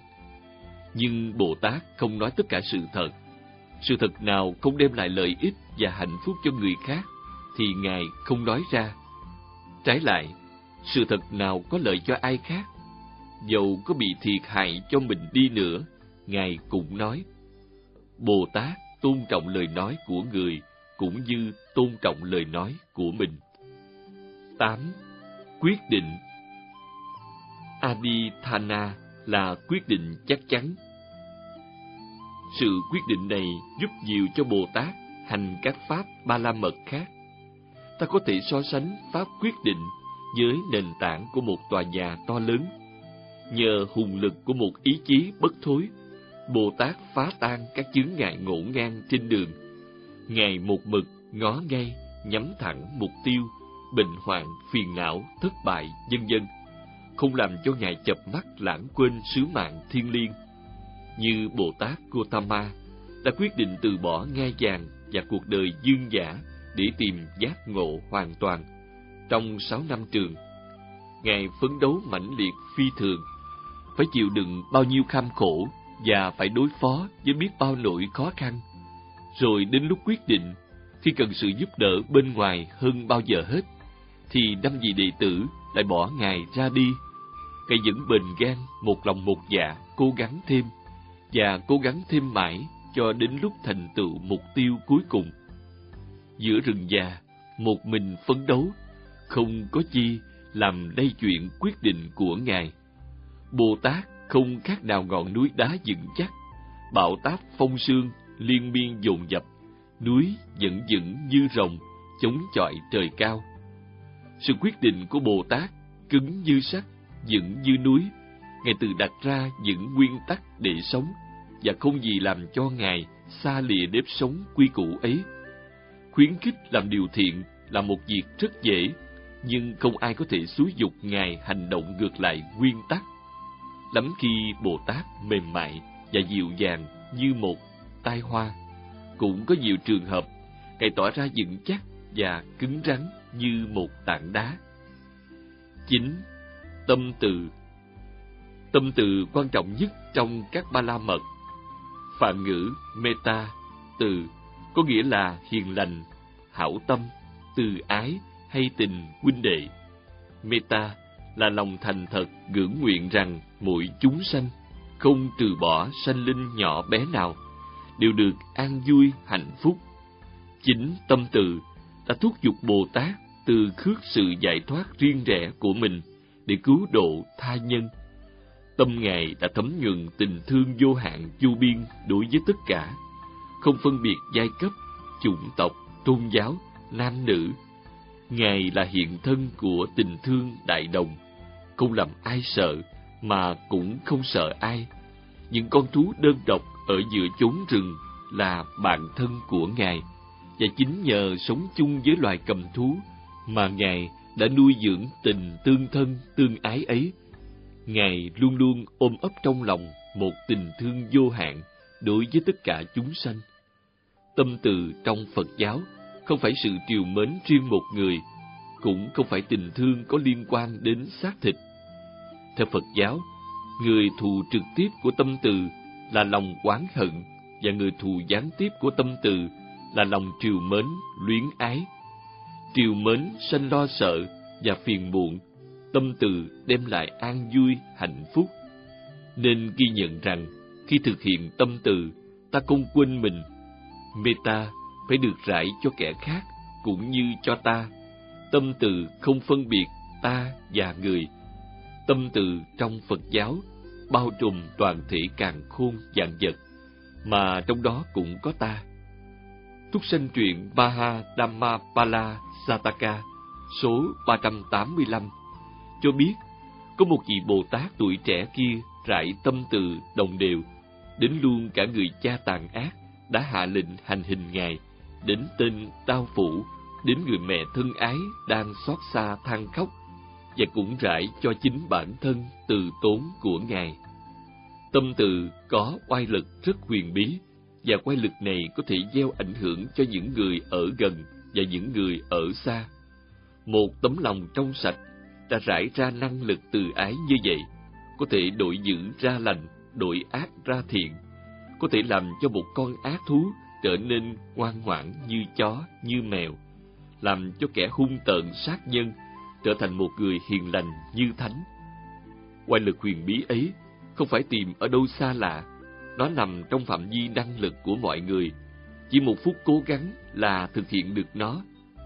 Nhưng Bồ Tát không nói tất cả sự thật. Sự thật nào không đem lại lợi ích và hạnh phúc cho người khác thì Ngài không nói ra. Trái lại, sự thật nào có lợi cho ai khác, dầu có bị thiệt hại cho mình đi nữa, Ngài cũng nói. Bồ Tát tôn trọng lời nói của người cũng như tôn trọng lời nói của mình. Tám. Quyết định. Adithana là quyết định chắc chắn. Sự quyết định này giúp nhiều cho Bồ Tát hành các pháp ba la mật khác. Ta có thể so sánh pháp quyết định với nền tảng của một tòa nhà to lớn. Nhờ hùng lực của một ý chí bất thối, Bồ Tát phá tan các chướng ngại ngổn ngang trên đường. Ngài một mực ngó ngay, nhắm thẳng mục tiêu, bệnh hoạn, phiền não, thất bại, vân vân, không làm cho Ngài chợp mắt lãng quên sứ mạng thiêng liêng. Như Bồ Tát Gotama đã quyết định từ bỏ ngai vàng và cuộc đời dương dã để tìm giác ngộ hoàn toàn. Trong sáu năm trường, Ngài phấn đấu mãnh liệt phi thường, phải chịu đựng bao nhiêu kham khổ và phải đối phó với biết bao nỗi khó khăn. Rồi đến lúc quyết định, khi cần sự giúp đỡ bên ngoài hơn bao giờ hết, thì năm vị đệ tử lại bỏ Ngài ra đi. Ngài vẫn bền gan, một lòng một dạ, cố gắng thêm, và cố gắng thêm mãi cho đến lúc thành tựu mục tiêu cuối cùng. Giữa rừng già, một mình phấn đấu, không có chi làm lay chuyển quyết định của Ngài. Bồ Tát không khác nào ngọn núi đá vững chắc, bão táp phong sương liên miên dồn dập, núi vẫn vững như rồng, chống chọi trời cao. Sự quyết định của Bồ Tát cứng như sắt, vững như núi. Ngài tự đặt ra những nguyên tắc để sống, và không gì làm cho Ngài xa lìa nếp sống quy củ ấy. Khuyến khích làm điều thiện là một việc rất dễ, nhưng không ai có thể xúi giục Ngài hành động ngược lại nguyên tắc. Lắm khi Bồ Tát mềm mại và dịu dàng như một tai hoa, cũng có nhiều trường hợp Ngài tỏ ra vững chắc và cứng rắn như một tảng đá. Chín. Tâm từ. Tâm từ quan trọng nhất trong các ba la mật. Phạn ngữ metta, từ, có nghĩa là hiền lành, hảo tâm, từ ái hay tình huynh đệ. Metta là lòng thành thật ngưỡng nguyện rằng mỗi chúng sanh, không trừ bỏ sanh linh nhỏ bé nào, đều được an vui hạnh phúc. Chính tâm từ đã thúc giục Bồ Tát từ khước sự giải thoát riêng rẽ của mình để cứu độ tha nhân. Tâm Ngài đã thấm nhuần tình thương vô hạn vô biên đối với tất cả, không phân biệt giai cấp, chủng tộc, tôn giáo, nam nữ. Ngài là hiện thân của tình thương đại đồng, không làm ai sợ mà cũng không sợ ai. Những con thú đơn độc ở giữa chốn rừng là bạn thân của Ngài, và chính nhờ sống chung với loài cầm thú mà Ngài đã nuôi dưỡng tình tương thân tương ái ấy. Ngài luôn luôn ôm ấp trong lòng một tình thương vô hạn đối với tất cả chúng sanh. Tâm từ trong Phật giáo không phải sự trìu mến riêng một người, cũng không phải tình thương có liên quan đến xác thịt. Theo Phật giáo, người thù trực tiếp của tâm từ là lòng oán hận, và người thù gián tiếp của tâm từ là lòng trìu mến, luyến ái. Trìu mến sanh lo sợ và phiền muộn, tâm từ đem lại an vui, hạnh phúc. Nên ghi nhận rằng, khi thực hiện tâm từ, ta không quên mình. Metta phải được rải cho kẻ khác cũng như cho ta. Tâm từ không phân biệt ta và người. Tâm từ trong Phật giáo bao trùm toàn thể càn khôn vạn vật, mà trong đó cũng có ta. Túc Sanh truyện Maha Dhammapala Sataka số ba trăm tám mươi lăm cho biết có một vị Bồ Tát tuổi trẻ kia rải tâm từ đồng đều, đến luôn cả người cha tàn ác đã hạ lệnh hành hình Ngài, đến tên đao phủ, đến người mẹ thân ái đang xót xa than khóc, và cũng rải cho chính bản thân từ tốn của Ngài. Tâm từ có oai lực rất huyền bí, và oai lực này có thể gieo ảnh hưởng cho những người ở gần và những người ở xa. Một tấm lòng trong sạch đã rải ra năng lực từ ái như vậy, có thể đổi dữ ra lành, đổi ác ra thiện, có thể làm cho một con ác thú trở nên ngoan ngoãn như chó, như mèo, làm cho kẻ hung tợn sát nhân trở thành một người hiền lành như thánh. Oai lực huyền bí ấy không phải tìm ở đâu xa lạ, nó nằm trong phạm vi năng lực của mọi người, chỉ một phút cố gắng là thực hiện được nó.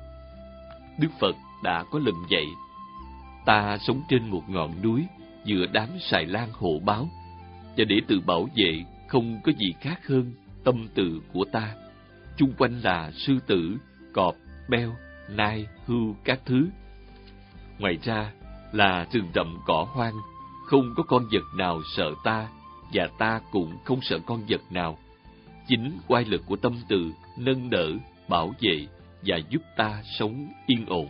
Đức Phật đã có lần dạy: ta sống trên một ngọn núi giữa đám xài lang hổ báo, và để tự bảo vệ không có gì khác hơn tâm từ của ta. Chung quanh là sư tử, cọp, beo, nai, hươu các thứ. Ngoài ra là rừng rậm cỏ hoang, không có con vật nào sợ ta, và ta cũng không sợ con vật nào. Chính oai lực của tâm từ nâng đỡ, bảo vệ và giúp ta sống yên ổn.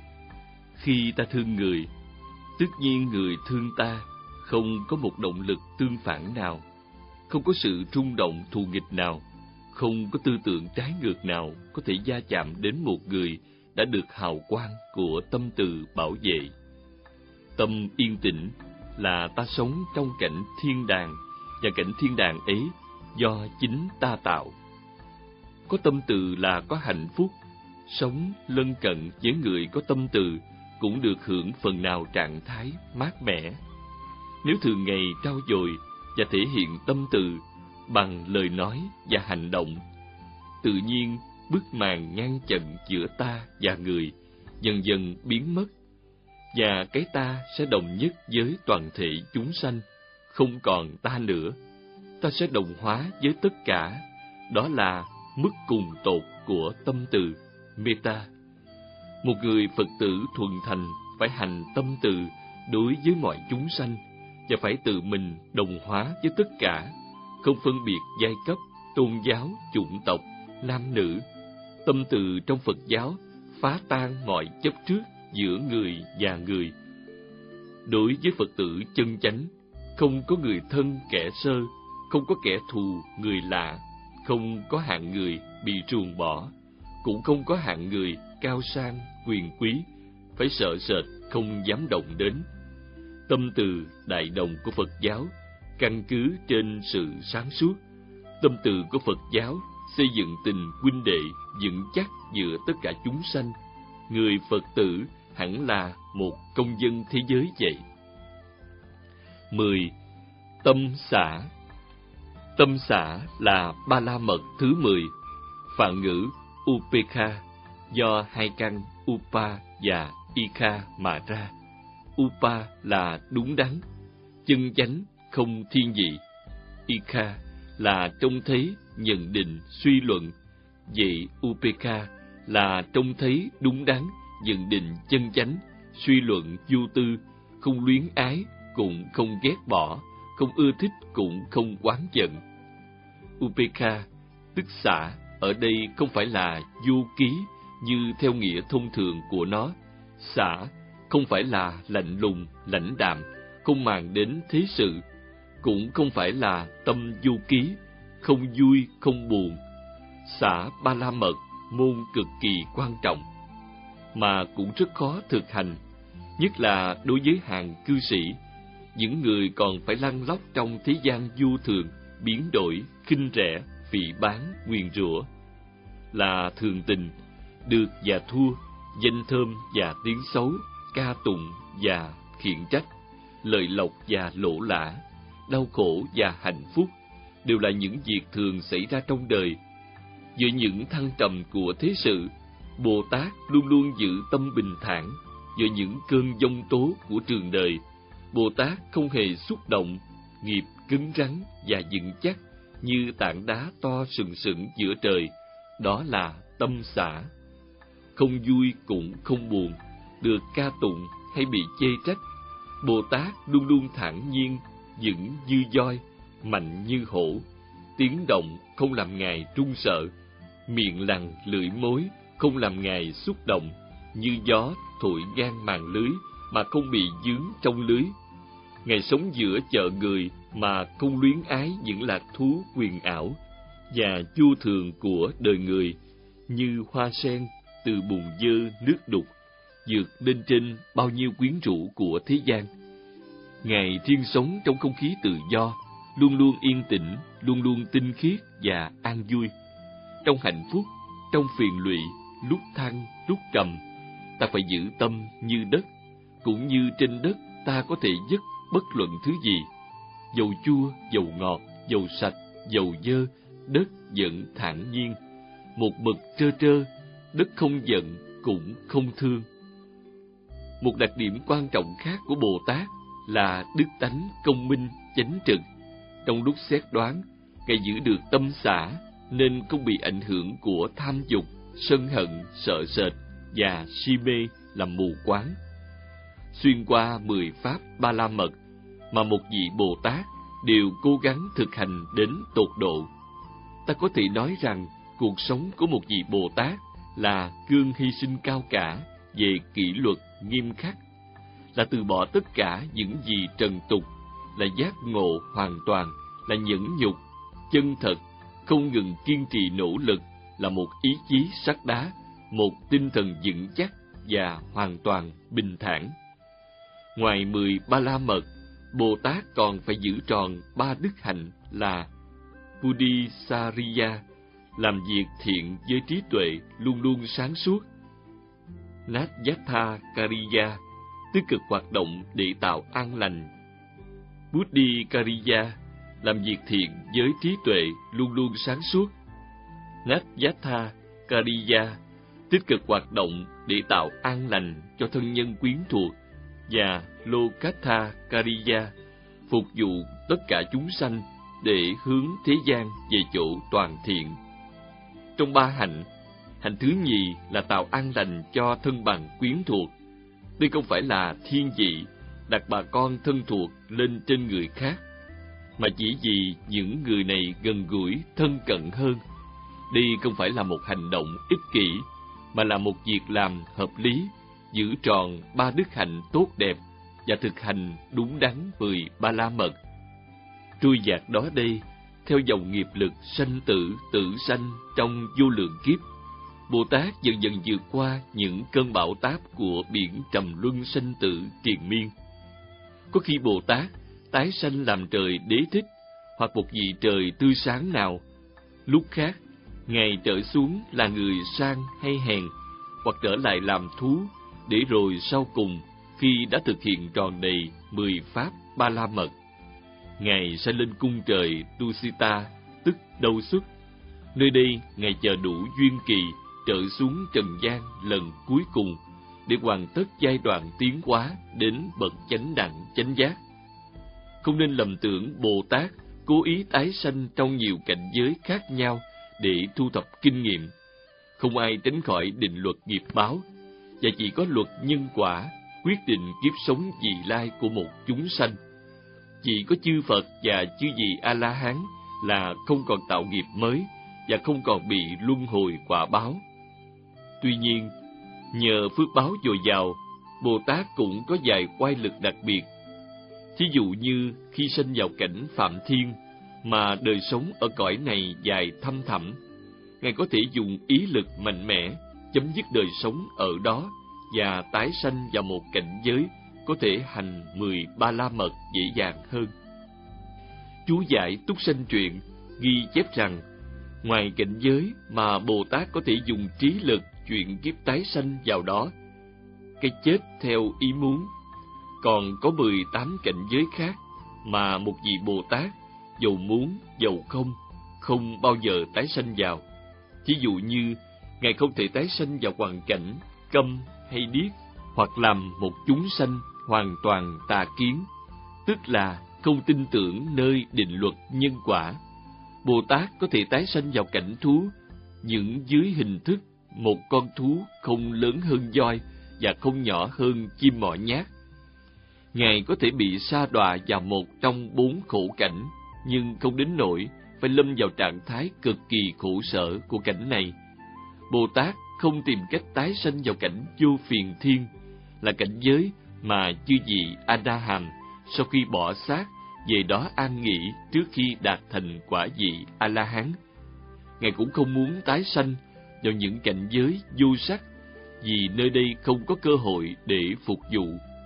Khi ta thương người, tất nhiên người thương ta, không có một động lực tương phản nào, không có sự rung động thù nghịch nào, không có tư tưởng trái ngược nào có thể va chạm đến một người đã được hào quang của tâm từ bảo vệ. Tâm yên tĩnh là ta sống trong cảnh thiên đàng, và cảnh thiên đàng ấy do chính ta tạo. Có tâm từ là có hạnh phúc. Sống lân cận với người có tâm từ cũng được hưởng phần nào trạng thái mát mẻ. Nếu thường ngày trau dồi và thể hiện tâm từ bằng lời nói và hành động, tự nhiên bức màn ngăn chặn giữa ta và người dần dần biến mất, và cái ta sẽ đồng nhất với toàn thể chúng sanh, không còn ta nữa. Ta sẽ đồng hóa với tất cả. Đó là mức cùng tột của tâm từ, metta. Một người Phật tử thuần thành phải hành tâm từ đối với mọi chúng sanh, và phải tự mình đồng hóa với tất cả, không phân biệt giai cấp, tôn giáo, chủng tộc, nam nữ. Tâm từ trong Phật giáo phá tan mọi chấp trước giữa người và người. Đối với Phật tử chân chánh, không có người thân kẻ sơ, không có kẻ thù người lạ, không có hạng người bị ruồng bỏ, cũng không có hạng người cao sang quyền quý phải sợ sệt không dám động đến. Tâm từ đại đồng của Phật giáo căn cứ trên sự sáng suốt. Tâm từ của Phật giáo xây dựng tình huynh đệ vững chắc giữa tất cả chúng sanh. Người Phật tử hẳn là một công dân thế giới vậy. mười. Tâm xả. Tâm xả là ba la mật thứ mười, phạn ngữ upekha, do hai căn upa và ikha mà ra. Upa là đúng đắn, chân chánh, không thiên vị. Ikha là trông thấy, nhận định, suy luận. Vậy upekha là trông thấy đúng đắn, nhận định chân chánh, suy luận vô tư, không luyến ái, cũng không ghét bỏ, không ưa thích, cũng không oán giận. Upekha, tức xả, ở đây không phải là vô ký như theo nghĩa thông thường của nó. Xả không phải là lạnh lùng, lãnh đạm, không màng đến thế sự, cũng không phải là tâm vô ký, không vui, không buồn. Xả ba la mật môn cực kỳ quan trọng, mà cũng rất khó thực hành, nhất là đối với hàng cư sĩ, những người còn phải lăn lóc trong thế gian vô thường, biến đổi, khinh rẻ, phỉ báng, nguyền rủa. Là thường tình, được và thua, danh thơm và tiếng xấu, ca tụng và khiển trách, lợi lộc và lỗ lã, đau khổ và hạnh phúc đều là những việc thường xảy ra trong đời. Giữa những thăng trầm của thế sự, Bồ Tát luôn luôn giữ tâm bình thản. Giữa những cơn giông tố của trường đời, Bồ Tát không hề xúc động, nghiệp cứng rắn và vững chắc như tảng đá to sừng sững giữa trời. Đó là tâm xả. Không vui cũng không buồn, được ca tụng hay bị chê trách, Bồ Tát luôn luôn thản nhiên, vững như voi, mạnh như hổ. Tiếng động không làm Ngài run sợ, miệng lằn lưỡi mối không làm Ngài xúc động, như gió thổi ngang màn lưới mà không bị vướng trong lưới. Ngài sống giữa chợ người mà không luyến ái những lạc thú quyền ảo và vô thường của đời người, như hoa sen từ bùn dơ nước đục, vượt lên trên bao nhiêu quyến rũ của thế gian. Ngài riêng sống trong không khí tự do, luôn luôn yên tĩnh, luôn luôn tinh khiết và an vui. Trong hạnh phúc, trong phiền lụy, lúc thăng, lúc trầm, ta phải giữ tâm như đất, cũng như trên đất ta có thể dứt bất luận thứ gì. Dầu chua, dầu ngọt, dầu sạch, dầu dơ, đất vẫn thản nhiên. Một bậc trơ trơ, đất không giận, cũng không thương. Một đặc điểm quan trọng khác của Bồ Tát là đức tánh công minh, chánh trực. Trong lúc xét đoán, Ngài giữ được tâm xả, nên không bị ảnh hưởng của tham dục, sân hận, sợ sệt và si mê làm mù quáng. Xuyên qua mười pháp ba la mật mà một vị Bồ Tát đều cố gắng thực hành đến tột độ. Ta có thể nói rằng cuộc sống của một vị Bồ Tát là gương hy sinh cao cả về kỷ luật nghiêm khắc, là từ bỏ tất cả những gì trần tục, là giác ngộ hoàn toàn, là nhẫn nhục, chân thật, không ngừng kiên trì nỗ lực, là một ý chí sắt đá, một tinh thần vững chắc và hoàn toàn bình thản. Ngoài mười ba la mật, Bồ Tát còn phải giữ tròn ba đức hạnh là Buddhisariya, làm việc thiện với trí tuệ luôn luôn sáng suốt; Natyattha Kariya, tích cực hoạt động để tạo an lành; Buddhikariya, làm việc thiện với trí tuệ luôn luôn sáng suốt; Natyattha Kariya, tích cực hoạt động để tạo an lành cho thân nhân quyến thuộc; và Lokattha Kariya, phục vụ tất cả chúng sanh để hướng thế gian về chỗ toàn thiện. Trong ba hạnh, hạnh thứ nhì là tạo an lành cho thân bằng quyến thuộc. Đây không phải là thiên vị, đặt bà con thân thuộc lên trên người khác, mà chỉ vì những người này gần gũi, thân cận hơn. Đây không phải là một hành động ích kỷ, mà là một việc làm hợp lý, giữ tròn ba đức hạnh tốt đẹp và thực hành đúng đắn mười ba la mật. Trôi dạt đó đây, theo dòng nghiệp lực sanh tử tử sanh trong vô lượng kiếp, Bồ Tát dần dần vượt qua những cơn bão táp của biển trầm luân sanh tử triền miên. Có khi Bồ Tát tái sanh làm trời đế thích hoặc một vị trời tươi sáng nào, lúc khác Ngài trở xuống là người sang hay hèn, hoặc trở lại làm thú, để rồi sau cùng, khi đã thực hiện tròn đầy mười pháp ba la mật, Ngài sẽ lên cung trời Tusita, tức Đâu Xuất. Nơi đây Ngài chờ đủ duyên kỳ trở xuống trần gian lần cuối cùng để hoàn tất giai đoạn tiến hóa đến bậc chánh đẳng chánh giác. Không nên lầm tưởng Bồ Tát cố ý tái sanh trong nhiều cảnh giới khác nhau để thu thập kinh nghiệm. Không ai tránh khỏi định luật nghiệp báo, và chỉ có luật nhân quả quyết định kiếp sống vị lai của một chúng sanh. Chỉ có chư Phật và chư vị A-la-hán là không còn tạo nghiệp mới và không còn bị luân hồi quả báo. Tuy nhiên, nhờ phước báo dồi dào, Bồ Tát cũng có vài oai lực đặc biệt. Thí dụ như khi sinh vào cảnh Phạm Thiên, mà đời sống ở cõi này dài thăm thẳm, Ngài có thể dùng ý lực mạnh mẽ chấm dứt đời sống ở đó và tái sanh vào một cảnh giới có thể hành mười ba la mật dễ dàng hơn. Chú giải Túc Sanh Truyện ghi chép rằng, ngoài cảnh giới mà Bồ Tát có thể dùng trí lực chuyển kiếp tái sanh vào đó, cái chết theo ý muốn, còn có mười tám cảnh giới khác mà một vị Bồ Tát dầu muốn dầu không không bao giờ tái sanh vào. Ví dụ như Ngài không thể tái sanh vào hoàn cảnh câm hay điếc, hoặc làm một chúng sanh hoàn toàn tà kiến, tức là không tin tưởng nơi định luật nhân quả. Bồ Tát có thể tái sanh vào cảnh thú, những dưới hình thức một con thú không lớn hơn voi và không nhỏ hơn chim mỏ nhát. Ngài có thể bị sa đọa vào một trong bốn khổ cảnh, nhưng không đến nỗi phải lâm vào trạng thái cực kỳ khổ sở của cảnh này. Bồ Tát không tìm cách tái sanh vào cảnh vô phiền thiên, là cảnh giới mà chư vị A-na-hàm sau khi bỏ xác về đó an nghỉ trước khi đạt thành quả vị A-la-hán. Ngài cũng không muốn tái sanh vào những cảnh giới vô sắc, vì nơi đây không có cơ hội để phục vụ.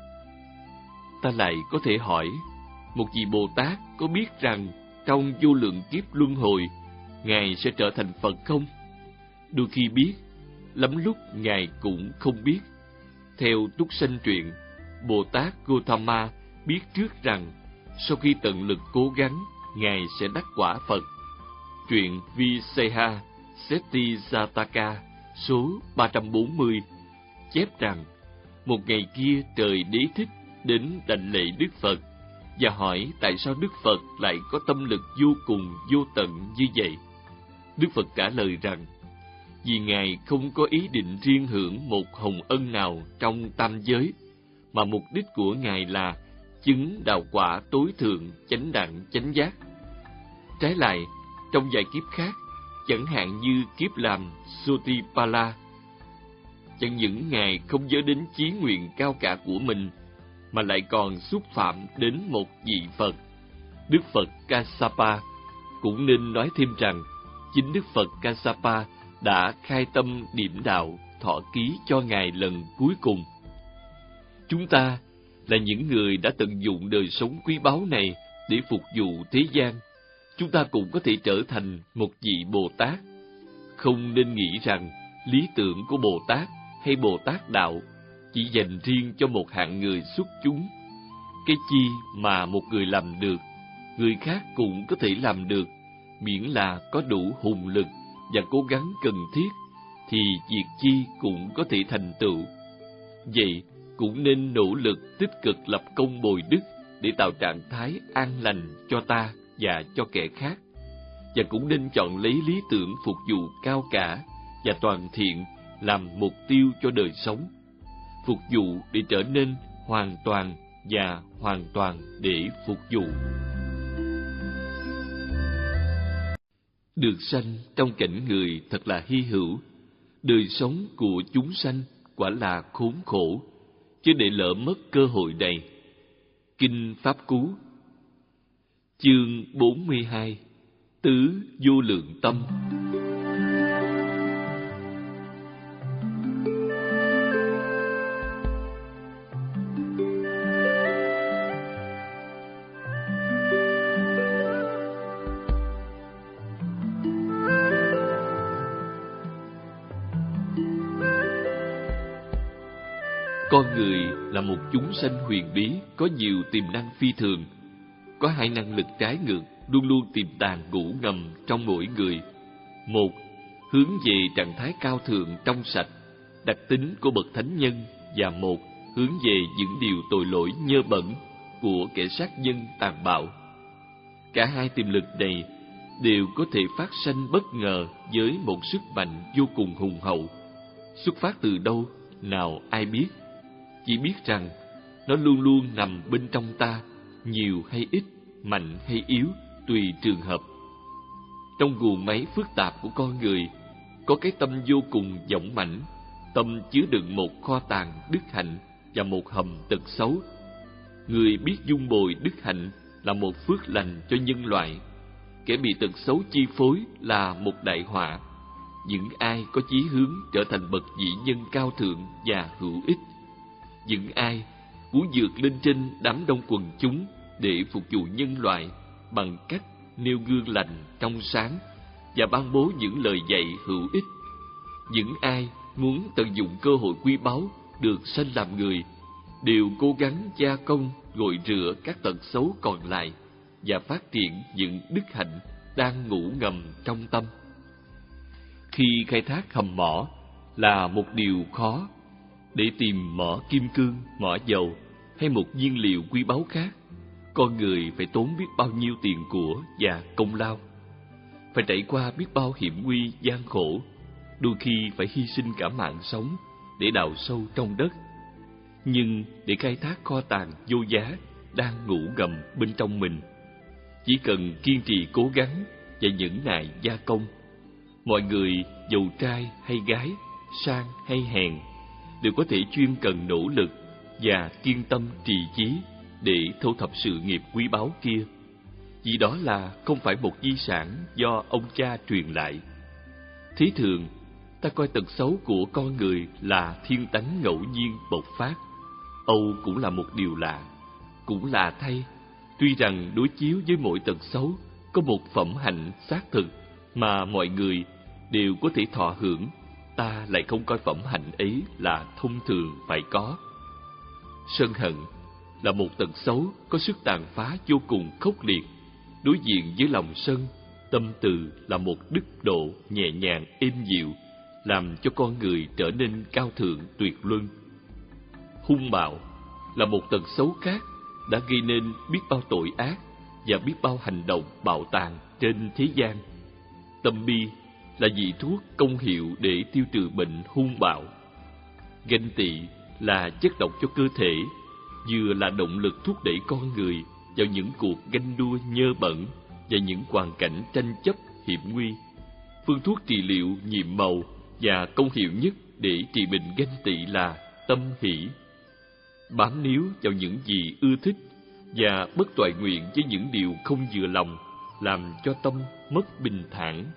Ta lại có thể hỏi, một vị Bồ Tát có biết rằng trong vô lượng kiếp luân hồi, Ngài sẽ trở thành Phật không? Đôi khi biết, lắm lúc Ngài cũng không biết. Theo Túc Sanh Truyện, Bồ Tát Gotama biết trước rằng sau khi tận lực cố gắng, Ngài sẽ đắc quả Phật. Truyện Viseha Seti Jataka số ba trăm bốn mươi chép rằng, một ngày kia trời Đế Thích đến đảnh lễ Đức Phật và hỏi tại sao Đức Phật lại có tâm lực vô cùng vô tận như vậy. Đức Phật trả lời rằng, vì Ngài không có ý định riêng hưởng một hồng ân nào trong tam giới, mà mục đích của Ngài là chứng đạo quả tối thượng chánh đẳng chánh giác. Trái lại, trong vài kiếp khác, chẳng hạn như kiếp làm Sotipala, chẳng những Ngài không nhớ đến chí nguyện cao cả của mình, mà lại còn xúc phạm đến một vị Phật, Đức Phật Kassapa. Cũng nên nói thêm rằng, chính Đức Phật Kassapa đã khai tâm điểm đạo thọ ký cho Ngài lần cuối cùng. Chúng ta là những người đã tận dụng đời sống quý báu này để phục vụ thế gian. Chúng ta cũng có thể trở thành một vị Bồ Tát. Không nên nghĩ rằng lý tưởng của Bồ Tát hay Bồ Tát đạo chỉ dành riêng cho một hạng người xuất chúng. Cái chi mà một người làm được, người khác cũng có thể làm được, miễn là có đủ hùng lực và cố gắng cần thiết, thì việc chi cũng có thể thành tựu. Vậy, cũng nên nỗ lực tích cực lập công bồi đức để tạo trạng thái an lành cho ta và cho kẻ khác. Và cũng nên chọn lấy lý tưởng phục vụ cao cả và toàn thiện làm mục tiêu cho đời sống. Phục vụ để trở nên hoàn toàn và hoàn toàn để phục vụ. Được sanh trong cảnh người thật là hy hữu. Đời sống của chúng sanh quả là khốn khổ, chứ để lỡ mất cơ hội này. Kinh Pháp Cú, chương bốn mươi hai, Tứ Vô Lượng Tâm. Con người là một chúng sanh huyền bí, có nhiều tiềm năng phi thường. Có hai năng lực trái ngược luôn luôn tiềm tàng ngủ ngầm trong mỗi người. Một, hướng về trạng thái cao thượng trong sạch, đặc tính của bậc thánh nhân, và một, hướng về những điều tội lỗi nhơ bẩn của kẻ sát nhân tàn bạo. Cả hai tiềm lực này đều có thể phát sanh bất ngờ với một sức mạnh vô cùng hùng hậu. Xuất phát từ đâu, nào ai biết. Chỉ biết rằng nó luôn luôn nằm bên trong ta, nhiều hay ít, mạnh hay yếu, tùy trường hợp. Trong guồng máy phức tạp của con người, có cái tâm vô cùng dũng mãnh, tâm chứa đựng một kho tàng đức hạnh và một hầm tật xấu. Người biết dung bồi đức hạnh là một phước lành cho nhân loại, kẻ bị tật xấu chi phối là một đại họa. Những ai có chí hướng trở thành bậc vĩ nhân cao thượng và hữu ích, những ai muốn vượt lên trên đám đông quần chúng để phục vụ nhân loại bằng cách nêu gương lành trong sáng và ban bố những lời dạy hữu ích, những ai muốn tận dụng cơ hội quý báu được sanh làm người, đều cố gắng gia công gội rửa các tật xấu còn lại và phát triển những đức hạnh đang ngủ ngầm trong tâm. Khi khai thác hầm mỏ là một điều khó. Để tìm mỏ kim cương, mỏ dầu hay một nhiên liệu quý báu khác, con người phải tốn biết bao nhiêu tiền của và công lao, phải trải qua biết bao hiểm nguy gian khổ, đôi khi phải hy sinh cả mạng sống để đào sâu trong đất. Nhưng để khai thác kho tàng vô giá đang ngủ ngầm bên trong mình, chỉ cần kiên trì cố gắng và nhẫn nại gia công, mọi người giàu trai hay gái, sang hay hèn, đều có thể chuyên cần nỗ lực và kiên tâm trì chí để thu thập sự nghiệp quý báu kia, vì đó là không phải một di sản do ông cha truyền lại. Thí thường, ta coi tật xấu của con người là thiên tánh ngẫu nhiên bộc phát. Âu cũng là một điều lạ. Cũng lạ thay, tuy rằng đối chiếu với mỗi tật xấu có một phẩm hạnh xác thực mà mọi người đều có thể thọ hưởng, ta lại không coi phẩm hạnh ấy là thông thường phải có. Sân hận là một tật xấu có sức tàn phá vô cùng khốc liệt. Đối diện với lòng sân, tâm từ là một đức độ nhẹ nhàng êm dịu, làm cho con người trở nên cao thượng tuyệt luân. Hung bạo là một tật xấu khác, đã gây nên biết bao tội ác và biết bao hành động bạo tàn trên thế gian. Tâm bi là vị thuốc công hiệu để tiêu trừ bệnh hung bạo. Ganh tị là chất độc cho cơ thể, vừa là động lực thúc đẩy con người vào những cuộc ganh đua nhơ bẩn và những hoàn cảnh tranh chấp hiểm nguy. Phương thuốc trị liệu nhiệm màu và công hiệu nhất để trị bệnh ganh tị là tâm hỷ. Bám níu vào những gì ưa thích và bất toại nguyện với những điều không vừa lòng làm cho tâm mất bình thản.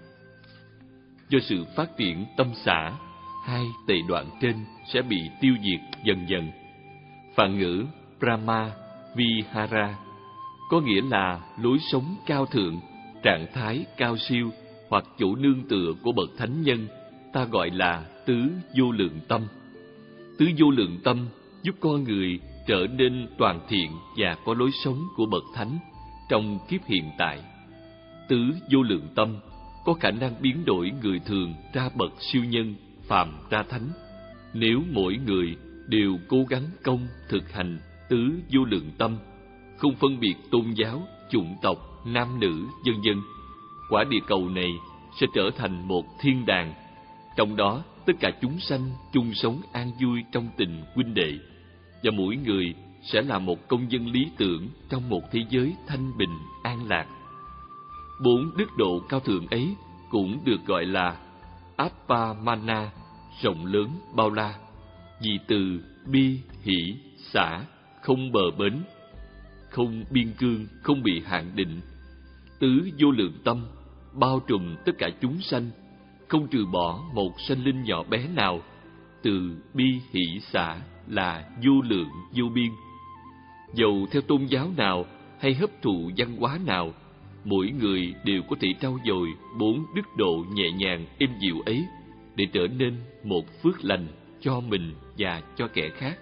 Do sự phát triển tâm xả, hai tệ đoạn trên sẽ bị tiêu diệt dần dần. Phạn ngữ Brahma Vihara có nghĩa là lối sống cao thượng, trạng thái cao siêu hoặc chỗ nương tựa của bậc thánh nhân, ta gọi là tứ vô lượng tâm. Tứ vô lượng tâm giúp con người trở nên toàn thiện và có lối sống của bậc thánh trong kiếp hiện tại. Tứ vô lượng tâm có khả năng biến đổi người thường ra bậc siêu nhân, phàm ra thánh, nếu mỗi người đều cố gắng công thực hành tứ vô lượng tâm, không phân biệt tôn giáo, chủng tộc, nam nữ, vân vân. Quả địa cầu này sẽ trở thành một thiên đàng, trong đó tất cả chúng sanh chung sống an vui trong tình huynh đệ, và mỗi người sẽ là một công dân lý tưởng trong một thế giới thanh bình an lạc. Bốn đức độ cao thượng ấy cũng được gọi là Appamana, rộng lớn bao la, vì từ bi hỷ xả không bờ bến, không biên cương, không bị hạn định. Tứ vô lượng tâm bao trùm tất cả chúng sanh, không trừ bỏ một sanh linh nhỏ bé nào. Từ bi hỷ xả là vô lượng vô biên. Dầu theo tôn giáo nào hay hấp thụ văn hóa nào, mỗi người đều có thể trau dồi bốn đức độ nhẹ nhàng êm dịu ấy để trở nên một phước lành cho mình và cho kẻ khác.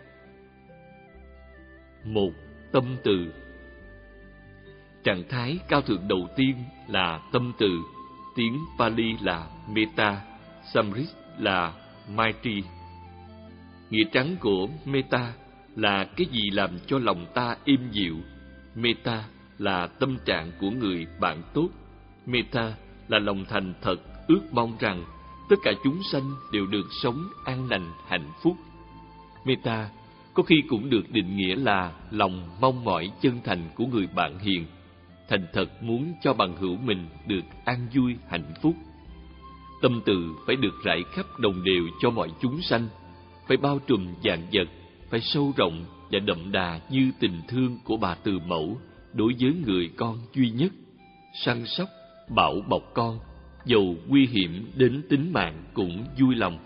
Một, tâm từ. Trạng thái cao thượng đầu tiên là tâm từ, tiếng Pali là Metta, Sanskrit là Maitri. Nghĩa trắng của Metta là cái gì làm cho lòng ta êm dịu. Metta là tâm trạng của người bạn tốt. Metta là lòng thành thật, ước mong rằng tất cả chúng sanh đều được sống an lành, hạnh phúc. Metta có khi cũng được định nghĩa là lòng mong mỏi chân thành của người bạn hiền, thành thật muốn cho bằng hữu mình được an vui, hạnh phúc. Tâm từ phải được rải khắp đồng đều cho mọi chúng sanh, phải bao trùm vạn vật, phải sâu rộng và đậm đà như tình thương của bà từ mẫu đối với người con duy nhất, săn sóc, bảo bọc con, dầu nguy hiểm đến tính mạng cũng vui lòng.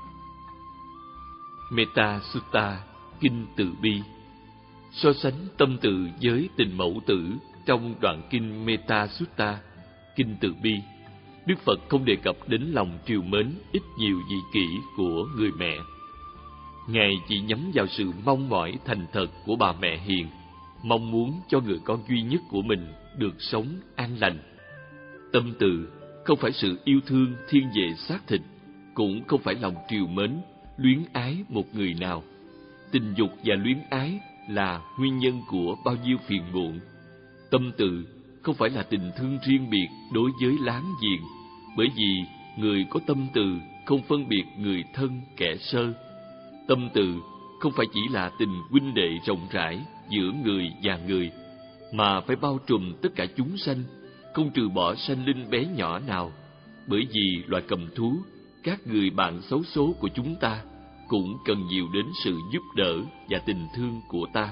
Metta Sutta, Kinh Từ Bi, so sánh tâm từ với tình mẫu tử trong đoạn kinh Metta Sutta, Kinh Từ Bi. Đức Phật không đề cập đến lòng trìu mến ít nhiều dị kỷ của người mẹ. Ngài chỉ nhắm vào sự mong mỏi thành thật của bà mẹ hiền, mong muốn cho người con duy nhất của mình được sống an lành. Tâm từ không phải sự yêu thương thiên về xác thịt, cũng không phải lòng trìu mến, luyến ái một người nào. Tình dục và luyến ái là nguyên nhân của bao nhiêu phiền muộn. Tâm từ không phải là tình thương riêng biệt đối với láng giềng, bởi vì người có tâm từ không phân biệt người thân kẻ sơ. Tâm từ không phải chỉ là tình huynh đệ rộng rãi giữa người và người, mà phải bao trùm tất cả chúng sanh, không trừ bỏ sanh linh bé nhỏ nào. Bởi vì loài cầm thú, các người bạn xấu số của chúng ta cũng cần nhiều đến sự giúp đỡ và tình thương của ta.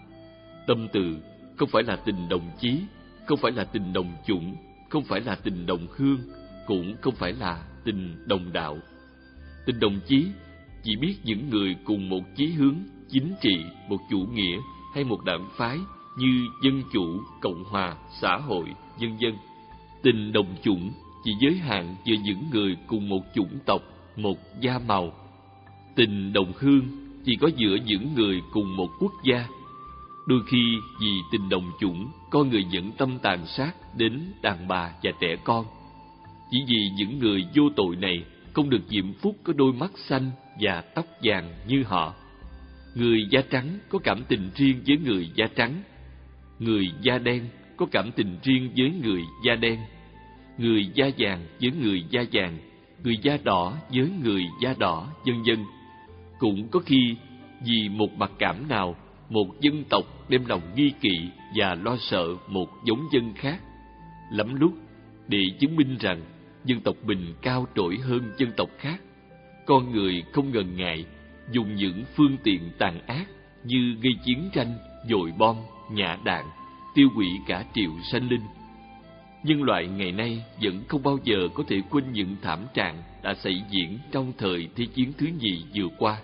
Tâm từ không phải là tình đồng chí, không phải là tình đồng chủng, không phải là tình đồng hương, cũng không phải là tình đồng đạo. Tình đồng chí chỉ biết những người cùng một chí hướng, chính trị, một chủ nghĩa hay một đảng phái như dân chủ, cộng hòa, xã hội, vân vân. Tình đồng chủng chỉ giới hạn với những người cùng một chủng tộc, một da màu. Tình đồng hương chỉ có giữa những người cùng một quốc gia. Đôi khi vì tình đồng chủng, con người dẫn tâm tàn sát đến đàn bà và trẻ con. Chỉ vì những người vô tội này không được diễm phúc có đôi mắt xanh và tóc vàng như họ. Người da trắng có cảm tình riêng với người da trắng. Người da đen có cảm tình riêng với người da đen. Người da vàng với người da vàng, người da đỏ với người da đỏ, vân vân. Cũng có khi vì một mặc cảm nào, một dân tộc đem lòng nghi kỵ và lo sợ một giống dân khác. Lắm lúc, để chứng minh rằng dân tộc mình cao trội hơn dân tộc khác, con người không ngần ngại dùng những phương tiện tàn ác như gây chiến tranh, dội bom, nhả đạn, tiêu hủy cả triệu sanh linh. Nhân loại ngày nay vẫn không bao giờ có thể quên những thảm trạng đã xảy diễn trong thời Thế chiến thứ nhì vừa qua.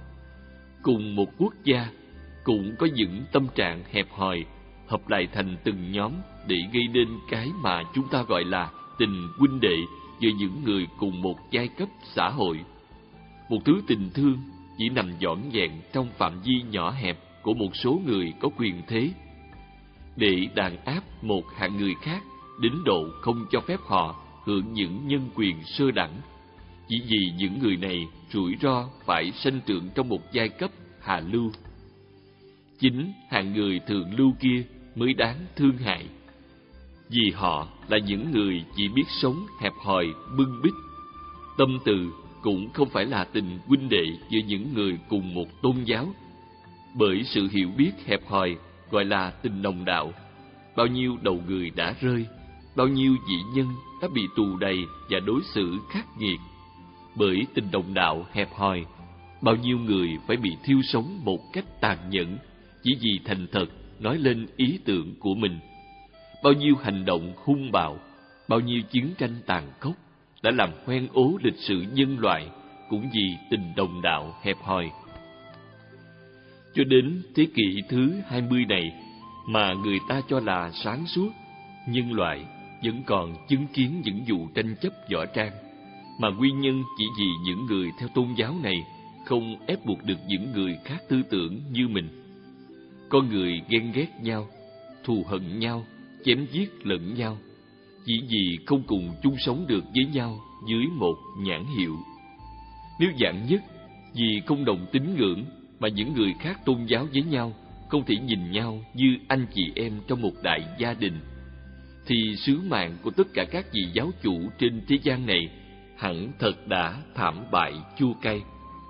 Cùng một quốc gia cũng có những tâm trạng hẹp hòi hợp lại thành từng nhóm để gây nên cái mà chúng ta gọi là tình huynh đệ giữa những người cùng một giai cấp xã hội. Một thứ tình thương chỉ nằm vỏn vẹn trong phạm vi nhỏ hẹp của một số người có quyền thế, để đàn áp một hạng người khác đến độ không cho phép họ hưởng những nhân quyền sơ đẳng, chỉ vì những người này rủi ro phải sanh trưởng trong một giai cấp hạ lưu. Chính hạng người thượng lưu kia mới đáng thương hại, vì họ là những người chỉ biết sống hẹp hòi bưng bít. Tâm từ cũng không phải là tình huynh đệ giữa những người cùng một tôn giáo, bởi sự hiểu biết hẹp hòi gọi là tình đồng đạo. Bao nhiêu đầu người đã rơi, bao nhiêu dị nhân đã bị tù đầy và đối xử khắc nghiệt. Bởi tình đồng đạo hẹp hòi, Bao nhiêu người phải bị thiêu sống một cách tàn nhẫn chỉ vì thành thật nói lên ý tưởng của mình. Bao nhiêu hành động hung bạo, bao nhiêu chiến tranh tàn khốc đã làm hoen ố lịch sử nhân loại cũng vì tình đồng đạo hẹp hòi. Cho đến thế kỷ thứ hai mươi này mà người ta cho là sáng suốt, nhân loại vẫn còn chứng kiến những vụ tranh chấp võ trang, mà nguyên nhân chỉ vì những người theo tôn giáo này không ép buộc được những người khác tư tưởng như mình. Con người ghen ghét nhau, thù hận nhau, chém giết lẫn nhau, chỉ vì không cùng chung sống được với nhau dưới một nhãn hiệu. Nếu dạng nhất vì không đồng tín ngưỡng mà những người khác tôn giáo với nhau không thể nhìn nhau như anh chị em trong một đại gia đình, thì sứ mạng của tất cả các vị giáo chủ trên thế gian này hẳn thật đã thảm bại chua cay.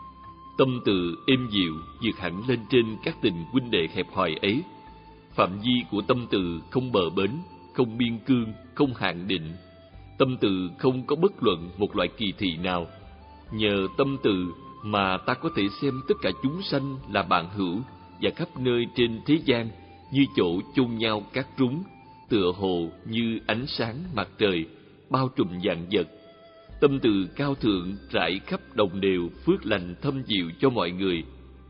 Tâm từ êm dịu vượt hẳn lên trên các tình huynh đệ hẹp hòi ấy. Phạm vi của tâm từ không bờ bến, không biên cương, không hạn định. Tâm từ không có bất luận một loại kỳ thị nào. Nhờ tâm từ mà ta có thể xem tất cả chúng sanh là bạn hữu, và khắp nơi trên thế gian như chỗ chôn nhau các rúng, tựa hồ như ánh sáng mặt trời bao trùm vạn vật. Tâm từ cao thượng rải khắp đồng đều phước lành thâm dịu cho mọi người.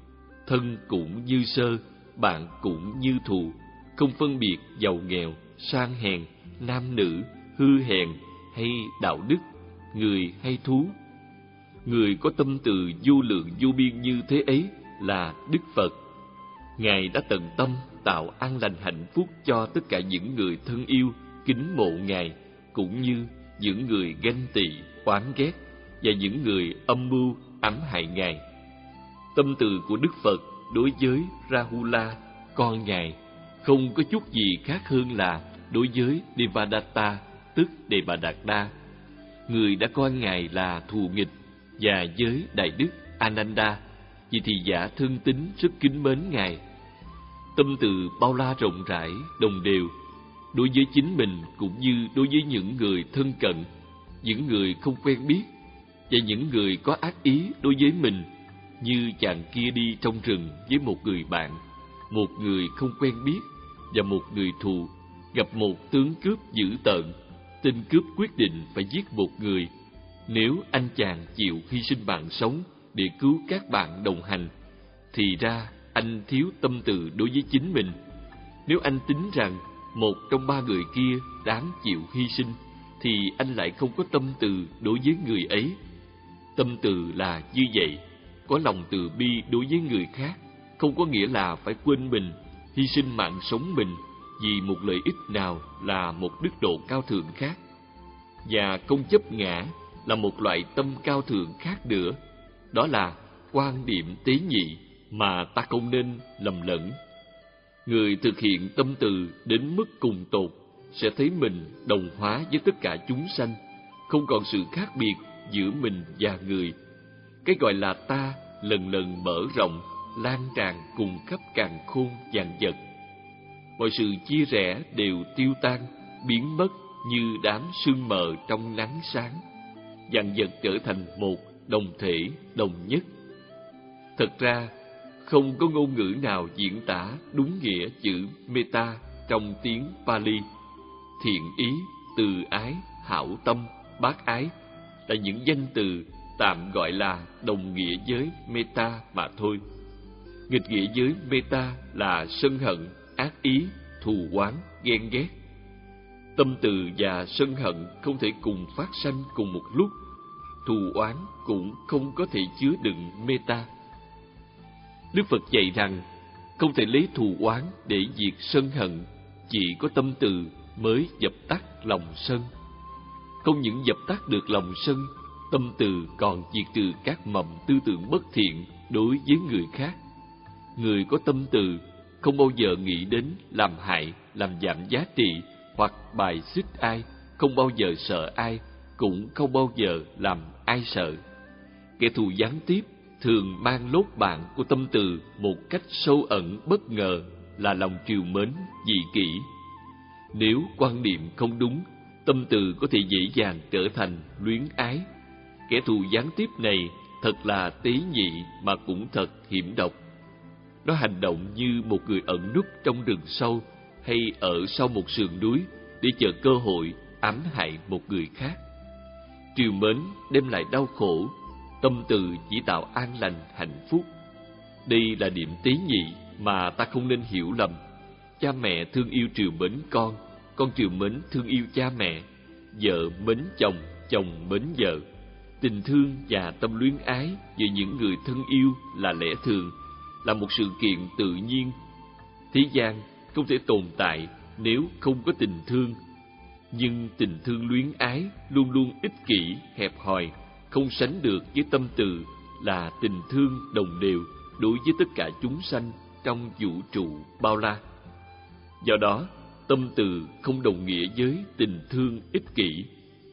Thân cũng như sơ, bạn cũng như thù, không phân biệt giàu nghèo, sang hèn, nam nữ, hư hèn hay đạo đức, người hay thú. Người có tâm từ vô lượng vô biên như thế ấy là Đức Phật. Ngài đã tận tâm tạo an lành hạnh phúc cho tất cả những người thân yêu, kính mộ Ngài, cũng như những người ganh tị, oán ghét và những người âm mưu ám hại Ngài. Tâm từ của Đức Phật đối với Rahula, con Ngài, không có chút gì khác hơn là đối với Devadatta, tức Đề Bà Đạt Đa, người đã coi Ngài là thù nghịch, và với Đại Đức Ananda, vì thì giả thân tín rất kính mến Ngài. Tâm từ bao la rộng rãi, đồng đều, đối với chính mình cũng như đối với những người thân cận, những người không quen biết, và những người có ác ý đối với mình, như chàng kia đi trong rừng với một người bạn, một người không quen biết và một người thù, gặp một tướng cướp dữ tợn. Tên cướp quyết định phải giết một người. Nếu anh chàng chịu hy sinh mạng sống để cứu các bạn đồng hành, thì ra anh thiếu tâm từ đối với chính mình. Nếu anh tính rằng một trong ba người kia đáng chịu hy sinh, thì anh lại không có tâm từ đối với người ấy. Tâm từ là như vậy, có lòng từ bi đối với người khác, không có nghĩa là phải quên mình, hy sinh mạng sống mình vì một lợi ích nào là một đức độ cao thượng khác. Và không chấp ngã là một loại tâm cao thượng khác nữa, đó là quan điểm tế nhị mà ta không nên lầm lẫn. Người thực hiện tâm từ đến mức cùng tột sẽ thấy mình đồng hóa với tất cả chúng sanh, không còn sự khác biệt giữa mình và người. Cái gọi là ta lần lần mở rộng, lan tràn cùng khắp càn khôn vạn vật. Mọi sự chia rẽ đều tiêu tan, biến mất như đám sương mờ trong nắng sáng. Vạn vật trở thành một đồng thể, đồng nhất. Thật ra, không có ngôn ngữ nào diễn tả đúng nghĩa chữ metta trong tiếng Pali. Thiện ý, từ ái, hảo tâm, bác ái là những danh từ tạm gọi là đồng nghĩa với metta mà thôi. Nghịch nghĩa với metta là sân hận, ác ý, thù oán, ghen ghét. Tâm từ và sân hận không thể cùng phát sanh cùng một lúc. Thù oán cũng không có thể chứa đựng metta. Đức Phật dạy rằng không thể lấy thù oán để diệt sân hận, chỉ có tâm từ mới dập tắt lòng sân. Không những dập tắt được lòng sân, tâm từ còn diệt trừ các mầm tư tưởng bất thiện đối với người khác. Người có tâm từ không bao giờ nghĩ đến làm hại, làm giảm giá trị hoặc bài xích ai, không bao giờ sợ ai, cũng không bao giờ làm ai sợ. Kẻ thù gián tiếp thường mang lốt bạn của tâm từ một cách sâu ẩn bất ngờ là lòng trìu mến, dị kỷ. Nếu quan niệm không đúng, tâm từ có thể dễ dàng trở thành luyến ái. Kẻ thù gián tiếp này thật là tế nhị mà cũng thật hiểm độc. Nó hành động như một người ẩn núp trong rừng sâu hay ở sau một sườn núi để chờ cơ hội ám hại một người khác. Trìu mến đem lại đau khổ, tâm từ chỉ tạo an lành hạnh phúc. Đây là điểm tế nhị mà ta không nên hiểu lầm. Cha mẹ thương yêu trìu mến con, con trìu mến thương yêu cha mẹ, vợ mến chồng, chồng mến vợ. Tình thương và tâm luyến ái về những người thân yêu là lẽ thường, là một sự kiện tự nhiên. Thế gian không thể tồn tại nếu không có tình thương. Nhưng tình thương luyến ái luôn luôn ích kỷ, hẹp hòi, không sánh được với tâm từ là tình thương đồng đều đối với tất cả chúng sanh trong vũ trụ bao la. Do đó, tâm từ không đồng nghĩa với tình thương ích kỷ.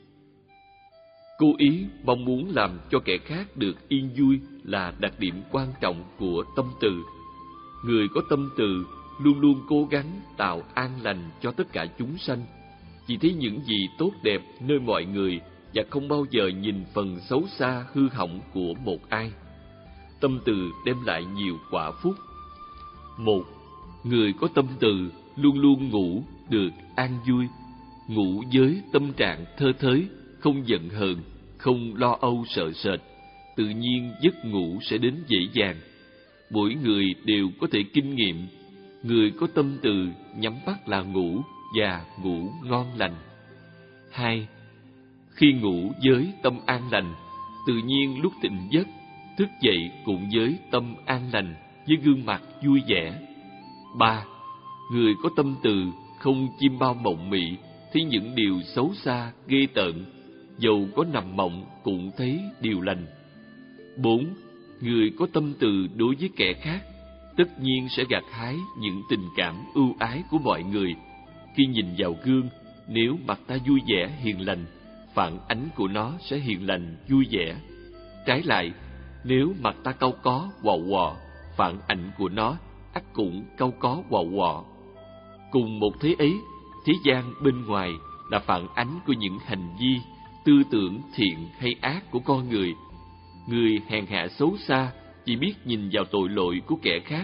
Cố ý mong muốn làm cho kẻ khác được yên vui là đặc điểm quan trọng của tâm từ. Người có tâm từ luôn luôn cố gắng tạo an lành cho tất cả chúng sanh, chỉ thấy những gì tốt đẹp nơi mọi người và không bao giờ nhìn phần xấu xa hư hỏng của một ai. Tâm từ đem lại nhiều quả phúc. Một, người có tâm từ luôn luôn ngủ được an vui, ngủ với tâm trạng thơ thới, không giận hờn, không lo âu sợ sệt, tự nhiên giấc ngủ sẽ đến dễ dàng. Mỗi người đều có thể kinh nghiệm, người có tâm từ nhắm mắt là ngủ và ngủ ngon lành. Hai, khi ngủ với tâm an lành, tự nhiên lúc tỉnh giấc, thức dậy cũng với tâm an lành, với gương mặt vui vẻ. Ba, người có tâm từ không chim bao mộng mị, thấy những điều xấu xa, ghê tởn, dầu có nằm mộng cũng thấy điều lành. Bốn, người có tâm từ đối với kẻ khác, tất nhiên sẽ gặt hái những tình cảm ưu ái của mọi người. Khi nhìn vào gương, nếu mặt ta vui vẻ hiền lành, phản ánh của nó sẽ hiền lành vui vẻ. Trái lại, nếu mặt ta cau có quọ quọ, phản ảnh của nó ắt cũng cau có quọ quọ. Cùng một thế ấy, thế gian bên ngoài là phản ánh của những hành vi, tư tưởng thiện hay ác của con người. Người hèn hạ xấu xa chỉ biết nhìn vào tội lỗi của kẻ khác.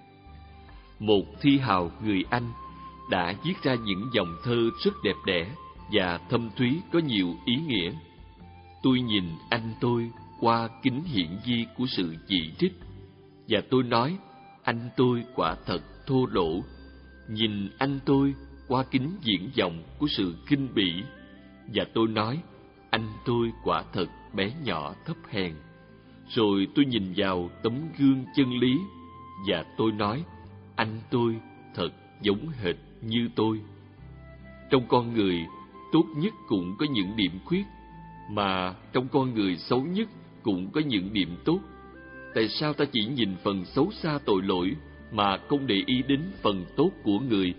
Một thi hào người Anh đã viết ra những dòng thơ rất đẹp đẽ và thâm thúy có nhiều ý nghĩa. Tôi nhìn anh tôi qua kính hiển vi của sự chỉ trích, và tôi nói anh tôi quả thật thô lỗ. Nhìn anh tôi qua kính diễn vọng của sự kinh bỉ, và tôi nói anh tôi quả thật bé nhỏ thấp hèn. Rồi tôi nhìn vào tấm gương chân lý, và tôi nói anh tôi thật giống hệt như tôi. Trong con người tốt nhất cũng có những điểm khuyết, mà trong con người xấu nhất cũng có những điểm tốt. Tại sao ta chỉ nhìn phần xấu xa tội lỗi mà không để ý đến phần tốt của người?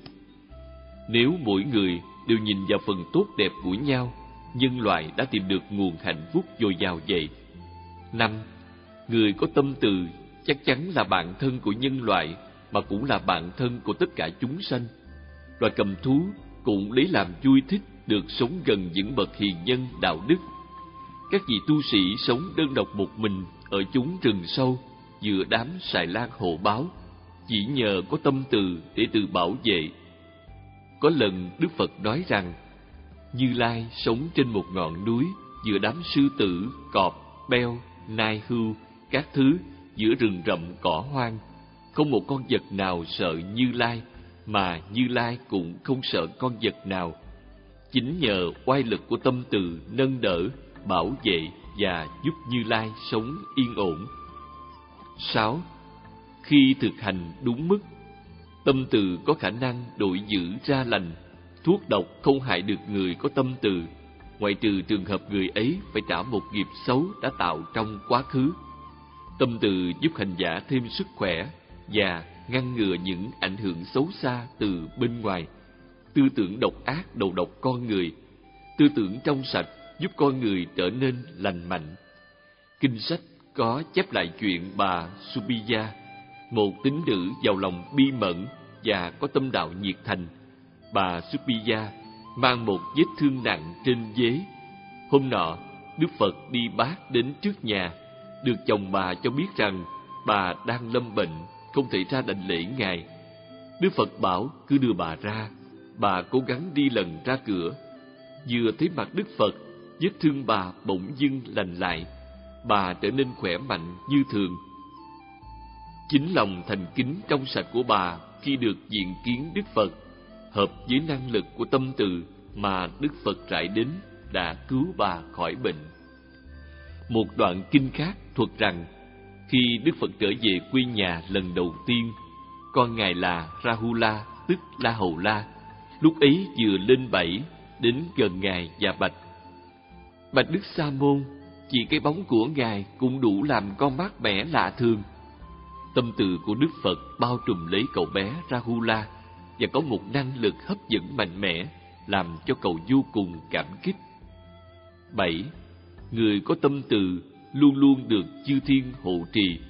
Nếu mỗi người đều nhìn vào phần tốt đẹp của nhau, nhân loại đã tìm được nguồn hạnh phúc dồi dào vậy. Năm, người có tâm từ chắc chắn là bạn thân của nhân loại, mà cũng là bạn thân của tất cả chúng sanh. Loài cầm thú cũng lấy làm vui thích được sống gần những bậc hiền nhân đạo đức. Các vị tu sĩ sống đơn độc một mình ở chốn rừng sâu, giữa đám xài lang hổ báo, chỉ nhờ có tâm từ để tự bảo vệ. Có lần Đức Phật nói rằng, Như Lai sống trên một ngọn núi, giữa đám sư tử, cọp, beo, nai hưu, các thứ, giữa rừng rậm cỏ hoang. Không một con vật nào sợ Như Lai, mà Như Lai cũng không sợ con vật nào. Chính nhờ oai lực của tâm từ nâng đỡ, bảo vệ và giúp Như Lai sống yên ổn. Sáu, khi thực hành đúng mức, tâm từ có khả năng đổi dữ ra lành. Thuốc độc không hại được người có tâm từ, ngoại trừ trường hợp người ấy phải trả một nghiệp xấu đã tạo trong quá khứ. Tâm từ giúp hành giả thêm sức khỏe và ngăn ngừa những ảnh hưởng xấu xa từ bên ngoài. Tư tưởng độc ác đầu độc con người, tư tưởng trong sạch giúp con người trở nên lành mạnh. Kinh sách có chép lại chuyện bà Subiya, một tín nữ giàu lòng bi mẫn và có tâm đạo nhiệt thành. Bà Subiya mang một vết thương nặng trên vế. Hôm nọ, Đức Phật đi bát đến trước nhà. được chồng bà cho biết rằng bà đang lâm bệnh, không thể ra đảnh lễ Ngài. Đức Phật bảo cứ đưa bà ra. Bà cố gắng đi lần ra cửa. Vừa thấy mặt Đức Phật, vết thương bà bỗng dưng lành lại. Bà trở nên khỏe mạnh như thường. Chính lòng thành kính trong sạch của bà khi được diện kiến Đức Phật, hợp với năng lực của tâm từ mà Đức Phật rải đến, đã cứu bà khỏi bệnh. Một đoạn kinh khác thuật rằng, khi Đức Phật trở về quê nhà lần đầu tiên, con Ngài là Rahula, tức La Hầu La, lúc ấy vừa lên bảy, đến gần Ngài và bạch: Bạch Đức Sa Môn, chỉ cái bóng của Ngài cũng đủ làm con mát mẻ lạ thường. Tâm từ của Đức Phật bao trùm lấy cậu bé Rahula và có một năng lực hấp dẫn mạnh mẽ, làm cho cậu vô cùng cảm kích. Bảy. Người có tâm từ luôn luôn được chư thiên hộ trì.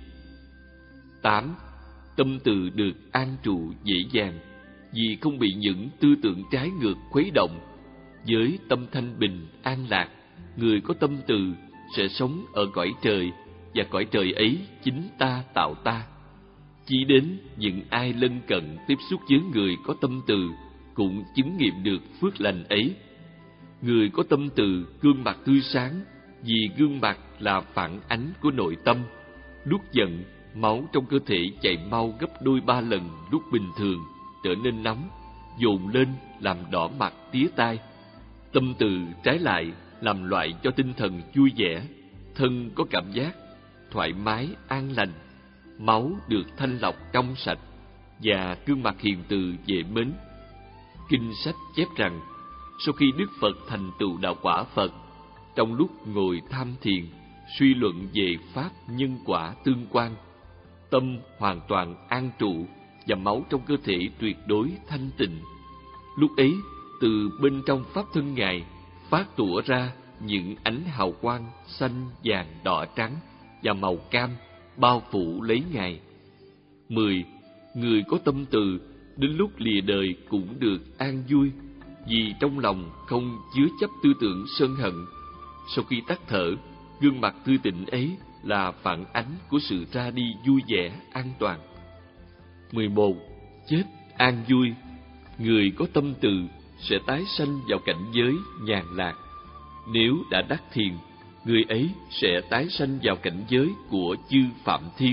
Tám. Tâm từ được an trụ dễ dàng, vì không bị những tư tưởng trái ngược khuấy động. Với tâm thanh bình, an lạc, người có tâm từ sẽ sống ở cõi trời, và cõi trời ấy chính ta tạo ta. Chỉ đến những ai lân cận tiếp xúc với người có tâm từ cũng chứng nghiệm được phước lành ấy. Người có tâm từ gương mặt tươi sáng, vì gương mặt là phản ánh của nội tâm. Lúc giận, máu trong cơ thể chạy mau gấp đôi ba lần lúc bình thường, trở nên nóng, dồn lên làm đỏ mặt tía tai. Tâm từ trái lại làm loại cho tinh thần vui vẻ, thân có cảm giác thoải mái an lành, máu được thanh lọc trong sạch, và gương mặt hiền từ dễ mến. Kinh sách chép rằng, sau khi Đức Phật thành tựu đạo quả Phật, trong lúc ngồi tham thiền, suy luận về pháp nhân quả tương quan, tâm hoàn toàn an trụ và máu trong cơ thể tuyệt đối thanh tịnh. Lúc ấy, từ bên trong pháp thân Ngài phát tủa ra những ánh hào quang xanh, vàng, đỏ, trắng và màu cam bao phủ lấy Ngài. Mười. Người có tâm từ đến lúc lìa đời cũng được an vui, vì trong lòng không chứa chấp tư tưởng sân hận. Sau khi tắt thở, gương mặt tươi tỉnh ấy là phản ánh của sự ra đi vui vẻ, an toàn. Mười một. Chết an vui. Người có tâm từ sẽ tái sanh vào cảnh giới nhàn lạc. Nếu đã đắc thiền, người ấy sẽ tái sanh vào cảnh giới của chư Phạm Thiên.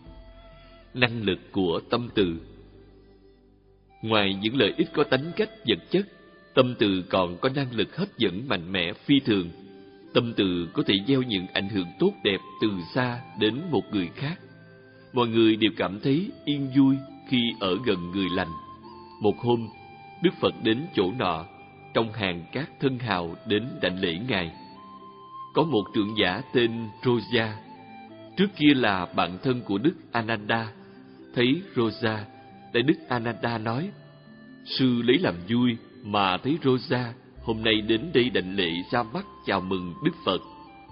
Năng lực của tâm từ. Ngoài những lợi ích có tánh cách vật chất, tâm từ còn có năng lực hấp dẫn mạnh mẽ phi thường. Tâm từ có thể gieo những ảnh hưởng tốt đẹp từ xa đến một người khác. Mọi người đều cảm thấy yên vui khi ở gần người lành. Một hôm, Đức Phật đến chỗ nọ, trong hàng các thân hào đến đảnh lễ Ngài. Có một trưởng giả tên Rosa, trước kia là bạn thân của Đức Ananda. Thấy Rosa, Đại Đức Ananda nói: Sư lấy làm vui mà thấy Rosa hôm nay đến đây đảnh lễ ra mắt chào mừng Đức Phật.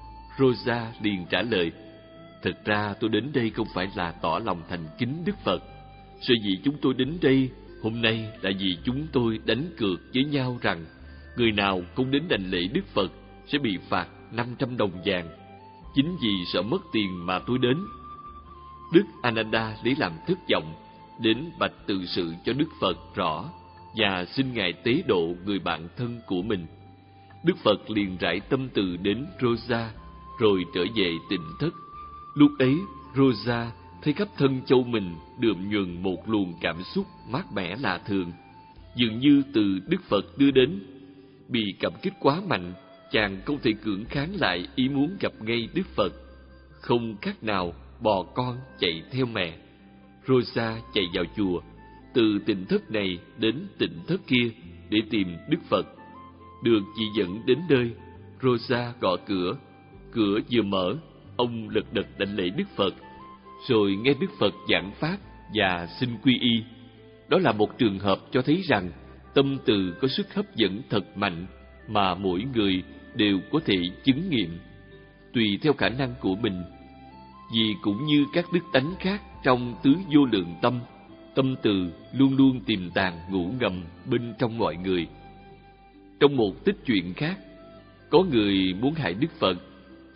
Rosa liền trả lời: Thật ra tôi đến đây không phải là tỏ lòng thành kính Đức Phật. Sở dĩ chúng tôi đến đây hôm nay là vì chúng tôi đánh cược với nhau rằng người nào không đến đảnh lễ Đức Phật sẽ bị phạt năm trăm đồng vàng. Chính vì sợ mất tiền mà tôi đến. Đức Ananda lấy làm thất vọng, đến bạch tự sự cho Đức Phật rõ và xin Ngài tế độ người bạn thân của mình. Đức Phật liền rải tâm từ đến Rosa, rồi trở về tịnh thất. Lúc ấy, Rosa thấy khắp thân châu mình đượm nhuần một luồng cảm xúc mát mẻ lạ thường, dường như từ Đức Phật đưa đến. Bị cảm kích quá mạnh, chàng không thể cưỡng kháng lại ý muốn gặp ngay Đức Phật. Không khác nào bò con chạy theo mẹ, Rosa chạy vào chùa, từ tịnh thất này đến tịnh thất kia để tìm Đức Phật. Được chỉ dẫn đến nơi, Rosa gõ cửa. Cửa vừa mở, ông lật đật đảnh lễ Đức Phật, rồi nghe Đức Phật giảng pháp và xin quy y. Đó là một trường hợp cho thấy rằng tâm từ có sức hấp dẫn thật mạnh mà mỗi người đều có thể chứng nghiệm, tùy theo khả năng của mình. Vì cũng như các đức tánh khác trong tứ vô lượng tâm, tâm từ luôn luôn tiềm tàng ngủ ngầm bên trong mọi người. Trong một tích truyện khác, có người muốn hại Đức Phật,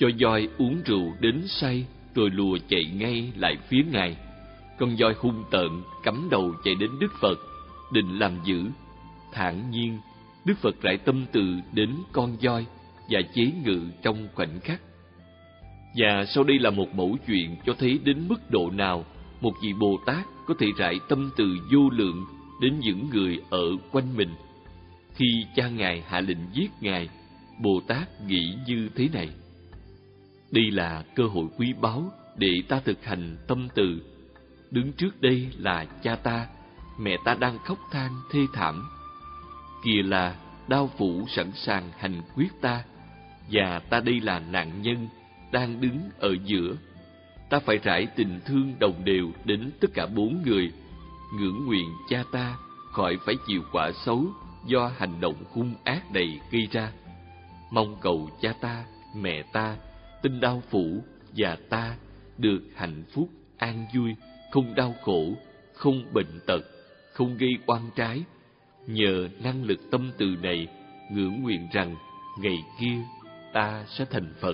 cho voi uống rượu đến say, rồi lùa chạy ngay lại phía Ngài. Con voi hung tợn cắm đầu chạy đến Đức Phật, định làm dữ. Thản nhiên, Đức Phật rải tâm từ đến con voi và chế ngự trong khoảnh khắc. Và sau đây là một mẫu chuyện cho thấy đến mức độ nào một vị Bồ Tát có thể rải tâm từ vô lượng đến những người ở quanh mình. Khi cha Ngài hạ lệnh giết Ngài, Bồ Tát nghĩ như thế này: đây là cơ hội quý báu để ta thực hành tâm từ. Đứng trước đây là cha ta, mẹ ta đang khóc than thê thảm. Kìa là đao phủ sẵn sàng hành quyết ta, và ta đây là nạn nhân đang đứng ở giữa. Ta phải rải tình thương đồng đều đến tất cả bốn người, ngưỡng nguyện cha ta khỏi phải chịu quả xấu do hành động hung ác này gây ra. Mong cầu cha ta, mẹ ta, tinh đao phủ và ta được hạnh phúc, an vui, không đau khổ, không bệnh tật, không gây oan trái. Nhờ năng lực tâm từ này, ngưỡng nguyện rằng ngày kia ta sẽ thành Phật.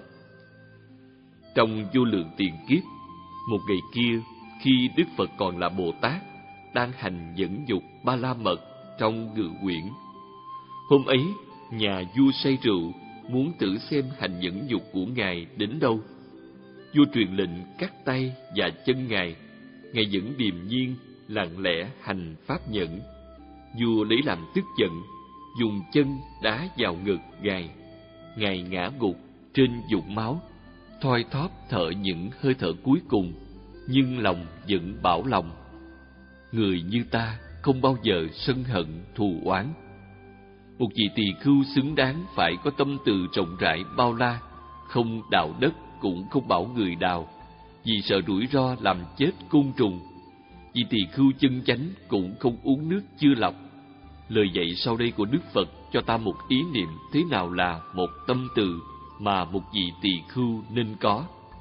Trong vô lượng tiền kiếp, một ngày kia, khi Đức Phật còn là Bồ Tát, đang hành nhẫn nhục ba la mật trong ngự quyển. Hôm ấy, nhà vua say rượu, muốn thử xem hành nhẫn nhục của Ngài đến đâu. Vua truyền lệnh cắt tay và chân Ngài. Ngài vẫn điềm nhiên, lặng lẽ hành pháp nhẫn. Vua lấy làm tức giận, dùng chân đá vào ngực Ngài. Ngài ngã gục trên vũng máu, thoi thóp thở những hơi thở cuối cùng, nhưng lòng vẫn bảo lòng: người như ta không bao giờ sân hận thù oán. Một vị tỳ khưu xứng đáng phải có tâm từ rộng rãi bao la, không đào đất cũng không bảo người đào, vì sợ rủi ro làm chết côn trùng. Vị tỳ khưu chân chánh cũng không uống nước chưa lọc. Lời dạy sau đây của Đức Phật cho ta một ý niệm thế nào là một tâm từ mà một vị tỳ khưu nên có.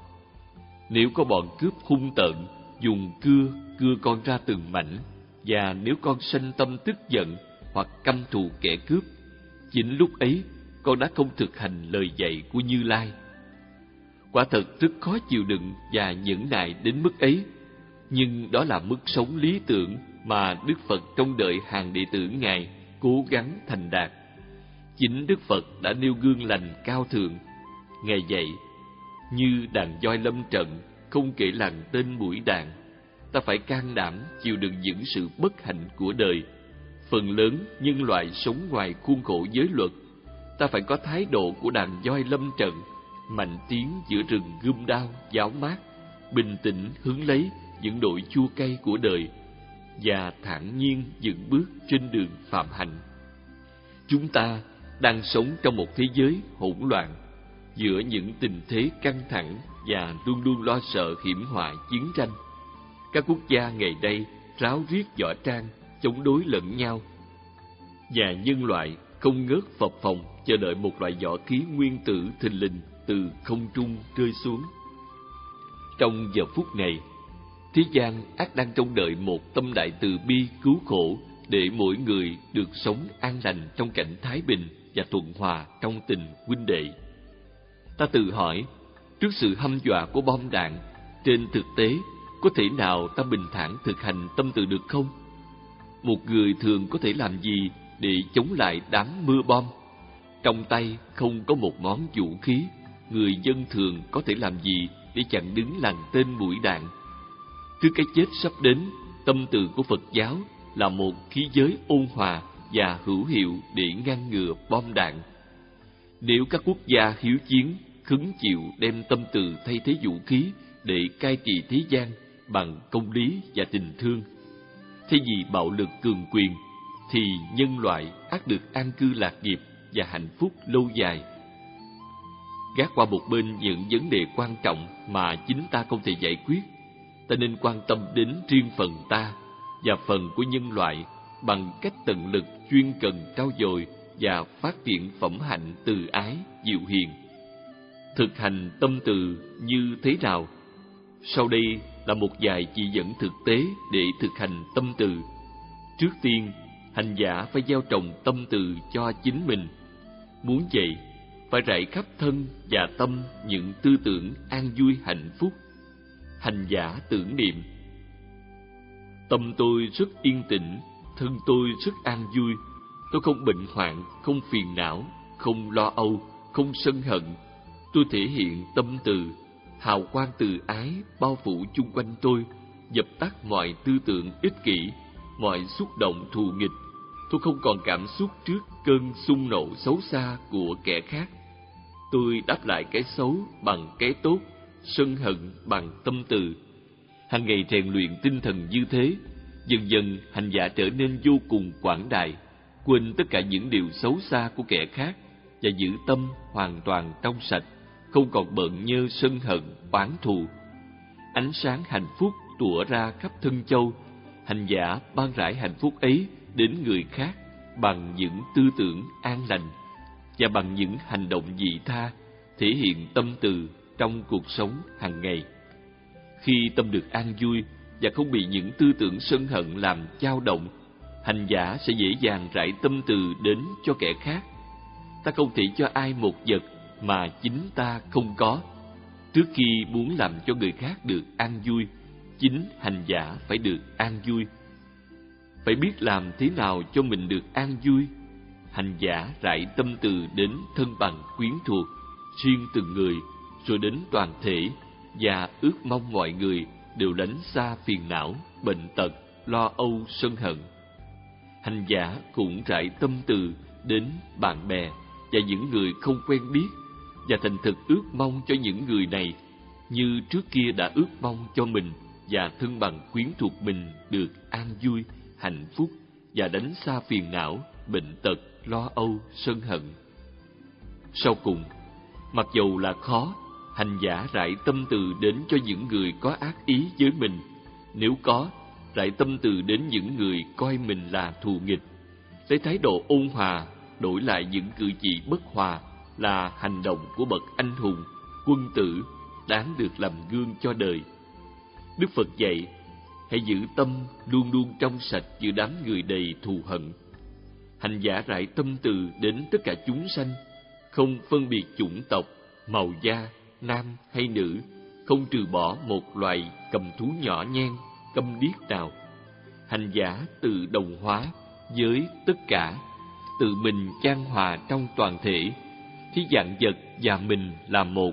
Nếu có bọn cướp hung tợn dùng cưa cưa con ra từng mảnh, và nếu con sanh tâm tức giận hoặc căm thù kẻ cướp, chính lúc ấy con đã không thực hành lời dạy của Như Lai. Quả thật rất khó chịu đựng và nhẫn nại đến mức ấy, nhưng đó là mức sống lý tưởng mà Đức Phật trông đợi hàng đệ tử Ngài cố gắng thành đạt. Chính Đức Phật đã nêu gương lành cao thượng. Ngài dạy: như đàn voi lâm trận, không kể lằn tên mũi đạn, ta phải can đảm chịu đựng những sự bất hạnh của đời. Phần lớn nhân loại sống ngoài khuôn khổ giới luật. Ta phải có thái độ của đàn voi lâm trận, mạnh tiến giữa rừng gươm đao giáo mát, bình tĩnh hứng lấy những nỗi chua cay của đời, và thản nhiên dựng bước trên đường phạm hạnh. Chúng ta đang sống trong một thế giới hỗn loạn, giữa những tình thế căng thẳng và luôn luôn lo sợ hiểm họa chiến tranh. Các quốc gia ngày đây ráo riết võ trang, chống đối lẫn nhau, và nhân loại không ngớt phập phồng chờ đợi một loại võ khí nguyên tử thình lình từ không trung rơi xuống. Trong giờ phút này, thế gian ắt đang trông đợi một tâm đại từ bi cứu khổ, để mỗi người được sống an lành trong cảnh thái bình và thuận hòa trong tình huynh đệ. Ta tự hỏi, trước sự hăm dọa của bom đạn, trên thực tế có thể nào ta bình thản thực hành tâm từ được không? Một người thường có thể làm gì để chống lại đám mưa bom? Trong tay không có một món vũ khí, người dân thường có thể làm gì để chặn đứng lằn tên mũi đạn? Trước cái chết sắp đến, tâm từ của Phật giáo là một khí giới ôn hòa và hữu hiệu để ngăn ngừa bom đạn. Nếu các quốc gia hiếu chiến khứng chịu đem tâm từ thay thế vũ khí để cai trị thế gian bằng công lý và tình thương, thay vì bạo lực cường quyền, thì nhân loại ắt được an cư lạc nghiệp và hạnh phúc lâu dài. Gác qua một bên những vấn đề quan trọng mà chính ta không thể giải quyết, ta nên quan tâm đến riêng phần ta và phần của nhân loại bằng cách tận lực chuyên cần trau dồi và phát triển phẩm hạnh từ ái, dịu hiền. Thực hành tâm từ như thế nào? Sau đây là một vài chỉ dẫn thực tế để thực hành tâm từ. Trước tiên, hành giả phải gieo trồng tâm từ cho chính mình. Muốn vậy, phải rải khắp thân và tâm những tư tưởng an vui hạnh phúc. Hành giả tưởng niệm: tâm tôi rất yên tĩnh, thân tôi rất an vui. Tôi không bệnh hoạn, không phiền não, không lo âu, không sân hận. Tôi thể hiện tâm từ, hào quang từ ái bao phủ chung quanh tôi, dập tắt mọi tư tưởng ích kỷ, mọi xúc động thù nghịch. Tôi không còn cảm xúc trước cơn xung nộ xấu xa của kẻ khác. Tôi đáp lại cái xấu bằng cái tốt, sân hận bằng tâm từ. Hàng ngày rèn luyện tinh thần như thế, dần dần hành giả trở nên vô cùng quảng đại, quên tất cả những điều xấu xa của kẻ khác và giữ tâm hoàn toàn trong sạch, không còn bận nhơ sân hận, oán thù. Ánh sáng hạnh phúc tỏa ra khắp thân châu. Hành giả ban rải hạnh phúc ấy đến người khác bằng những tư tưởng an lành và bằng những hành động vị tha, thể hiện tâm từ trong cuộc sống hàng ngày. Khi tâm được an vui và không bị những tư tưởng sân hận làm dao động, hành giả sẽ dễ dàng rải tâm từ đến cho kẻ khác. Ta không thể cho ai một vật mà chính ta không có. Trước khi muốn làm cho người khác được an vui, chính hành giả phải được an vui. Phải biết làm thế nào cho mình được an vui. Hành giả rải tâm từ đến thân bằng quyến thuộc, riêng từng người, rồi đến toàn thể, và ước mong mọi người đều lánh xa phiền não, bệnh tật, lo âu, sân hận. Hành giả cũng rải tâm từ đến bạn bè và những người không quen biết, và thành thực ước mong cho những người này như trước kia đã ước mong cho mình và thân bằng quyến thuộc mình được an vui, hạnh phúc và đánh xa phiền não, bệnh tật, lo âu, sân hận. Sau cùng, mặc dầu là khó, hành giả rải tâm từ đến cho những người có ác ý với mình. Nếu có, rải tâm từ đến những người coi mình là thù nghịch. Lấy thái độ ôn hòa đổi lại những cử chỉ bất hòa là hành động của bậc anh hùng, quân tử, đáng được làm gương cho đời. Đức Phật dạy, hãy giữ tâm luôn luôn trong sạch giữa đám người đầy thù hận. Hành giả rải tâm từ đến tất cả chúng sanh, không phân biệt chủng tộc, màu da, nam hay nữ, không trừ bỏ một loài cầm thú nhỏ nhen, câm điếc nào. Hành giả tự đồng hóa với tất cả, tự mình chan hòa trong toàn thể, thì vạn vật và mình là một.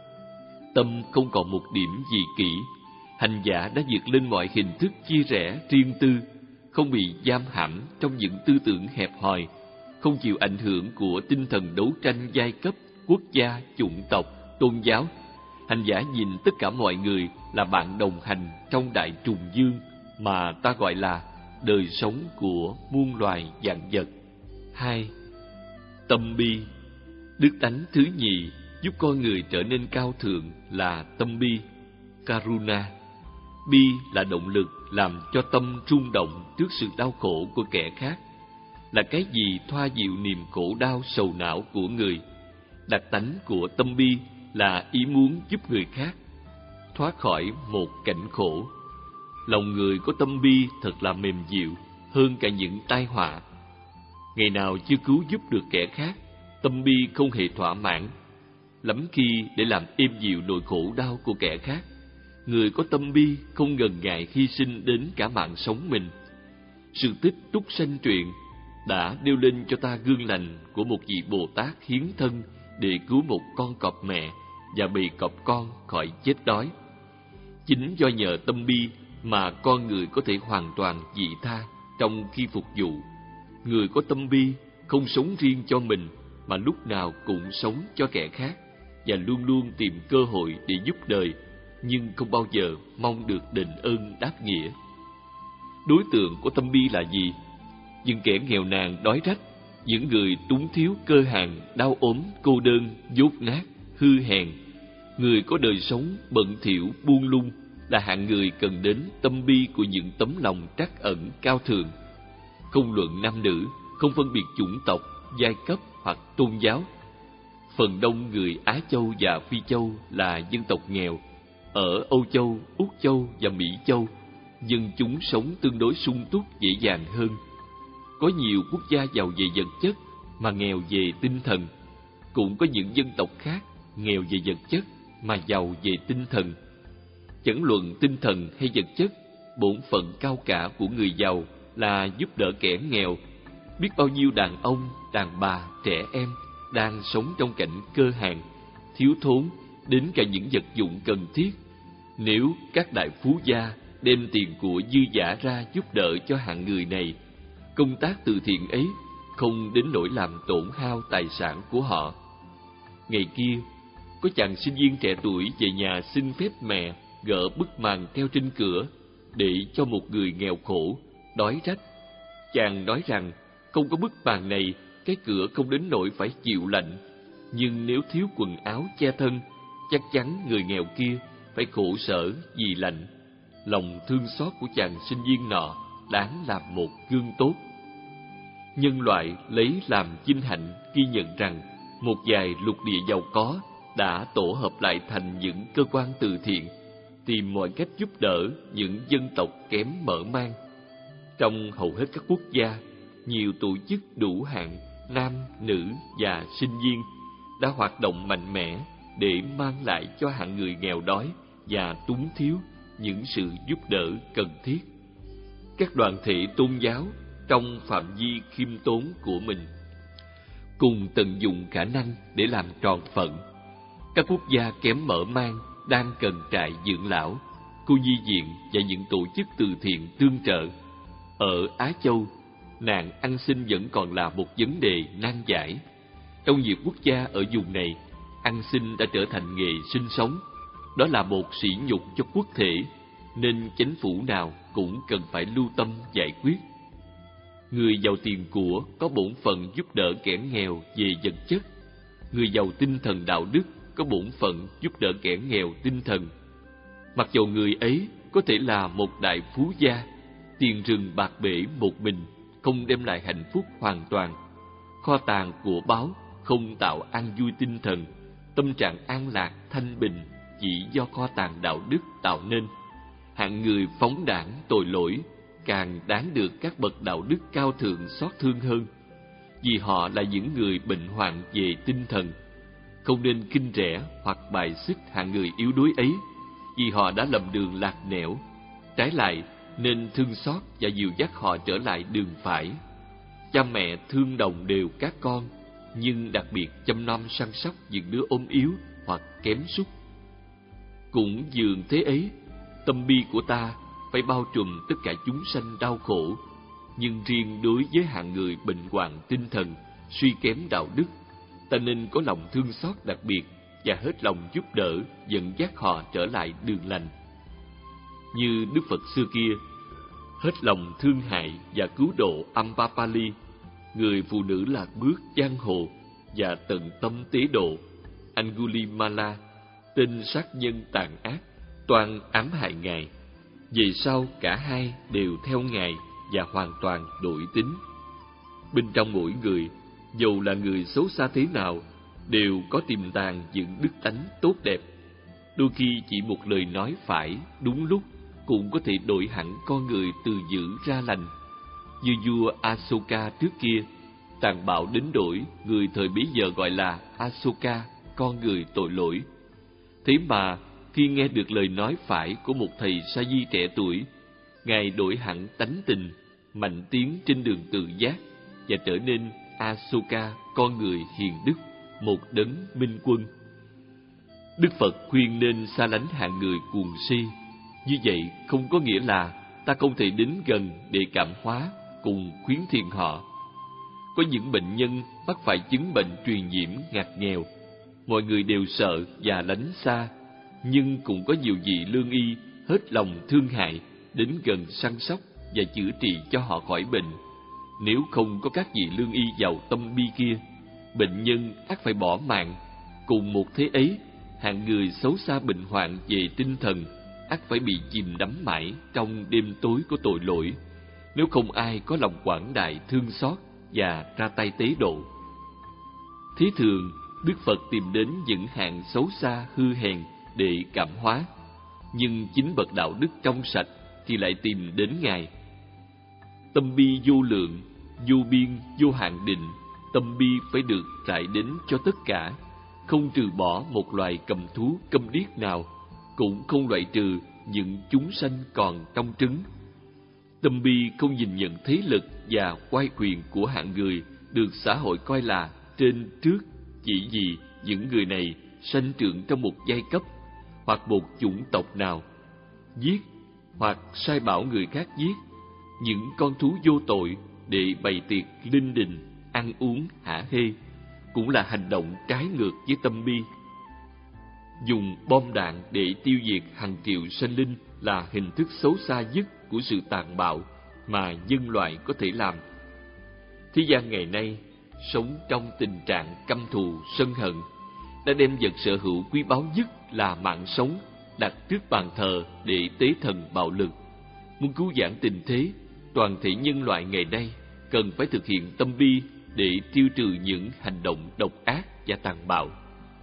Tâm không còn một điểm gì kỹ. Hành giả đã vượt lên mọi hình thức chia rẽ riêng tư, không bị giam hãm trong những tư tưởng hẹp hòi, không chịu ảnh hưởng của tinh thần đấu tranh giai cấp, quốc gia, chủng tộc, tôn giáo. Hành giả nhìn tất cả mọi người là bạn đồng hành trong đại trùng dương mà ta gọi là đời sống của muôn loài vạn vật. Hai, tâm bi. Đức tánh thứ nhì giúp con người trở nên cao thượng là tâm bi, Karuna. Bi là động lực làm cho tâm rung động trước sự đau khổ của kẻ khác, là cái gì thoa dịu niềm khổ đau sầu não của người. Đặc tánh của tâm bi là ý muốn giúp người khác thoát khỏi một cảnh khổ. Lòng người có tâm bi thật là mềm dịu hơn cả những tai họa. Ngày nào chưa cứu giúp được kẻ khác, tâm bi không hề thỏa mãn. Lắm khi để làm êm dịu nỗi khổ đau của kẻ khác, người có tâm bi không ngần ngại hy sinh đến cả mạng sống mình. Sự tích Túc Sanh truyện đã nêu lên cho ta gương lành của một vị Bồ Tát hiến thân để cứu một con cọp mẹ và bầy cọp con khỏi chết đói. Chính do nhờ tâm bi mà con người có thể hoàn toàn vị tha trong khi phục vụ. Người có tâm bi không sống riêng cho mình mà lúc nào cũng sống cho kẻ khác, và luôn luôn tìm cơ hội để giúp đời, nhưng không bao giờ mong được đền ơn đáp nghĩa. Đối tượng của tâm bi là gì? Những kẻ nghèo nàn đói rách, những người túng thiếu cơ hàng, đau ốm, cô đơn, dốt nát, hư hèn. Người có đời sống bận thỉu buông lung là hạng người cần đến tâm bi của những tấm lòng trắc ẩn cao thượng. Không luận nam nữ, không phân biệt chủng tộc, giai cấp hoặc tôn giáo. Phần đông người Á Châu và Phi Châu là dân tộc nghèo. Ở Âu Châu, Úc Châu và Mỹ Châu, dân chúng sống tương đối sung túc dễ dàng hơn. Có nhiều quốc gia giàu về vật chất mà nghèo về tinh thần. cũng có những dân tộc khác nghèo về vật chất mà giàu về tinh thần. Chẳng luận tinh thần hay vật chất, bổn phận cao cả của người giàu là giúp đỡ kẻ nghèo. Biết bao nhiêu đàn ông, đàn bà, trẻ em đang sống trong cảnh cơ hàn, thiếu thốn đến cả những vật dụng cần thiết. Nếu các đại phú gia đem tiền của dư dả ra giúp đỡ cho hạng người này, công tác từ thiện ấy không đến nỗi làm tổn hao tài sản của họ. Ngày kia, có chàng sinh viên trẻ tuổi về nhà xin phép mẹ gỡ bức màn treo trên cửa để cho một người nghèo khổ, đói rách. Chàng nói rằng không có bức màn này, cái cửa không đến nỗi phải chịu lạnh, nhưng nếu thiếu quần áo che thân, chắc chắn người nghèo kia phải khổ sở vì lạnh. Lòng thương xót của chàng sinh viên nọ đáng làm một gương tốt. Nhân loại lấy làm vinh hạnh ghi nhận rằng một vài lục địa giàu có đã tổ hợp lại thành những cơ quan từ thiện, tìm mọi cách giúp đỡ những dân tộc kém mở mang. Trong hầu hết các quốc gia, nhiều tổ chức đủ hạng nam, nữ và sinh viên đã hoạt động mạnh mẽ để mang lại cho hạng người nghèo đói và túng thiếu những sự giúp đỡ cần thiết. Các đoàn thể tôn giáo trong phạm vi khiêm tốn của mình cùng tận dụng khả năng để làm tròn phận. Các quốc gia kém mở mang đang cần trại dưỡng lão, khu nhi viện và những tổ chức từ thiện tương trợ. Ở Á Châu, nạn ăn xin vẫn còn là một vấn đề nan giải. Trong nhiều quốc gia ở vùng này, ăn xin đã trở thành nghề sinh sống. Đó là một sỉ nhục cho quốc thể, nên chính phủ nào cũng cần phải lưu tâm giải quyết. Người giàu tiền của có bổn phận giúp đỡ kẻ nghèo về vật chất. Người giàu tinh thần đạo đức có bổn phận giúp đỡ kẻ nghèo tinh thần. Mặc dù người ấy có thể là một đại phú gia, tiền rừng bạc bể một mình không đem lại hạnh phúc hoàn toàn. Kho tàng của báu không tạo an vui tinh thần, tâm trạng an lạc thanh bình chỉ do kho tàng đạo đức tạo nên. Hạng người phóng đãng tội lỗi càng đáng được các bậc đạo đức cao thượng xót thương hơn, vì họ là những người bệnh hoạn về tinh thần. Không nên khinh rẻ hoặc bài xích hạng người yếu đuối ấy, vì họ đã lầm đường lạc nẻo. Trái lại, nên thương xót và dìu dắt họ trở lại đường phải. Cha mẹ thương đồng đều các con, nhưng đặc biệt chăm nom săn sóc những đứa ốm yếu hoặc kém sút. Cũng dường thế ấy, tâm bi của ta phải bao trùm tất cả chúng sanh đau khổ, nhưng riêng đối với hạng người bệnh hoạn tinh thần, suy kém đạo đức, ta nên có lòng thương xót đặc biệt và hết lòng giúp đỡ dẫn dắt họ trở lại đường lành. Như Đức Phật xưa kia, hết lòng thương hại và cứu độ Ambapali, người phụ nữ lạc bước giang hồ, và tận tâm tế độ Angulimala, tên sát nhân tàn ác, toan ám hại Ngài. Về sau cả hai đều theo Ngài và hoàn toàn đổi tính. Bên trong mỗi người, dù là người xấu xa thế nào, đều có tiềm tàng những đức tánh tốt đẹp. Đôi khi chỉ một lời nói phải, đúng lúc cũng có thể đổi hẳn con người từ dữ ra lành. Như vua Asoka trước kia, tàn bạo đến đổi người thời bấy giờ gọi là Asoka, con người tội lỗi. Thế mà khi nghe được lời nói phải của một thầy sa di trẻ tuổi, Ngài đổi hẳn tánh tình, mạnh tiến trên đường tự giác và trở nên Asoka, con người hiền đức, một đấng minh quân. Đức Phật khuyên nên xa lánh hạng người cuồng si. Như vậy không có nghĩa là ta không thể đến gần để cảm hóa cùng khuyến thiện họ. Có những bệnh nhân mắc phải chứng bệnh truyền nhiễm ngặt nghèo, mọi người đều sợ và lánh xa, nhưng cũng có nhiều vị lương y hết lòng thương hại đến gần săn sóc và chữa trị cho họ khỏi bệnh. Nếu không có các vị lương y giàu tâm bi kia, bệnh nhân ắt phải bỏ mạng. Cùng một thế ấy, hạng người xấu xa bệnh hoạn về tinh thần ắt phải bị chìm đắm mãi trong đêm tối của tội lỗi, nếu không ai có lòng quảng đại thương xót và ra tay tế độ. Thế thường, Đức Phật tìm đến những hạng xấu xa hư hèn để cảm hóa, nhưng chính bậc đạo đức trong sạch thì lại tìm đến Ngài. Tâm bi vô lượng, vô biên, vô hạn định, tâm bi phải được trải đến cho tất cả, không trừ bỏ một loài cầm thú câm điếc nào, cũng không loại trừ những chúng sanh còn trong trứng. Tâm bi không nhìn nhận thế lực và oai quyền của hạng người được xã hội coi là trên trước, chỉ vì những người này sanh trưởng trong một giai cấp hoặc một chủng tộc nào. Giết hoặc sai bảo người khác giết những con thú vô tội để bày tiệc linh đình, ăn uống hả hê cũng là hành động trái ngược với tâm bi. Dùng bom đạn để tiêu diệt hàng triệu sinh linh là hình thức xấu xa nhất của sự tàn bạo mà nhân loại có thể làm. Thế gian ngày nay sống trong tình trạng căm thù, sân hận, đã đem vật sở hữu quý báu nhất là mạng sống đặt trước bàn thờ để tế thần bạo lực. Muốn cứu vãn tình thế, toàn thể nhân loại ngày nay cần phải thực hiện tâm bi để tiêu trừ những hành động độc ác và tàn bạo.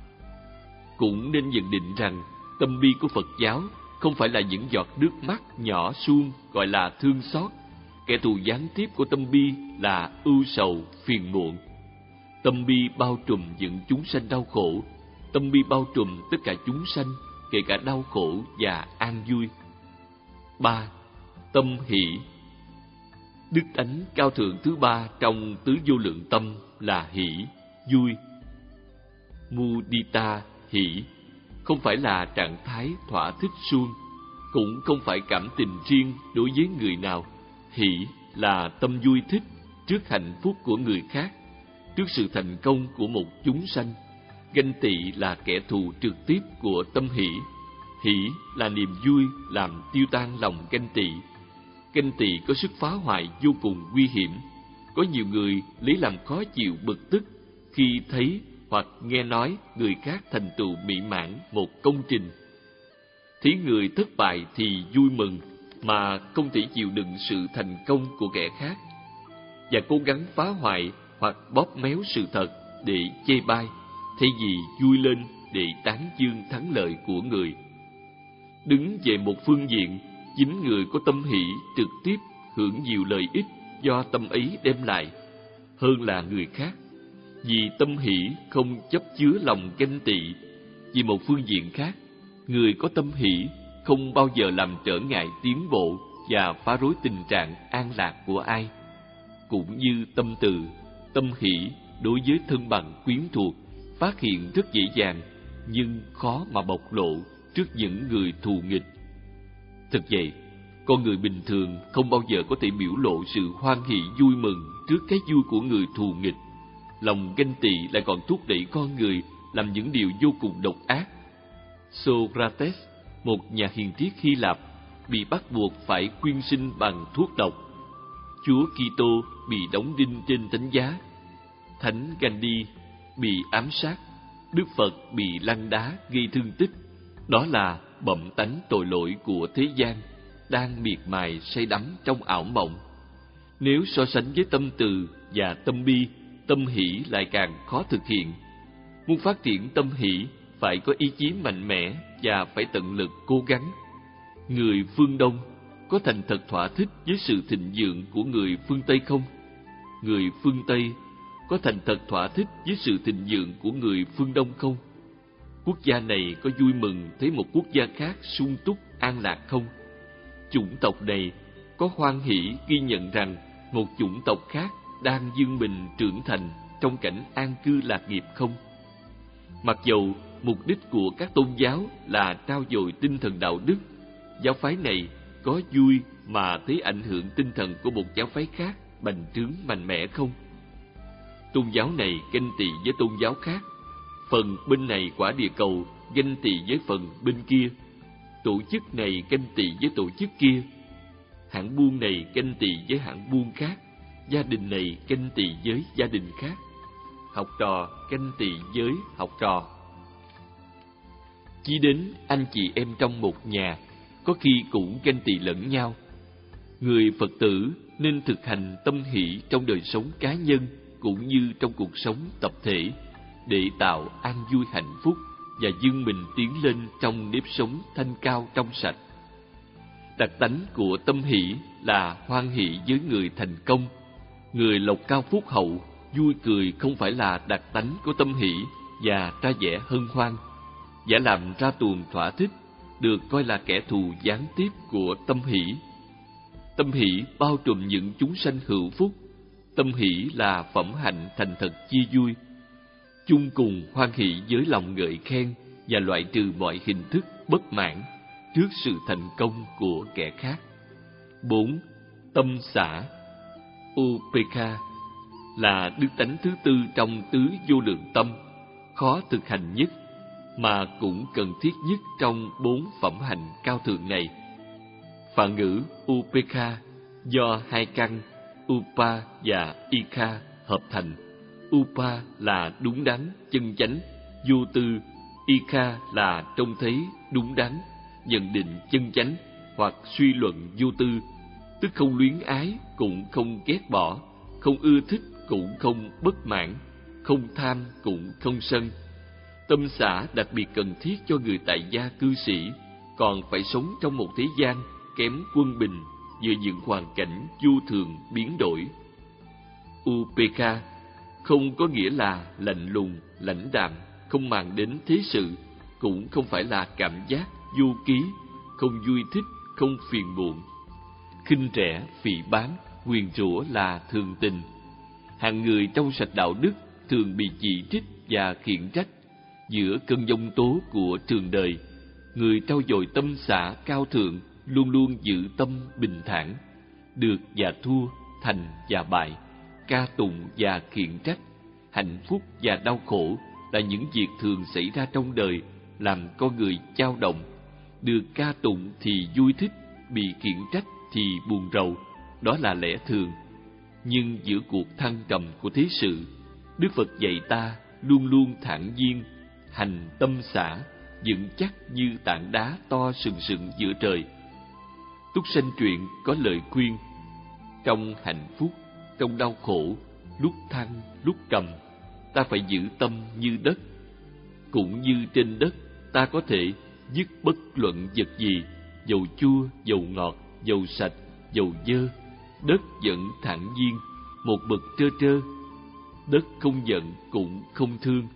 Cũng nên nhận định rằng tâm bi của Phật giáo không phải là những giọt nước mắt nhỏ suông gọi là thương xót. Kẻ thù gián tiếp của tâm bi là ưu sầu, phiền muộn. Tâm bi bao trùm những chúng sanh đau khổ. Tâm bi bao trùm tất cả chúng sanh, kể cả đau khổ và an vui. Ba. Tâm hỷ. Đức tánh cao thượng thứ ba trong tứ vô lượng tâm là hỷ, vui. Mudita, hỷ, không phải là trạng thái thỏa thích suông, cũng không phải cảm tình riêng đối với người nào. Hỷ là tâm vui thích trước hạnh phúc của người khác, trước sự thành công của một chúng sanh. Ganh tị là kẻ thù trực tiếp của tâm hỷ. Hỷ là niềm vui làm tiêu tan lòng ganh tị. Ganh tị có sức phá hoại vô cùng nguy hiểm. Có nhiều người lấy làm khó chịu bực tức khi thấy hoặc nghe nói người khác thành tựu mỹ mãn một công trình. Thấy người thất bại thì vui mừng, mà không thể chịu đựng sự thành công của kẻ khác, và cố gắng phá hoại hoặc bóp méo sự thật để chê bai, thay vì vui lên để tán dương thắng lợi của người. Đứng về một phương diện, chính người có tâm hỷ trực tiếp hưởng nhiều lợi ích do tâm ấy đem lại hơn là người khác, vì tâm hỷ không chấp chứa lòng ganh tị. Vì một phương diện khác, người có tâm hỷ không bao giờ làm trở ngại tiến bộ và phá rối tình trạng an lạc của ai. Cũng như tâm từ, tâm hỷ đối với thân bằng quyến thuộc phát hiện rất dễ dàng, nhưng khó mà bộc lộ trước những người thù nghịch. Thực vậy, con người bình thường không bao giờ có thể biểu lộ sự hoan hỷ vui mừng trước cái vui của người thù nghịch. Lòng ganh tị lại còn thúc đẩy con người làm những điều vô cùng độc ác. Socrates, một nhà hiền triết Hy Lạp, bị bắt buộc phải quyên sinh bằng thuốc độc. Chúa Kitô bị đóng đinh trên thánh giá. Thánh Gandhi bị ám sát. Đức Phật bị lăn đá gây thương tích. Đó là bẩm tánh tội lỗi của thế gian đang miệt mài say đắm trong ảo mộng. Nếu so sánh với tâm từ và tâm bi, tâm hỷ lại càng khó thực hiện. Muốn phát triển tâm hỷ phải có ý chí mạnh mẽ và phải tận lực cố gắng. Người phương Đông có thành thật thỏa thích với sự thịnh vượng của người phương Tây không? Người phương Tây có thành thật thỏa thích với sự thịnh vượng của người phương Đông không? Quốc gia này có vui mừng thấy một quốc gia khác sung túc an lạc không? Chủng tộc này có hoan hỷ ghi nhận rằng một chủng tộc khác đang vươn mình trưởng thành trong cảnh an cư lạc nghiệp không? Mặc dầu mục đích của các tôn giáo là trao dồi tinh thần đạo đức, giáo phái này có vui mà thấy ảnh hưởng tinh thần của một giáo phái khác bành trướng mạnh mẽ không? Tôn giáo này ganh tị với tôn giáo khác, phần bên này quả địa cầu ganh tị với phần bên kia, tổ chức này ganh tị với tổ chức kia, hãng buôn này ganh tị với hãng buôn khác, gia đình này ganh tị với gia đình khác, học trò ganh tị với học trò. Chỉ đến anh chị em trong một nhà có khi cũng ganh tị lẫn nhau. Người Phật tử nên thực hành tâm hỷ trong đời sống cá nhân cũng như trong cuộc sống tập thể để tạo an vui hạnh phúc và vươn mình tiến lên trong nếp sống thanh cao trong sạch. Đặc tánh của tâm hỷ là hoan hỷ với người thành công, người lộc cao phúc hậu, vui cười không phải là đặc tánh của tâm hỷ và ra vẻ hân hoan. Giả làm ra tuồng thỏa thích được coi là kẻ thù gián tiếp của tâm hỷ. Tâm hỷ bao trùm những chúng sanh hữu phúc. Tâm hỷ là phẩm hạnh thành thật chia vui, chung cùng hoan hỷ với lòng ngợi khen và loại trừ mọi hình thức bất mãn trước sự thành công của kẻ khác. Bốn. Tâm xả Upekha là đức tánh thứ tư trong tứ vô lượng tâm, khó thực hành nhất mà cũng cần thiết nhất trong bốn phẩm hạnh cao thượng này. Phạn ngữ Upekha do hai căn Upa và Ikha hợp thành. Upa là đúng đắn, chân chánh, vô tư. Ikha là trông thấy đúng đắn, nhận định chân chánh hoặc suy luận vô tư, tức không luyến ái cũng không ghét bỏ, không ưa thích cũng không bất mãn, không tham cũng không sân. Tâm xả đặc biệt cần thiết cho người tại gia cư sĩ, còn phải sống trong một thế gian kém quân bình giữa những hoàn cảnh vô thường biến đổi. Upekha không có nghĩa là lạnh lùng, lãnh đạm, không màng đến thế sự, cũng không phải là cảm giác vô ký, không vui thích, không phiền muộn. Khinh rẻ, phỉ báng, nguyền rủa là thường tình. Hạng người trong sạch đạo đức thường bị chỉ trích và khiển trách. Giữa cơn giông tố của trường đời, người trau dồi tâm xả cao thượng luôn luôn giữ tâm bình thản. Được và thua, thành và bại, ca tụng và khiển trách, hạnh phúc và đau khổ là những việc thường xảy ra trong đời, làm con người dao động. Được ca tụng thì vui thích, bị khiển trách thì buồn rầu, đó là lẽ thường. Nhưng giữa cuộc thăng trầm của thế sự, Đức Phật dạy ta luôn luôn thản nhiên, hành tâm xả, vững chắc như tảng đá to sừng sững giữa trời. Túc Sanh truyện có lời khuyên: trong hạnh phúc, trong đau khổ, lúc thăng, lúc trầm, ta phải giữ tâm như đất. Cũng như trên đất, ta có thể dứt bất luận vật gì, dầu chua, dầu ngọt, dầu sạch, dầu dơ, đất vẫn thản nhiên, một bậc trơ trơ. Đất không giận cũng không thương.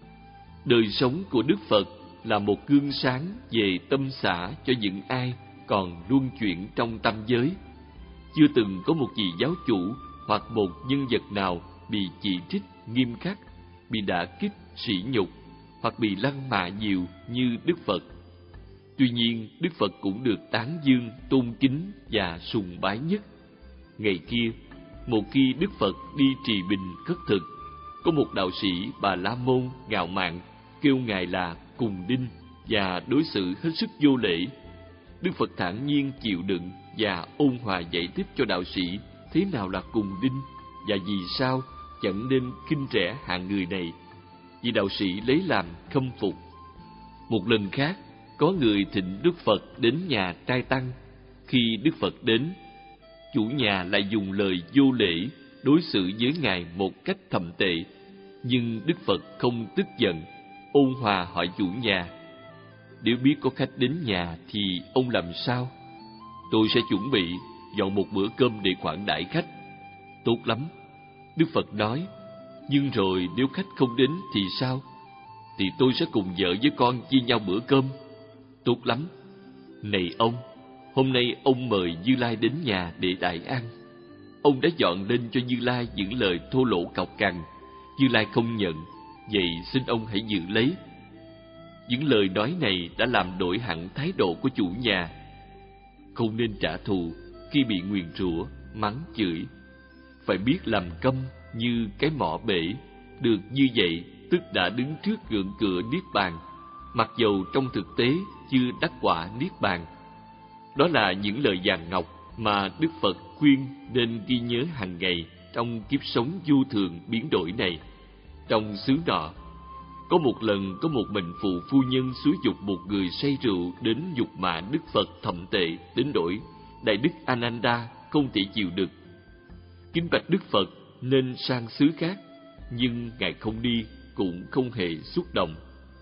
Đời sống của Đức Phật là một gương sáng về tâm xả cho những ai còn luân chuyển trong tam giới. Chưa từng có một vị giáo chủ hoặc một nhân vật nào bị chỉ trích nghiêm khắc, bị đả kích, sỉ nhục hoặc bị lăng mạ nhiều như Đức Phật. Tuy nhiên, Đức Phật cũng được tán dương, tôn kính và sùng bái nhất. Ngày kia, một khi Đức Phật đi trì bình khất thực, có một đạo sĩ Bà La Môn ngạo mạn kêu Ngài là Cùng Đinh và đối xử hết sức vô lễ. Đức Phật thản nhiên chịu đựng và ôn hòa giải thích cho đạo sĩ thế nào là Cùng Đinh và vì sao chẳng nên khinh rẻ hạng người này, vì đạo sĩ lấy làm khâm phục. Một lần khác, có người thịnh Đức Phật đến nhà trai tăng. Khi Đức Phật đến, chủ nhà lại dùng lời vô lễ đối xử với Ngài một cách thậm tệ. Nhưng Đức Phật không tức giận, ôn hòa hỏi chủ nhà: nếu biết có khách đến nhà thì ông làm sao? Tôi sẽ chuẩn bị dọn một bữa cơm để khoản đãi khách. Tốt lắm, Đức Phật nói. Nhưng rồi nếu khách không đến thì sao? Thì tôi sẽ cùng vợ với con chia nhau bữa cơm. Tốt lắm. Này ông, hôm nay ông mời Như Lai đến nhà để đãi ăn. Ông đã dọn lên cho Như Lai những lời thô lỗ cọc cằn. Như Lai không nhận, vậy xin ông hãy giữ lấy. Những lời nói này đã làm đổi hẳn thái độ của chủ nhà. Không nên trả thù khi bị nguyền rủa, mắng chửi. Phải biết làm câm như cái mỏ bể. Được như vậy tức đã đứng trước ngưỡng cửa Niết Bàn, mặc dầu trong thực tế chưa đắc quả Niết Bàn. Đó là những lời vàng ngọc mà Đức Phật khuyên nên ghi nhớ hàng ngày trong kiếp sống vô thường biến đổi này. Trong xứ nọ, có một lần có một mệnh phụ phu nhân xúi giục một người say rượu đến nhục mạ Đức Phật thậm tệ đến nỗi Đại Đức Ananda không thể chịu được. Kính bạch Đức Phật nên sang xứ khác, nhưng Ngài không đi, cũng không hề xúc động.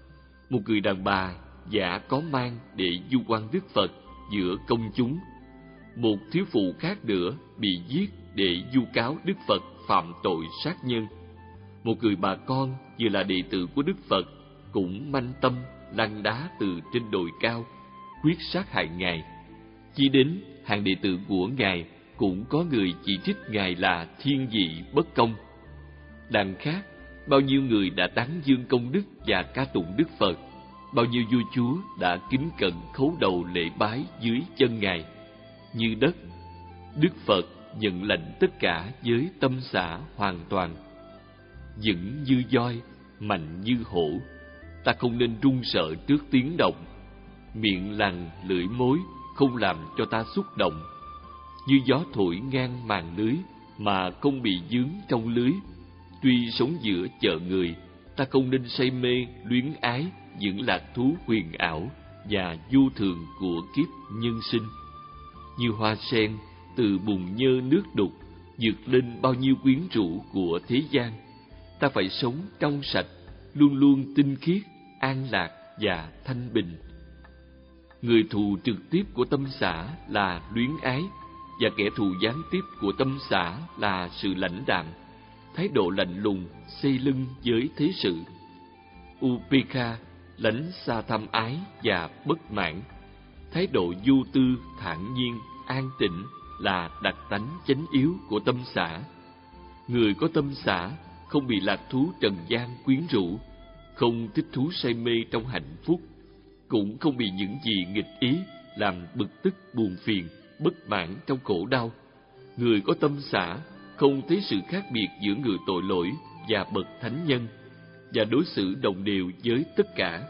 Một người đàn bà giả có mang để vu oan Đức Phật giữa công chúng. Một thiếu phụ khác nữa bị giết để vu cáo Đức Phật phạm tội sát nhân. Một người bà con vừa là đệ tử của Đức Phật cũng manh tâm lăn đá từ trên đồi cao, quyết sát hại Ngài. Chỉ đến hàng đệ tử của Ngài cũng có người chỉ trích Ngài là thiên vị bất công. Đằng khác, bao nhiêu người đã tán dương công đức và ca tụng Đức Phật, bao nhiêu vua chúa đã kính cẩn khấu đầu lễ bái dưới chân Ngài. Như đất, Đức Phật nhận lãnh tất cả với tâm xả hoàn toàn. Vững như voi, mạnh như hổ, ta không nên run sợ trước tiếng động. Miệng lằn lưỡi mối không làm cho ta xúc động. Như gió thổi ngang màn lưới mà không bị vướng trong lưới. Tuy sống giữa chợ người, ta không nên say mê luyến ái những lạc thú huyền ảo và vô thường của kiếp nhân sinh. Như hoa sen từ bùn nhơ nước đục vượt lên bao nhiêu quyến rũ của thế gian, ta phải sống trong sạch, luôn luôn tinh khiết, an lạc và thanh bình. Người thù trực tiếp của tâm xả là luyến ái, và kẻ thù gián tiếp của tâm xả là sự lãnh đạm, thái độ lạnh lùng, xây lưng với thế sự. Upekha lánh xa tham ái và bất mãn, thái độ vô tư, thản nhiên, an tịnh là đặc tánh chánh yếu của tâm xả. Người có tâm xả không bị lạc thú trần gian quyến rũ, không thích thú say mê trong hạnh phúc, cũng không bị những gì nghịch ý làm bực tức buồn phiền, bất mãn trong khổ đau. Người có tâm xả không thấy sự khác biệt giữa người tội lỗi và bậc thánh nhân, và đối xử đồng đều với tất cả.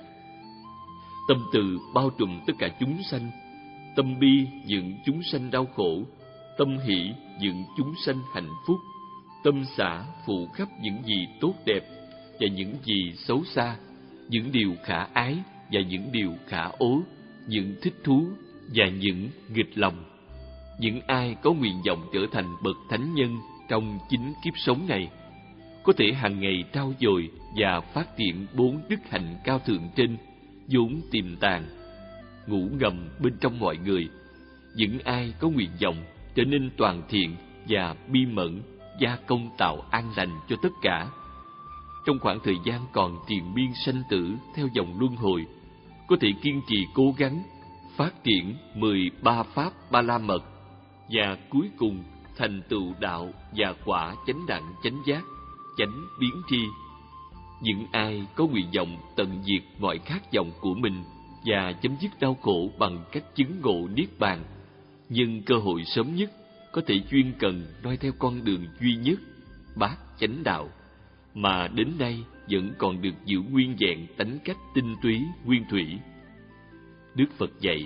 Tâm từ bao trùm tất cả chúng sanh, tâm bi những chúng sanh đau khổ, tâm hỷ những chúng sanh hạnh phúc, tâm xả phụ khắp những gì tốt đẹp và những gì xấu xa, những điều khả ái và những điều khả ố, những thích thú và những nghịch lòng. Những ai có nguyện vọng trở thành bậc thánh nhân trong chính kiếp sống này, có thể hàng ngày trau dồi và phát triển bốn đức hạnh cao thượng trên, vốn tiềm tàng, ngủ ngầm bên trong mọi người. Những ai có nguyện vọng trở nên toàn thiện và bi mẫn, gia công tạo an lành cho tất cả, trong khoảng thời gian còn triền miên sanh tử theo dòng luân hồi, có thể kiên trì cố gắng phát triển mười ba pháp ba la mật, và cuối cùng thành tựu đạo và quả chánh đẳng chánh giác, chánh biến tri. Những ai có nguyện vọng tận diệt mọi khát vọng của mình và chấm dứt đau khổ bằng cách chứng ngộ niết bàn, nhưng cơ hội sớm nhất có thể chuyên cần noi theo con đường duy nhất, bát chánh đạo, mà đến nay vẫn còn được giữ nguyên vẹn tánh cách tinh túy nguyên thủy. Đức Phật dạy: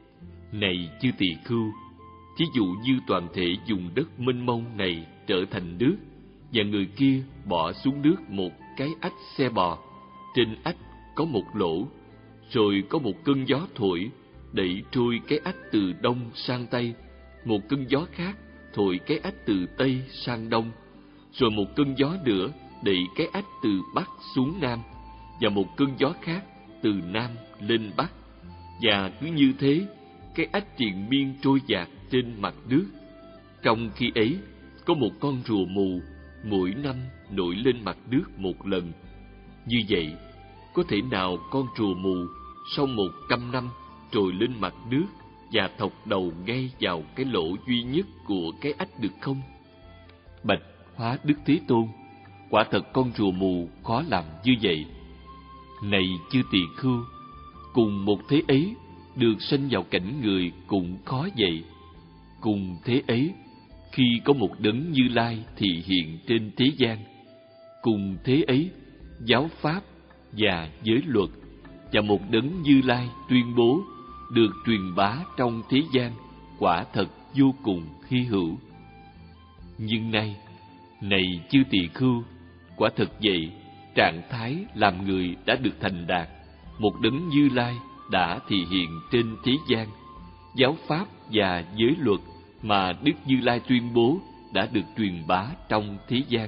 này chư tỳ khưu, thí dụ như toàn thể vùng đất mênh mông này trở thành nước, và người kia bỏ xuống nước một cái ách xe bò, trên ách có một lỗ, rồi có một cơn gió thổi đẩy trôi cái ách từ đông sang tây, một cơn gió khác thổi cái ách từ tây sang đông, rồi một cơn gió nữa đẩy cái ách từ bắc xuống nam, và một cơn gió khác từ nam lên bắc. Và cứ như thế, cái ách triền miên trôi dạt trên mặt nước. Trong khi ấy, có một con rùa mù mỗi năm nổi lên mặt nước một lần. Như vậy, có thể nào con rùa mù sau một trăm năm trồi lên mặt nước và thọc đầu ngay vào cái lỗ duy nhất của cái ách được không? Bạch Hóa Đức Thế Tôn, quả thật con rùa mù khó làm như vậy. Này chư tỳ khưu, cùng một thế ấy, được sanh vào cảnh người cũng khó vậy. Cùng thế ấy, khi có một đấng Như Lai thị hiện trên thế gian, cùng thế ấy, giáo pháp và giới luật và một đấng Như Lai tuyên bố được truyền bá trong thế gian, quả thật vô cùng hy hữu. Nhưng nay, này chư tỳ khưu, quả thật vậy, trạng thái làm người đã được thành đạt, một đấng Như Lai đã thị hiện trên thế gian, giáo pháp và giới luật mà Đức Như Lai tuyên bố đã được truyền bá trong thế gian.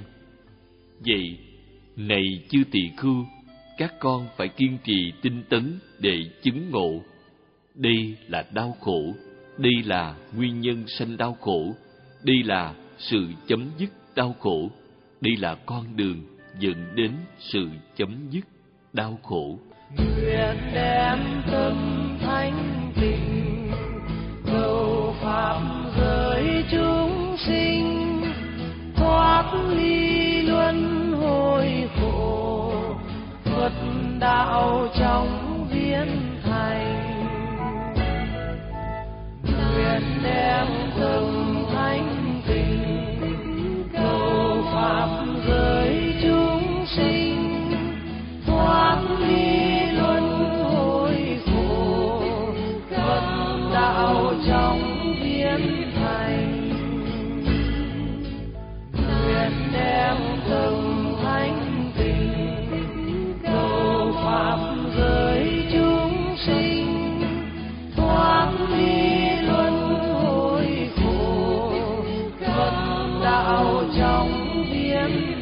Vậy, này chư tỳ khưu, các con phải kiên trì tinh tấn để chứng ngộ. Đây là đau khổ, đây là nguyên nhân sanh đau khổ, đây là sự chấm dứt đau khổ, đây là con đường dẫn đến sự chấm dứt đau khổ. Nguyện đem tâm thanh tịnh cầu pháp giới chúng sinh, thoát ly luân hồi khổ, Phật đạo trong viên thành. Nguyện đem tâm thanh tịnh cầu pháp giới chúng sinh, thoát ly luân hồi khổ, Phật đạo trong viên thành. Nguyện đem tâm thanh tịnh cầu pháp giới chúng sinh, thoát ly luân hồi khổ, Phật đạo trong viên